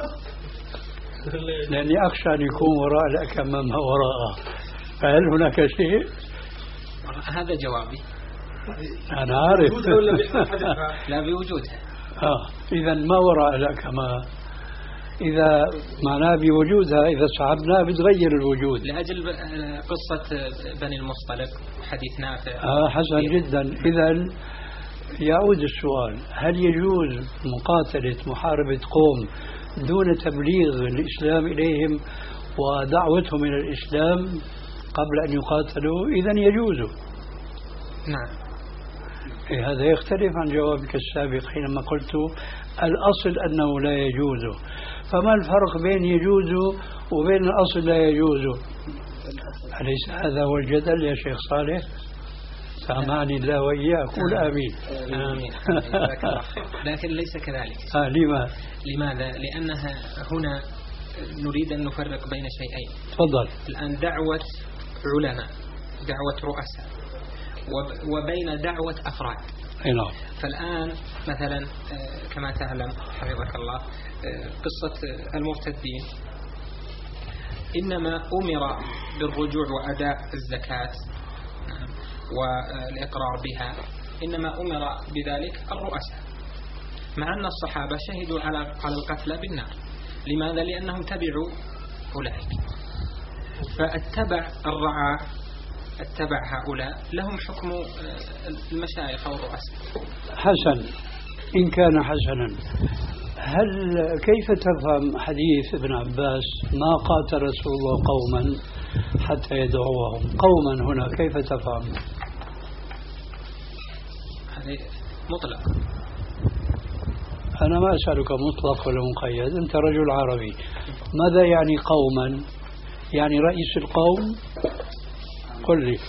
لأني أخشى أن يكون وراء الأكمام ما وراءه. فهل هناك شيء؟ هذا جوابي. أنا عارف. لا بوجودها. آه إذا ما وراء الأكمام إذا معناه بوجودها، إذا صعبناه بتغير الوجود. لأجل قصة بني المصطلق حديث نافع. آه حسن جدا. إذا يعود السؤال، هل يجوز مقاتلة محاربة قوم دون تبليغ الإسلام إليهم ودعوتهم إلى الإسلام قبل أن يقاتلوا؟ إذا يجوز. نعم. إيه هذا يختلف عن جوابك السابق حينما قلت الأصل أنه لا يجوز. فما الفرق بين يجوز وبين الأصل لا يجوز؟ أليس هذا هو الجدل يا شيخ صالح؟ سامعني الله وإياك. قول آمين. آمين. لكن ليس كذلك. آه لما؟ لماذا؟ لأنها هنا نريد أن نفرق بين شيئين. تفضل. الآن دعوة علماء، دعوة رؤساء، وبين دعوة أفراد. نعم. فالآن مثلا كما تعلم حفظك الله قصة المرتدين إنما أمر بالرجوع وأداء الزكاة والإقرار بها، إنما أمر بذلك الرؤساء، مع أن الصحابة شهدوا على على القتلى بالنار. لماذا؟ لأنهم تبعوا أولئك. فاتبع الرعاة اتبع هؤلاء لهم حكم المشايخ أو الرؤساء. حسن، إن كان حسنا، هل كيف تفهم حديث ابن عباس ما قاتل رسول الله قوما حتى يدعوهم؟ قوما هنا كيف تفهم؟ هذه مطلق. أنا ما أسألك مطلق ولا مقيد، أنت رجل عربي. ماذا يعني قوما؟ يعني رئيس القوم؟ قل لي.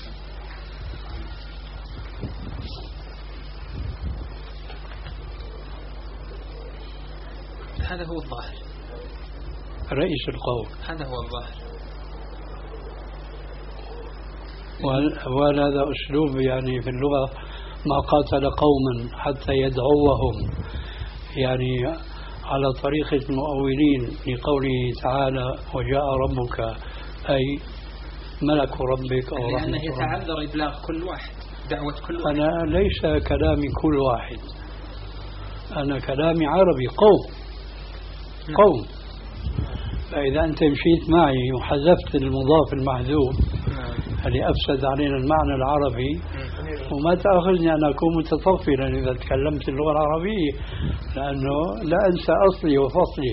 هذا هو الظاهر، رئيس القوم هذا هو الظاهر. وهذا أسلوب يعني في اللغة ما قاتل قوما حتى يدعوهم، يعني على طريقة المؤولين لقوله تعالى وجاء ربك، أي ملك ربك أو رحمة لأنه يتعذر ربك. إبلاغ كل واحد، دعوة كل واحد. أنا ليس كلامي كل واحد، أنا كلامي عربي، قوم قوم. فإذا أنت مشيت معي وحذفت المضاف المحذوف اللي أفسد علينا المعنى العربي، وما تأخذني أن أكون متطفلا إذا تكلمت اللغة العربية، لأنه لا أنسى أصلي وفصلي.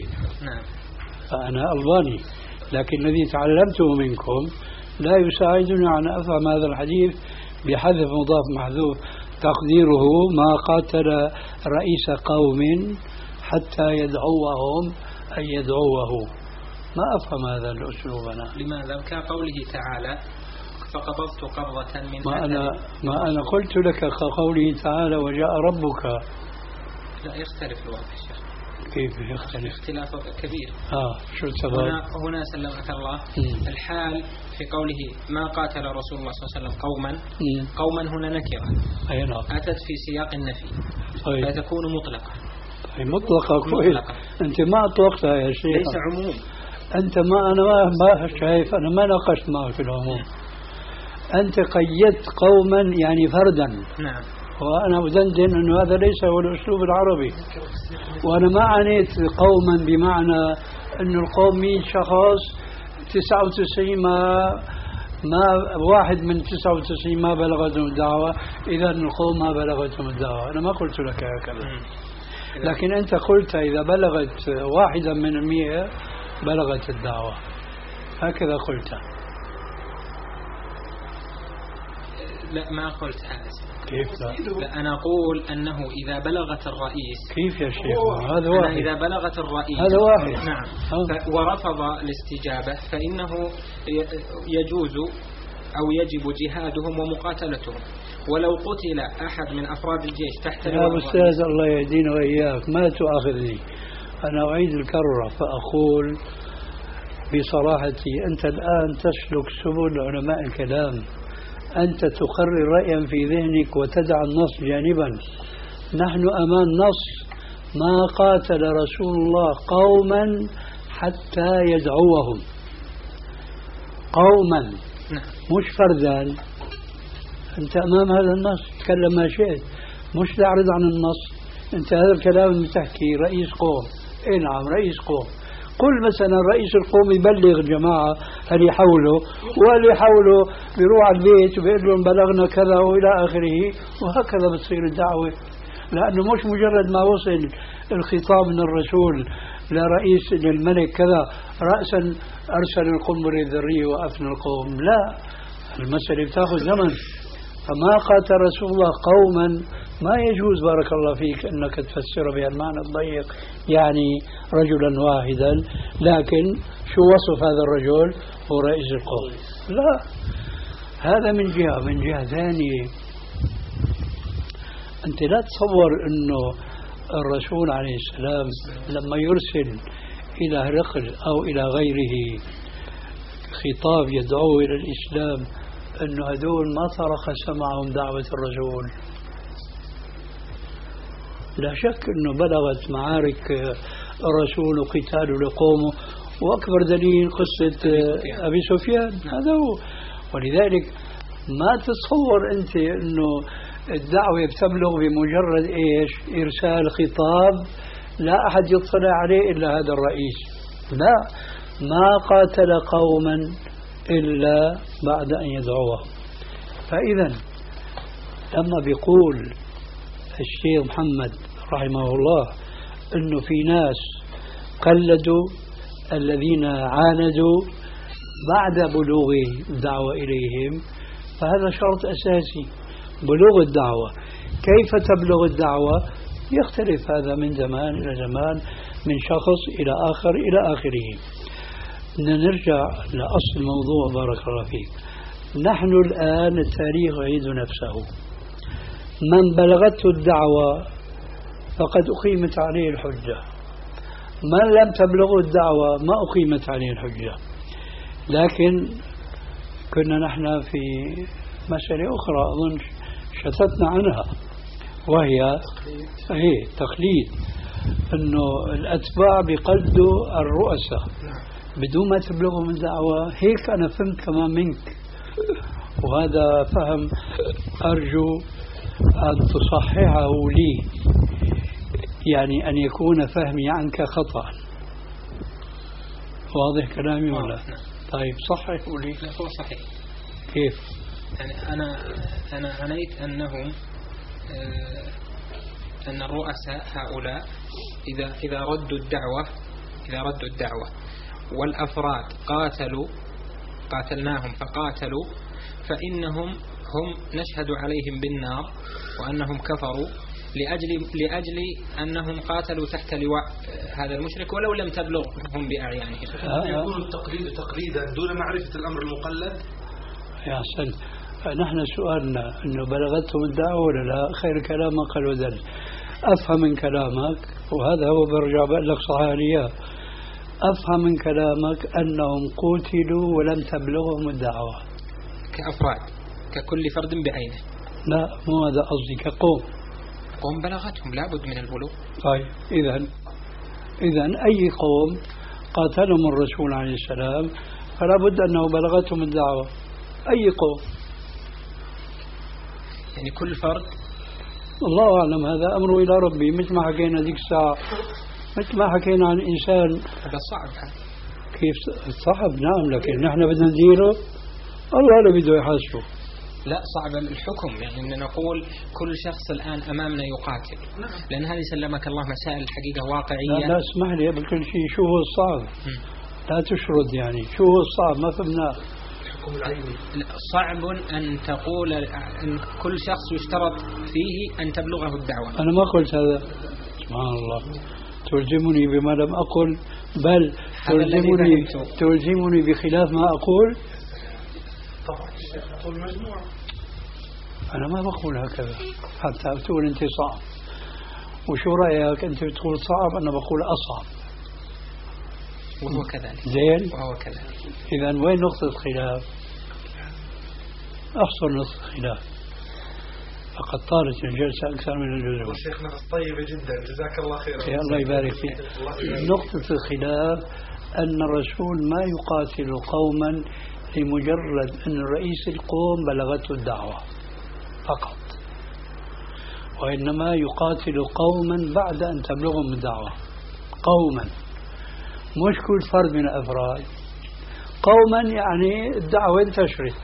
فأنا ألباني، لكن الذي تعلمته منكم لا يساعدني أن أفهم هذا الحديث بحذف مضاف محذوف تقديره ما قاتل رئيس قوم حتى يدعوهم أن يدعوه. ما أفهم هذا الأسلوب أنا. لماذا؟ كقوله تعالى فقبضت قبضة من ما أنا ما أنا قلت لك كقوله تعالى وجاء ربك. لا يختلف الوضع الشيخ. كيف يختلف؟ اختلاف كبير. آه شو السبب؟ هنا هنا سلمك الله م. الحال في قوله ما قاتل رسول الله صلى الله عليه وسلم قوما م. قوما هنا نكرة أي نعم. أتت في سياق النفي طيب. فتكون مطلقة. أي مطلقة كويس. أنت ما أطلقتها يا شيخ. ليس عموم. أنت ما أنا ما ما شايف أنا ما ناقشت معك في العموم. أنت قيدت قوما يعني فردا. نعم. وأنا أدندن أنه هذا ليس هو الأسلوب العربي، وأنا ما عنيت قوما بمعنى أن القوم مئة شخص تسعة وتسعين ما ما واحد من تسعة وتسعين ما بلغتهم الدعوة، إذا القوم ما بلغتهم الدعوة. أنا ما قلت لك هكذا، لكن أنت قلت إذا بلغت واحدا من المئة بلغت الدعوة، هكذا قلت. لا ما قلت هذا. كيف لا؟ لا أنا أقول أنه إذا بلغت الرئيس. كيف يا شيخ؟ هذا واحد. إذا بلغت الرئيس. هذا واحد. نعم. ورفض الاستجابة فإنه يجوز أو يجب جهادهم ومقاتلتهم، ولو قتل أحد من أفراد الجيش تحت يا أستاذ الله يهدينا وإياك ما تؤاخذني، أنا أعيد الكرة فأقول بصراحتي أنت الآن تسلك سبل علماء الكلام، أنت تقرر رأيا في ذهنك وتدع النص جانبا. نحن أمام نص ما قاتل رسول الله قوما حتى يدعوهم، قوما مش فردا. أنت أمام هذا النص تكلم ما شئت، مش تعرض عن النص. أنت هذا الكلام اللي تحكي رئيس قوم، إيه نعم رئيس قوم، قل مثلا رئيس القوم يبلغ الجماعة اللي حوله، واللي حوله بيروح على البيت وبيقول لهم بلغنا كذا وإلى آخره، وهكذا بتصير الدعوة. لأنه مش مجرد ما وصل الخطاب من الرسول لرئيس للملك كذا رأسا أرسل القنبلة الذرية وأفنى القوم، لا، المسألة بتاخذ زمن. فما قاتل رسول الله قوما ما يجوز بارك الله فيك أنك تفسر بها المعنى الضيق يعني رجلا واحدا، لكن شو وصف هذا الرجل؟ هو رئيس القوم. لا، هذا من جهة. من جهة ثانية أنت لا تصور أنه الرسول عليه السلام لما يرسل إلى هرقل أو إلى غيره خطاب يدعوه إلى الإسلام أنه هذول ما طرق سمعهم دعوة الرسول. لا شك أنه بلغت معارك الرسول وقتاله لقومه، وأكبر دليل قصة أبي سفيان. هذا هو. ولذلك ما تتصور أنت أنه الدعوة بتبلغ بمجرد إيش؟ إرسال خطاب لا أحد يطلع عليه إلا هذا الرئيس. لا، ما قاتل قوما إلا بعد أن يدعوهم. فإذا لما بيقول الشيخ محمد رحمه الله أنه في ناس قلدوا الذين عاندوا بعد بلوغ الدعوة إليهم، فهذا شرط أساسي، بلوغ الدعوة. كيف تبلغ الدعوة؟ يختلف هذا من زمان إلى زمان، من شخص إلى آخر إلى آخره. نرجع لأصل الموضوع بارك الله فيك. نحن الآن التاريخ يعيد نفسه. من بلغته الدعوة فقد أقيمت عليه الحجة، من لم تبلغه الدعوة ما أقيمت عليه الحجة. لكن كنا نحن في مسألة أخرى أظن شتتنا عنها، وهي هي تقليد، أنه الأتباع بيقلدوا الرؤساء بدون ما تبلغهم الدعوة. هيك أنا فهمت كمان منك، وهذا فهم أرجو أن تصححه لي، يعني أن يكون فهمي عنك خطأ. واضح كلامي ولا؟ طيب صححه لي. لا هو صحيح. كيف؟ يعني أنا أنا عنيت أنهم آه أن الرؤساء هؤلاء إذا إذا ردوا الدعوة إذا ردوا الدعوة والأفراد قاتلوا قاتلناهم فقاتلوا، فإنهم هم نشهد عليهم بالنار وأنهم كفروا لأجل لأجل أنهم قاتلوا تحت لواء هذا المشرك ولو لم تبلغهم بأعيانهم. يكون التقليد تقليدا دون معرفة الأمر المقلد. يا حسن، نحن سؤالنا أنه بلغتهم الدعوة ولا لا؟ خير كلام قال ودل. أفهم من كلامك، وهذا هو برجع بقول لك صحالية، أفهم من كلامك أنهم قتلوا ولم تبلغهم الدعوة كأفراد، ككل فرد بعينه. لا مو هذا قصدي، كقوم. قوم بلغتهم لابد من البلوغ. طيب إذا إذا أي قوم قاتلهم الرسول عليه السلام فلا بد أنه بلغتهم الدعوة. أي قوم، يعني كل فرد. الله أعلم، هذا أمره إلى ربي. مثل ما حكينا ذيك الساعة، مثل ما حكينا عن إنسان. هذا صعب. كيف صعب؟ نعم، لكن نحن بدنا نديره، الله لا بده يحاسبه. لا صعب الحكم، يعني أن نقول كل شخص الآن أمامنا يقاتل، لأن هذه سلمك الله مسائل الحقيقة واقعية. لا, لا اسمح لي قبل كل شيء، شو هو الصعب؟ م. لا تشرد، يعني شو هو الصعب؟ ما فهمناه. صعب أن تقول أن كل شخص يشترط فيه أن تبلغه الدعوة. أنا ما قلت هذا، سبحان الله، تلزمني بما لم أقل، بل تلزمني, تلزمني بخلاف ما أقول. طبعا الشيخ طول مجموعة. أنا ما بقول هكذا حتى تقول أنت صعب. وشو رأيك أنت بتقول صعب، أنا بقول أصعب. وهو كذلك. زين. وهو كذلك. إذا وين نقطة الخلاف؟ أحصر نقطة الخلاف، فقد طالت الجلسة أكثر من اللزوم. شيخنا طيبة جدا، جزاك الله خير. يا الله يبارك فيك. نقطة الخلاف أن الرسول ما يقاتل قوما لمجرد أن رئيس القوم بلغته الدعوة فقط، وإنما يقاتل قوما بعد أن تبلغهم الدعوة. قوما، مش كل فرد من الأفراد. قوما يعني الدعوة انتشرت.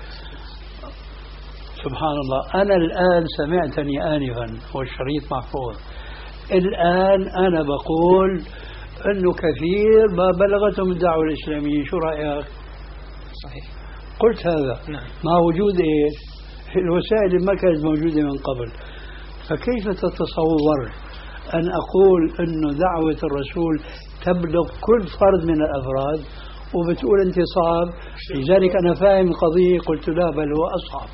سبحان الله، أنا الآن سمعتني آنفا والشريط محفوظ، الآن أنا بقول أنه كثير ما بلغتهم الدعوة الإسلامية. شو رأيك؟ صحيح، قلت هذا. نعم. مع وجود إيه؟ الوسائل ما كانت موجودة من قبل. فكيف تتصور أن أقول أنه دعوة الرسول تبلغ كل فرد من الأفراد وبتقول أنت صعب؟ لذلك أنا فاهم القضية، قلت لا بل هو أصعب.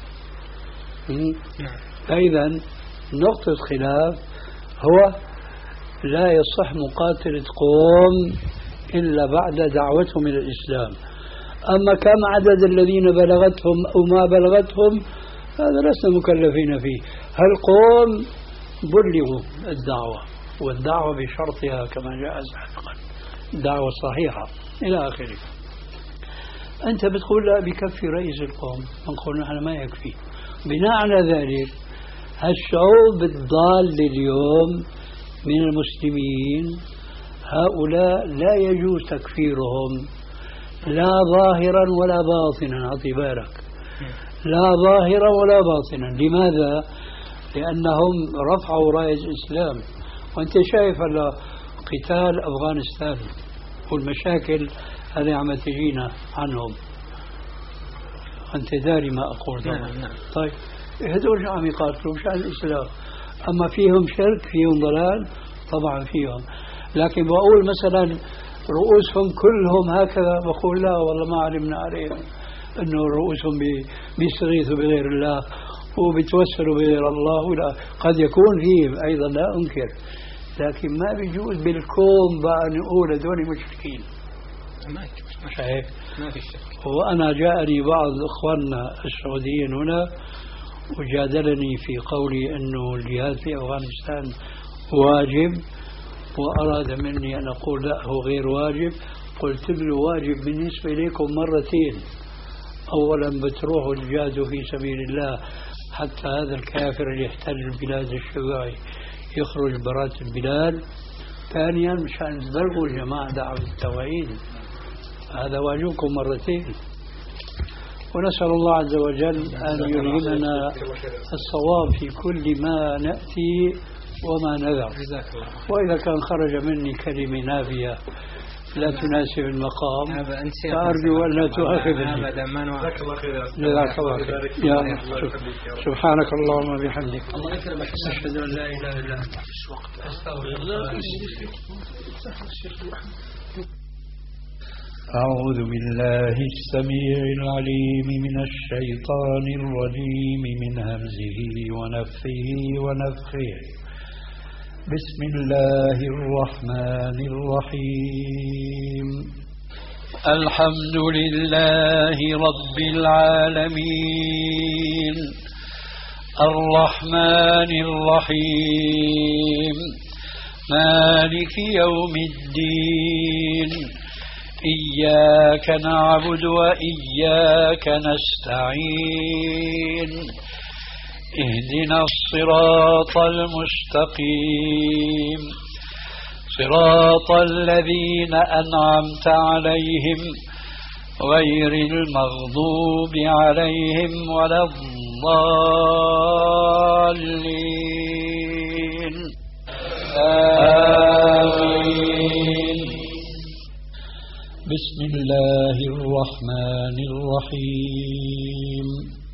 فإذا نقطة خلاف هو لا يصح مقاتلة قوم إلا بعد دعوتهم إلى الإسلام. أما كم عدد الذين بلغتهم أو ما بلغتهم هذا لسنا مكلفين فيه. هل قوم بلغوا الدعوة، والدعوة بشرطها كما جاء سابقا دعوة صحيحة إلى آخره. أنت بتقول لا بكفي رئيس القوم، نقول نحن ما يكفي. بناء على ذلك الشعوب الضال اليوم من المسلمين هؤلاء لا يجوز تكفيرهم لا ظاهرا ولا باطنا. أعطي بالك، لا ظاهرا ولا باطنا. لماذا؟ لأنهم رفعوا راية الإسلام، وأنت شايف على قتال أفغانستان والمشاكل هذه عم تجينا عنهم، أنت داري ما أقول طبعا. نعم نعم. طيب هذول عم يقاتلوا مشان الإسلام، أما فيهم شرك فيهم ضلال طبعا فيهم، لكن بقول مثلا رؤوسهم كلهم هكذا، بقول لا والله ما علمنا عليهم أنه رؤوسهم بيستغيثوا بغير الله وبيتوسلوا بغير الله، ولا قد يكون فيهم أيضا لا أنكر، لكن ما بيجوز بالكون بقى نقول هذول مشركين. ما مش هيك؟ ما في شك. وأنا جاءني بعض إخواننا السعوديين هنا وجادلني في قولي أنه الجهاد في أفغانستان واجب، وأراد مني أن أقول لا هو غير واجب. قلت له واجب بالنسبة إليكم مرتين، أولا بتروحوا تجاهدوا في سبيل الله حتى هذا الكافر اللي يحتل البلاد الشيوعي يخرج برات البلاد، ثانيا مشان تبلغوا الجماعة دعوة التوحيد، هذا واجبكم مرتين. ونسأل الله عز وجل أن يلهمنا الصواب في كل ما نأتي وما نذر. وإذا كان خرج مني كلمة نافية لا تناسب المقام فأرجو أن لا تؤاخذني. أبدا ما جزاك الله خير. جزاك الله خير. يا سبحانك اللهم وبحمدك أشهد أن لا إله إلا أنت أستغفرك. أعوذ بالله السميع العليم من الشيطان الرجيم من همزه ونفخه ونفخه. بسم الله الرحمن الرحيم. الحمد لله رب العالمين الرحمن الرحيم مالك يوم الدين إياك نعبد وإياك نستعين اهدنا الصراط المستقيم صراط الذين أنعمت عليهم غير المغضوب عليهم ولا الضالين آمين. بسم الله الرحمن الرحيم.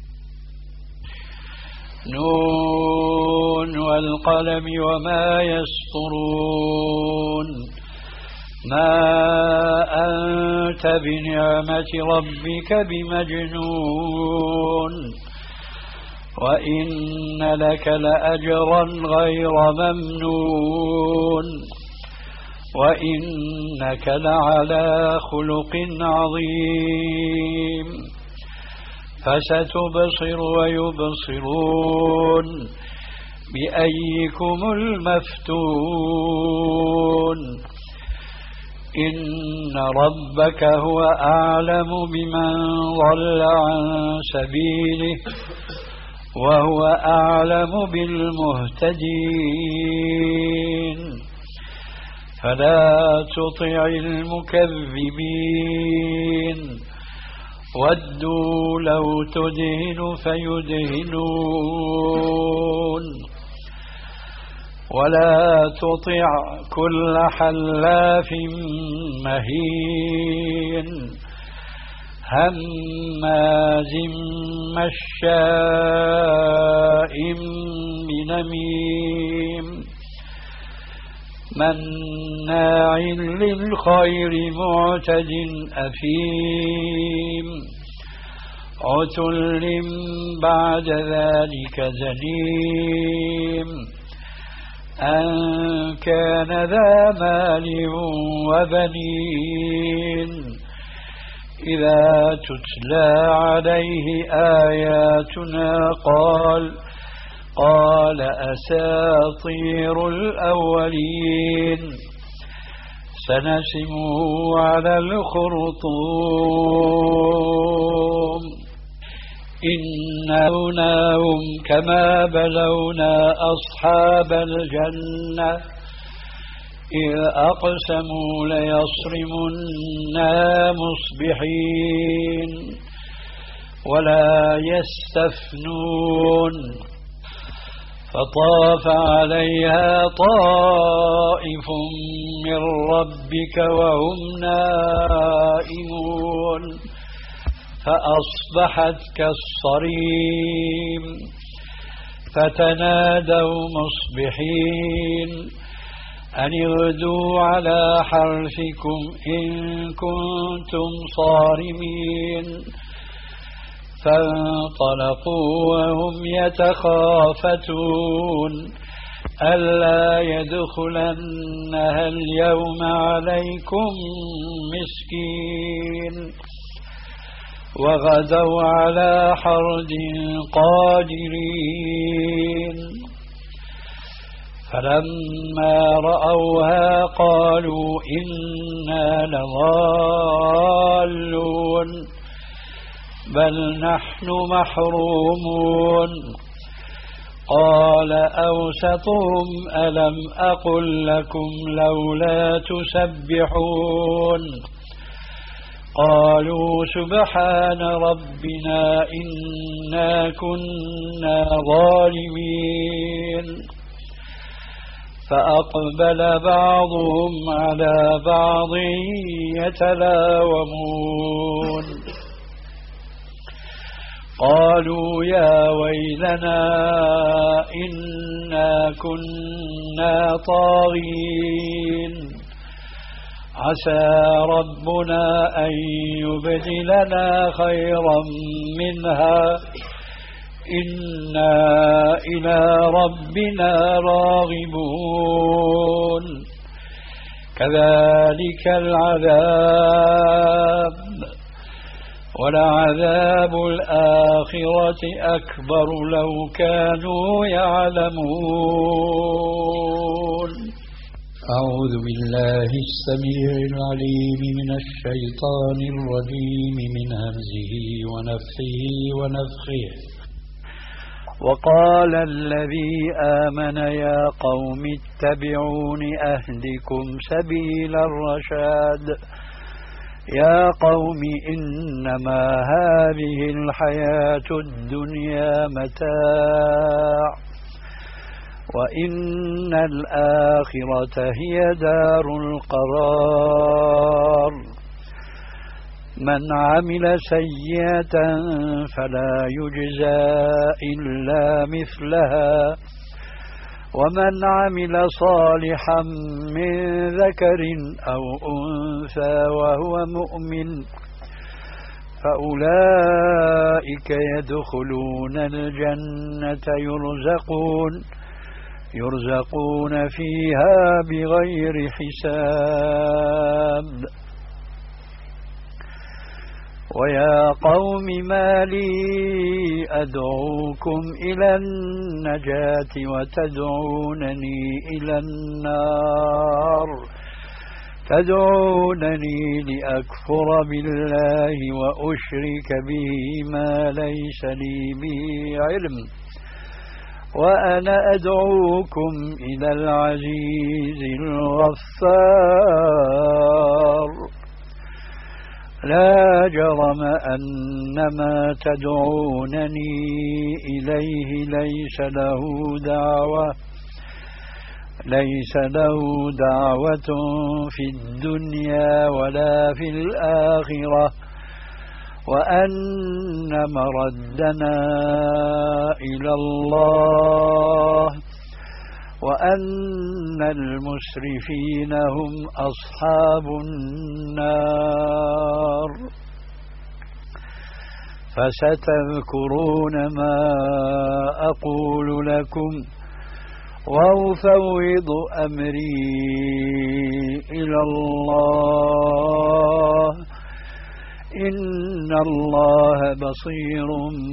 نون والقلم وما يسطرون ما أنت بنعمة ربك بمجنون وإن لك لأجرا غير ممنون وإنك لعلى خلق عظيم فستبصر ويبصرون بأيكم المفتون إن ربك هو أعلم بمن ضل عن سبيله وهو أعلم بالمهتدين فلا تطع المكذبين ودوا لو تدهن فيدهنون ولا تطع كل حلاف مهين هماز مشاء بنميم مناع للخير معتد أثيم عتل بعد ذلك زنيم أن كان ذا مال وبنين إذا تتلى عليه آياتنا قال قال أساطير الأولين سنسمه على الخرطوم إنا بلوناهم كما بلونا أصحاب الجنة إذ أقسموا ليصرمنها مصبحين ولا يستثنون فطاف عليها طائف من ربك وهم نائمون فأصبحت كالصريم فتنادوا مصبحين أن اغدوا على حرثكم إن كنتم صارمين فانطلقوا وهم يتخافتون ألا يدخلنها اليوم عليكم مسكين وغدوا على حرد قادرين فلما رأوها قالوا إنا لضالون بل نحن محرومون قال أوسطهم ألم أقل لكم لولا تسبحون قالوا سبحان ربنا إنا كنا ظالمين فأقبل بعضهم على بعض يتلاومون قالوا يا ويلنا إنا كنا طاغين عسى ربنا أن يبدلنا خيرا منها إنا إلى ربنا راغبون كذلك العذاب ولعذاب الآخرة أكبر لو كانوا يعلمون أعوذ بالله السميع العليم من الشيطان الرجيم من همزه ونفخه ونفخه وقال الذي آمن يا قوم اتبعون أهدكم سبيل الرشاد يا قوم إنما هذه الحياة الدنيا متاع وإن الآخرة هي دار القرار من عمل سيئة فلا يجزى إلا مثلها ومن عمل صالحا من ذكر أو أنثى وهو مؤمن فأولئك يدخلون الجنة يرزقون يرزقون فيها بغير حساب ويا قوم ما لي أدعوكم إلى النجاة وتدعونني إلى النار تدعونني لأكفر بالله وأشرك به ما ليس لي به علم وأنا أدعوكم إلى العزيز الغفار لا جرم أن ما تدعونني إليه ليس له دعوة ليس له دعوة في الدنيا ولا في الآخرة وأن مردنا إلى الله وأن المسرفين هم أصحاب النار فستذكرون ما أقول لكم وأفوض أمري إلى الله إن الله بصير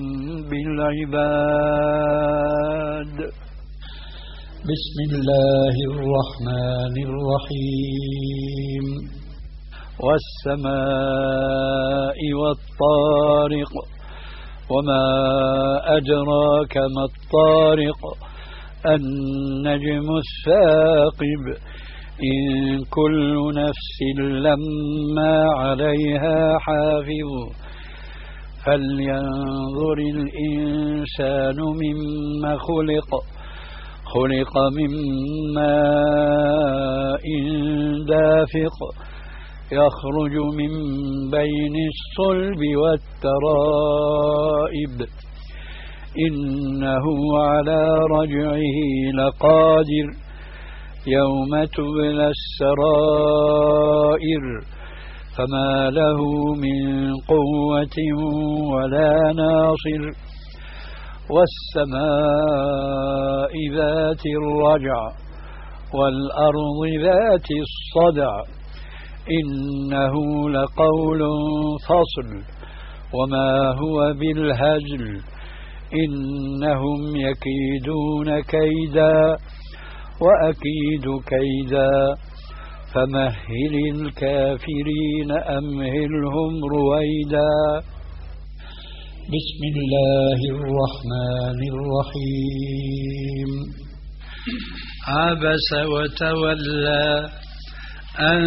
بالعباد. بسم الله الرحمن الرحيم. والسماء والطارق وما أدراك ما الطارق النجم الثاقب إن كل نفس لما عليها حافظ فلينظر الإنسان مما خلق خلق من ماء دافق يخرج من بين الصلب والترائب إنه على رجعه لقادر يوم تبلى السرائر فما له من قوة ولا ناصر. والسماء ذات الرجع والأرض ذات الصدع إنه لقول فصل وما هو بالهزل إنهم يكيدون كيدا وأكيد كيدا فمهل الكافرين أمهلهم رويدا. بسم الله الرحمن الرحيم. عبس وتولى أن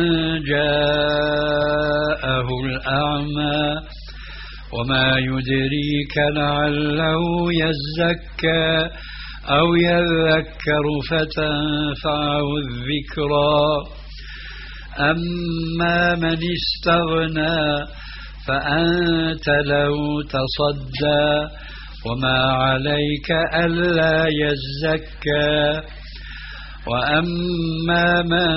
جاءه الأعمى وما يدريك لعله يزكى أو يذكر فتنفعه الذكرى أما من استغنى فأنت له تصدى وما عليك ألا يزكى وأما من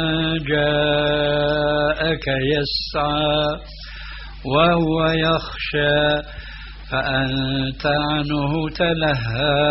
جاءك يسعى وهو يخشى فأنت عنه تلهى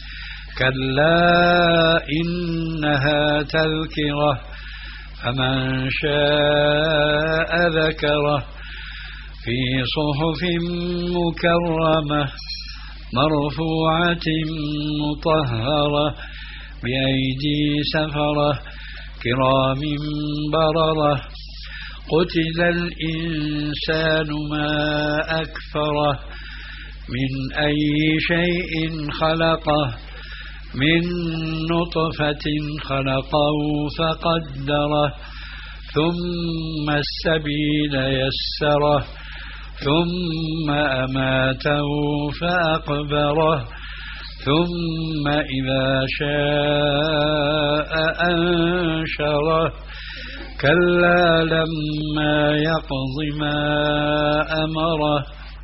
كلا إنها تذكرة فمن شاء ذكره في صحف مكرمة مرفوعة مطهرة بأيدي سفرة كرام بررة قتل الإنسان ما أكفره من أي شيء خلقه من نطفة خلقه فقدره ثم السبيل يسره ثم أماته فأقبره ثم إذا شاء أنشره كلا لما يقض ما أمره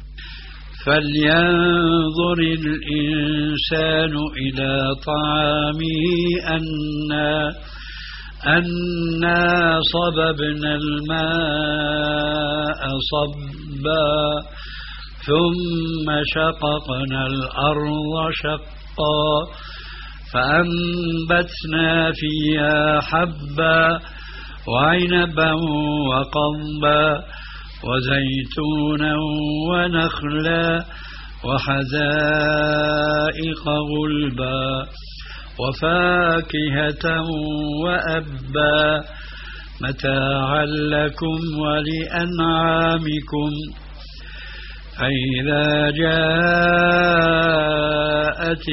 فلينظر الإنسان إلى طعامه أنا أنا صببنا الماء صبا ثم شققنا الأرض شقا فأنبتنا فيها حبا وعنبا وقضبا وزيتونا ونخلا وحدائق غلبا وفاكهة وأبا متاعا لكم ولأنعامكم فإذا جاءت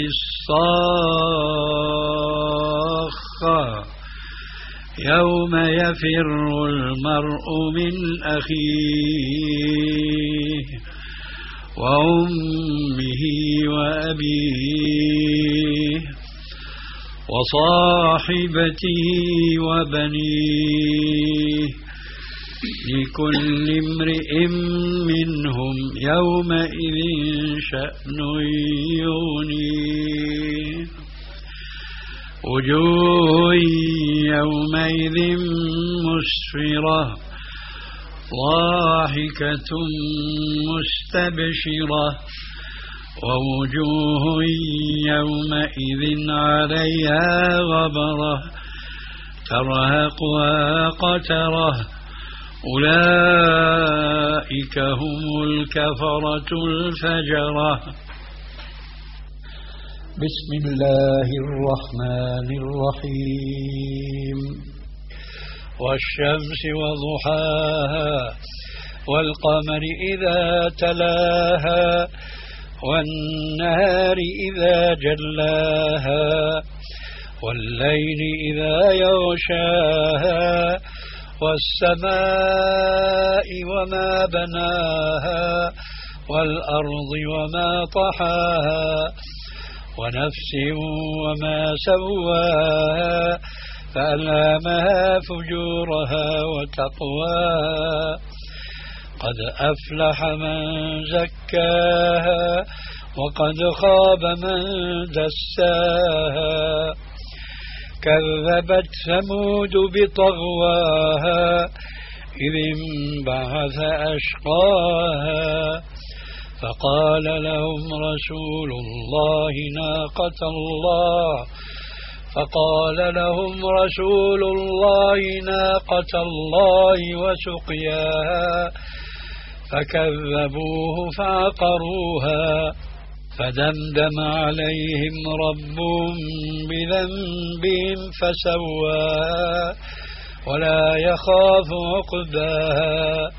الصاخة يوم يفر المرء من أخيه وأمه وأبيه وصاحبته وبنيه لكل امرئ منهم يومئذ شأن يغنيه وجوه يومئذ مسفرة ضاحكة مستبشرة ووجوه يومئذ عليها غبرة ترهقها قترة أولئك هم الكفرة الفجرة. بسم الله الرحمن الرحيم. والشمس وضحاها والقمر إذا تلاها والنهار إذا جلاها والليل إذا يغشاها والسماء وما بناها والأرض وما طحاها ونفس وما سواها فألهمها فجورها وتقواها قد أفلح من زكاها وقد خاب من دساها كذبت ثمود بطغواها إذ انبعث أشقاها فقال لهم رسول الله ناقة الله فقال لهم رسول الله ناقة الله وسقياها فكذبوه فعقروها فدمدم عليهم ربهم بذنبهم فسواها ولا يخاف عقباها.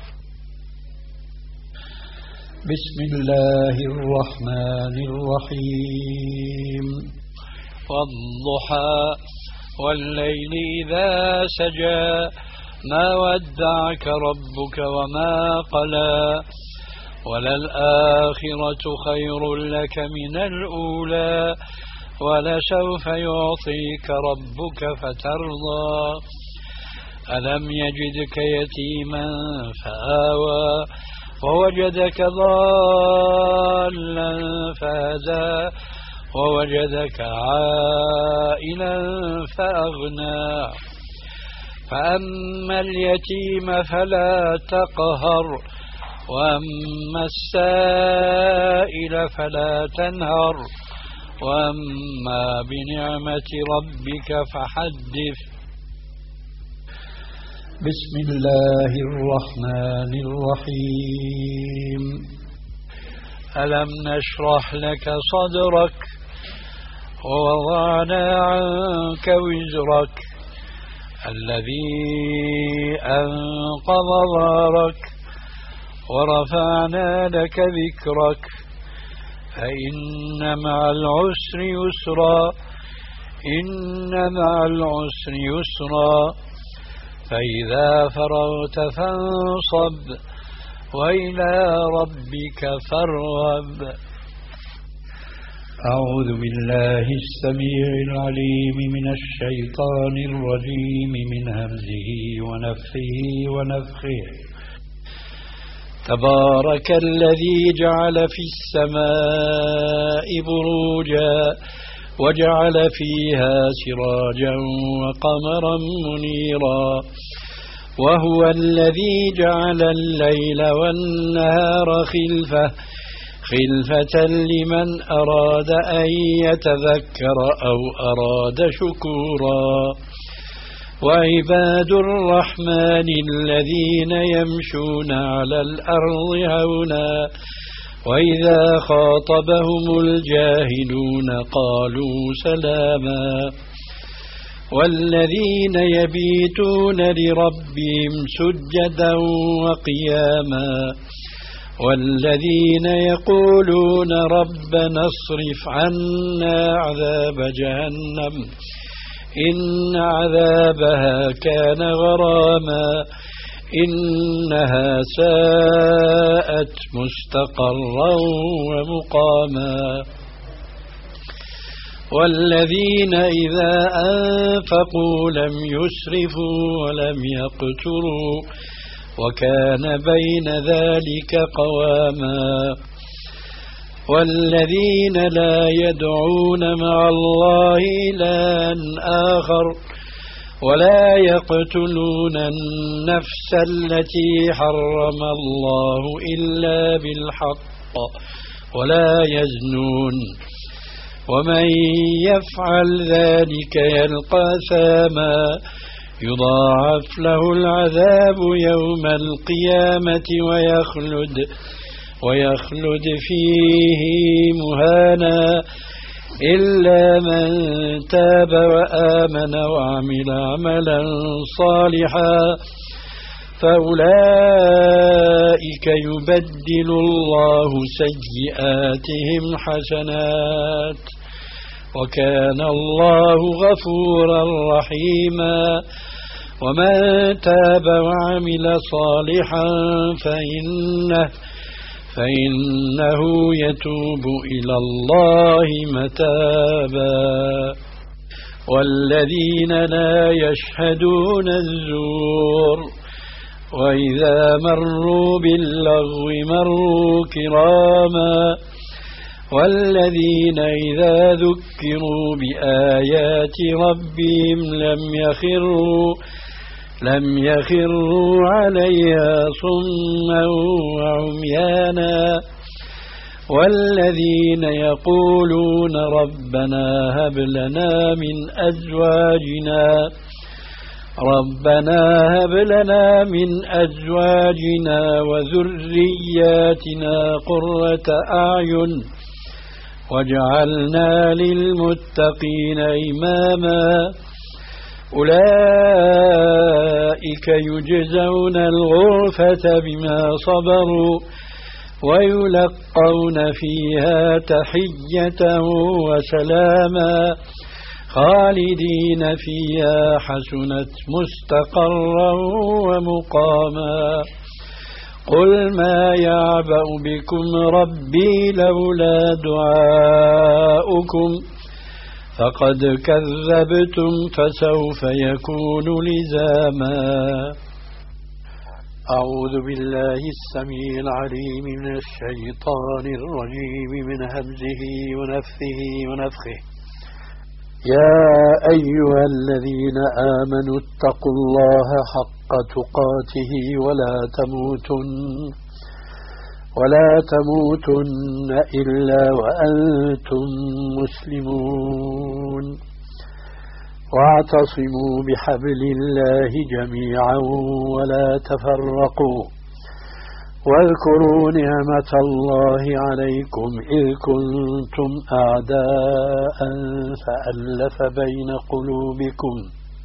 بسم الله الرحمن الرحيم. والضحى والليل إذا سجى ما ودعك ربك وما قلى وللآخرة خير لك من الأولى ولسوف يعطيك ربك فترضى ألم يجدك يتيما فآوى ووجدك ضالا فهدى ووجدك عائلا فأغنى فأما اليتيم فلا تقهر وأما السائل فلا تنهر وأما بنعمة ربك فحدث. بسم الله الرحمن الرحيم. ألم نشرح لك صدرك ووضعنا عنك وزرك الذي أنقض ظهرك ورفعنا لك ذكرك فإن مع العسر يسرا إن مع العسر يسرا فإذا فرغت فانصب وإلى ربك فارغب. أعوذ بالله السميع العليم من الشيطان الرجيم من همزه ونفخه ونفخه. تبارك الذي جعل في السماء بروجا وجعل فيها سراجا وقمرا منيرا وهو الذي جعل الليل والنهار خلفة خلفة لمن أراد أن يتذكر أو أراد شكورا وعباد الرحمن الذين يمشون على الأرض هونا وإذا خاطبهم الجاهلون قالوا سلاما والذين يبيتون لربهم سجدا وقياما والذين يقولون ربنا اصرف عنا عذاب جهنم إن عذابها كان غراما إنها ساءت مستقرا ومقاما والذين إذا أنفقوا لم يسرفوا ولم يقتروا وكان بين ذلك قواما والذين لا يدعون مع الله إلها آخر ولا يقتلون النفس التي حرم الله إلا بالحق ولا يزنون ومن يفعل ذلك يلقى ثاما يضاعف له العذاب يوم القيامة ويخلد ويخلد فيه مهانا إلا من تاب وآمن وعمل عملا صالحا فأولئك يبدل الله سيئاتهم حسنات وكان الله غفورا رحيما ومن تاب وعمل صالحا فإنه فإنه يتوب إلى الله متابا والذين لا يشهدون الزور وإذا مروا باللغو مروا كراما والذين إذا ذكروا بآيات ربهم لم يخروا لم يخروا عليها صما وعميانا والذين يقولون ربنا هب لنا من أزواجنا ربنا هب لنا من أزواجنا وذرياتنا قرة أعين واجعلنا للمتقين إماما أولئك يجزون الغرفة بما صبروا ويلقون فيها تحية وسلاما خالدين فيها حسنت مستقرا ومقاما قل ما يعبأ بكم ربي لولا دعاؤكم فقد كذبتم فسوف يكون لزاما أعوذ بالله السميع العليم من الشيطان الرجيم من همزه ونفثه ونفخه يا أيها الذين آمنوا اتقوا الله حق تقاته ولا تموتن ولا تموتن إلا وأنتم مسلمون واعتصموا بحبل الله جميعا ولا تفرقوا واذكروا نعمة الله عليكم إذ كنتم أعداء فألف بين قلوبكم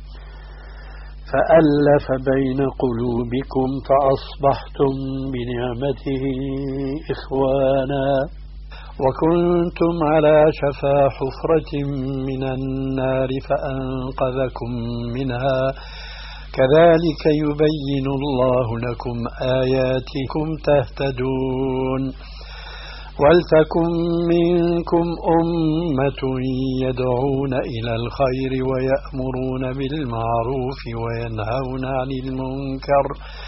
فألف بين قلوبكم فأصبحتم بنعمته إخوانا وكنتم على شفا حفرة من النار فأنقذكم منها كذلك يبين الله لكم آياتكم تهتدون ولتكن منكم أمة يدعون إلى الخير ويأمرون بالمعروف وينهون عن المنكر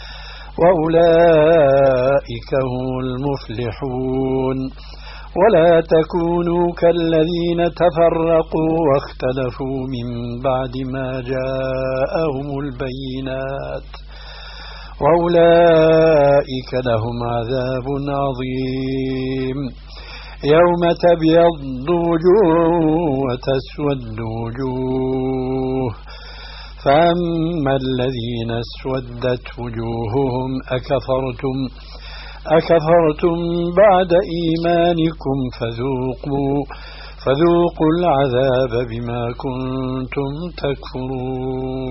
وأولئك هم المفلحون ولا تكونوا كالذين تفرقوا واختلفوا من بعد ما جاءهم البينات وأولئك لهم عذاب عظيم يوم تبيض وجوه وتسود وجوه فأما الذين اسودت وجوههم أكفرتم أكفرتم بعد إيمانكم فذوقوا فذوقوا العذاب بما كنتم تكفرون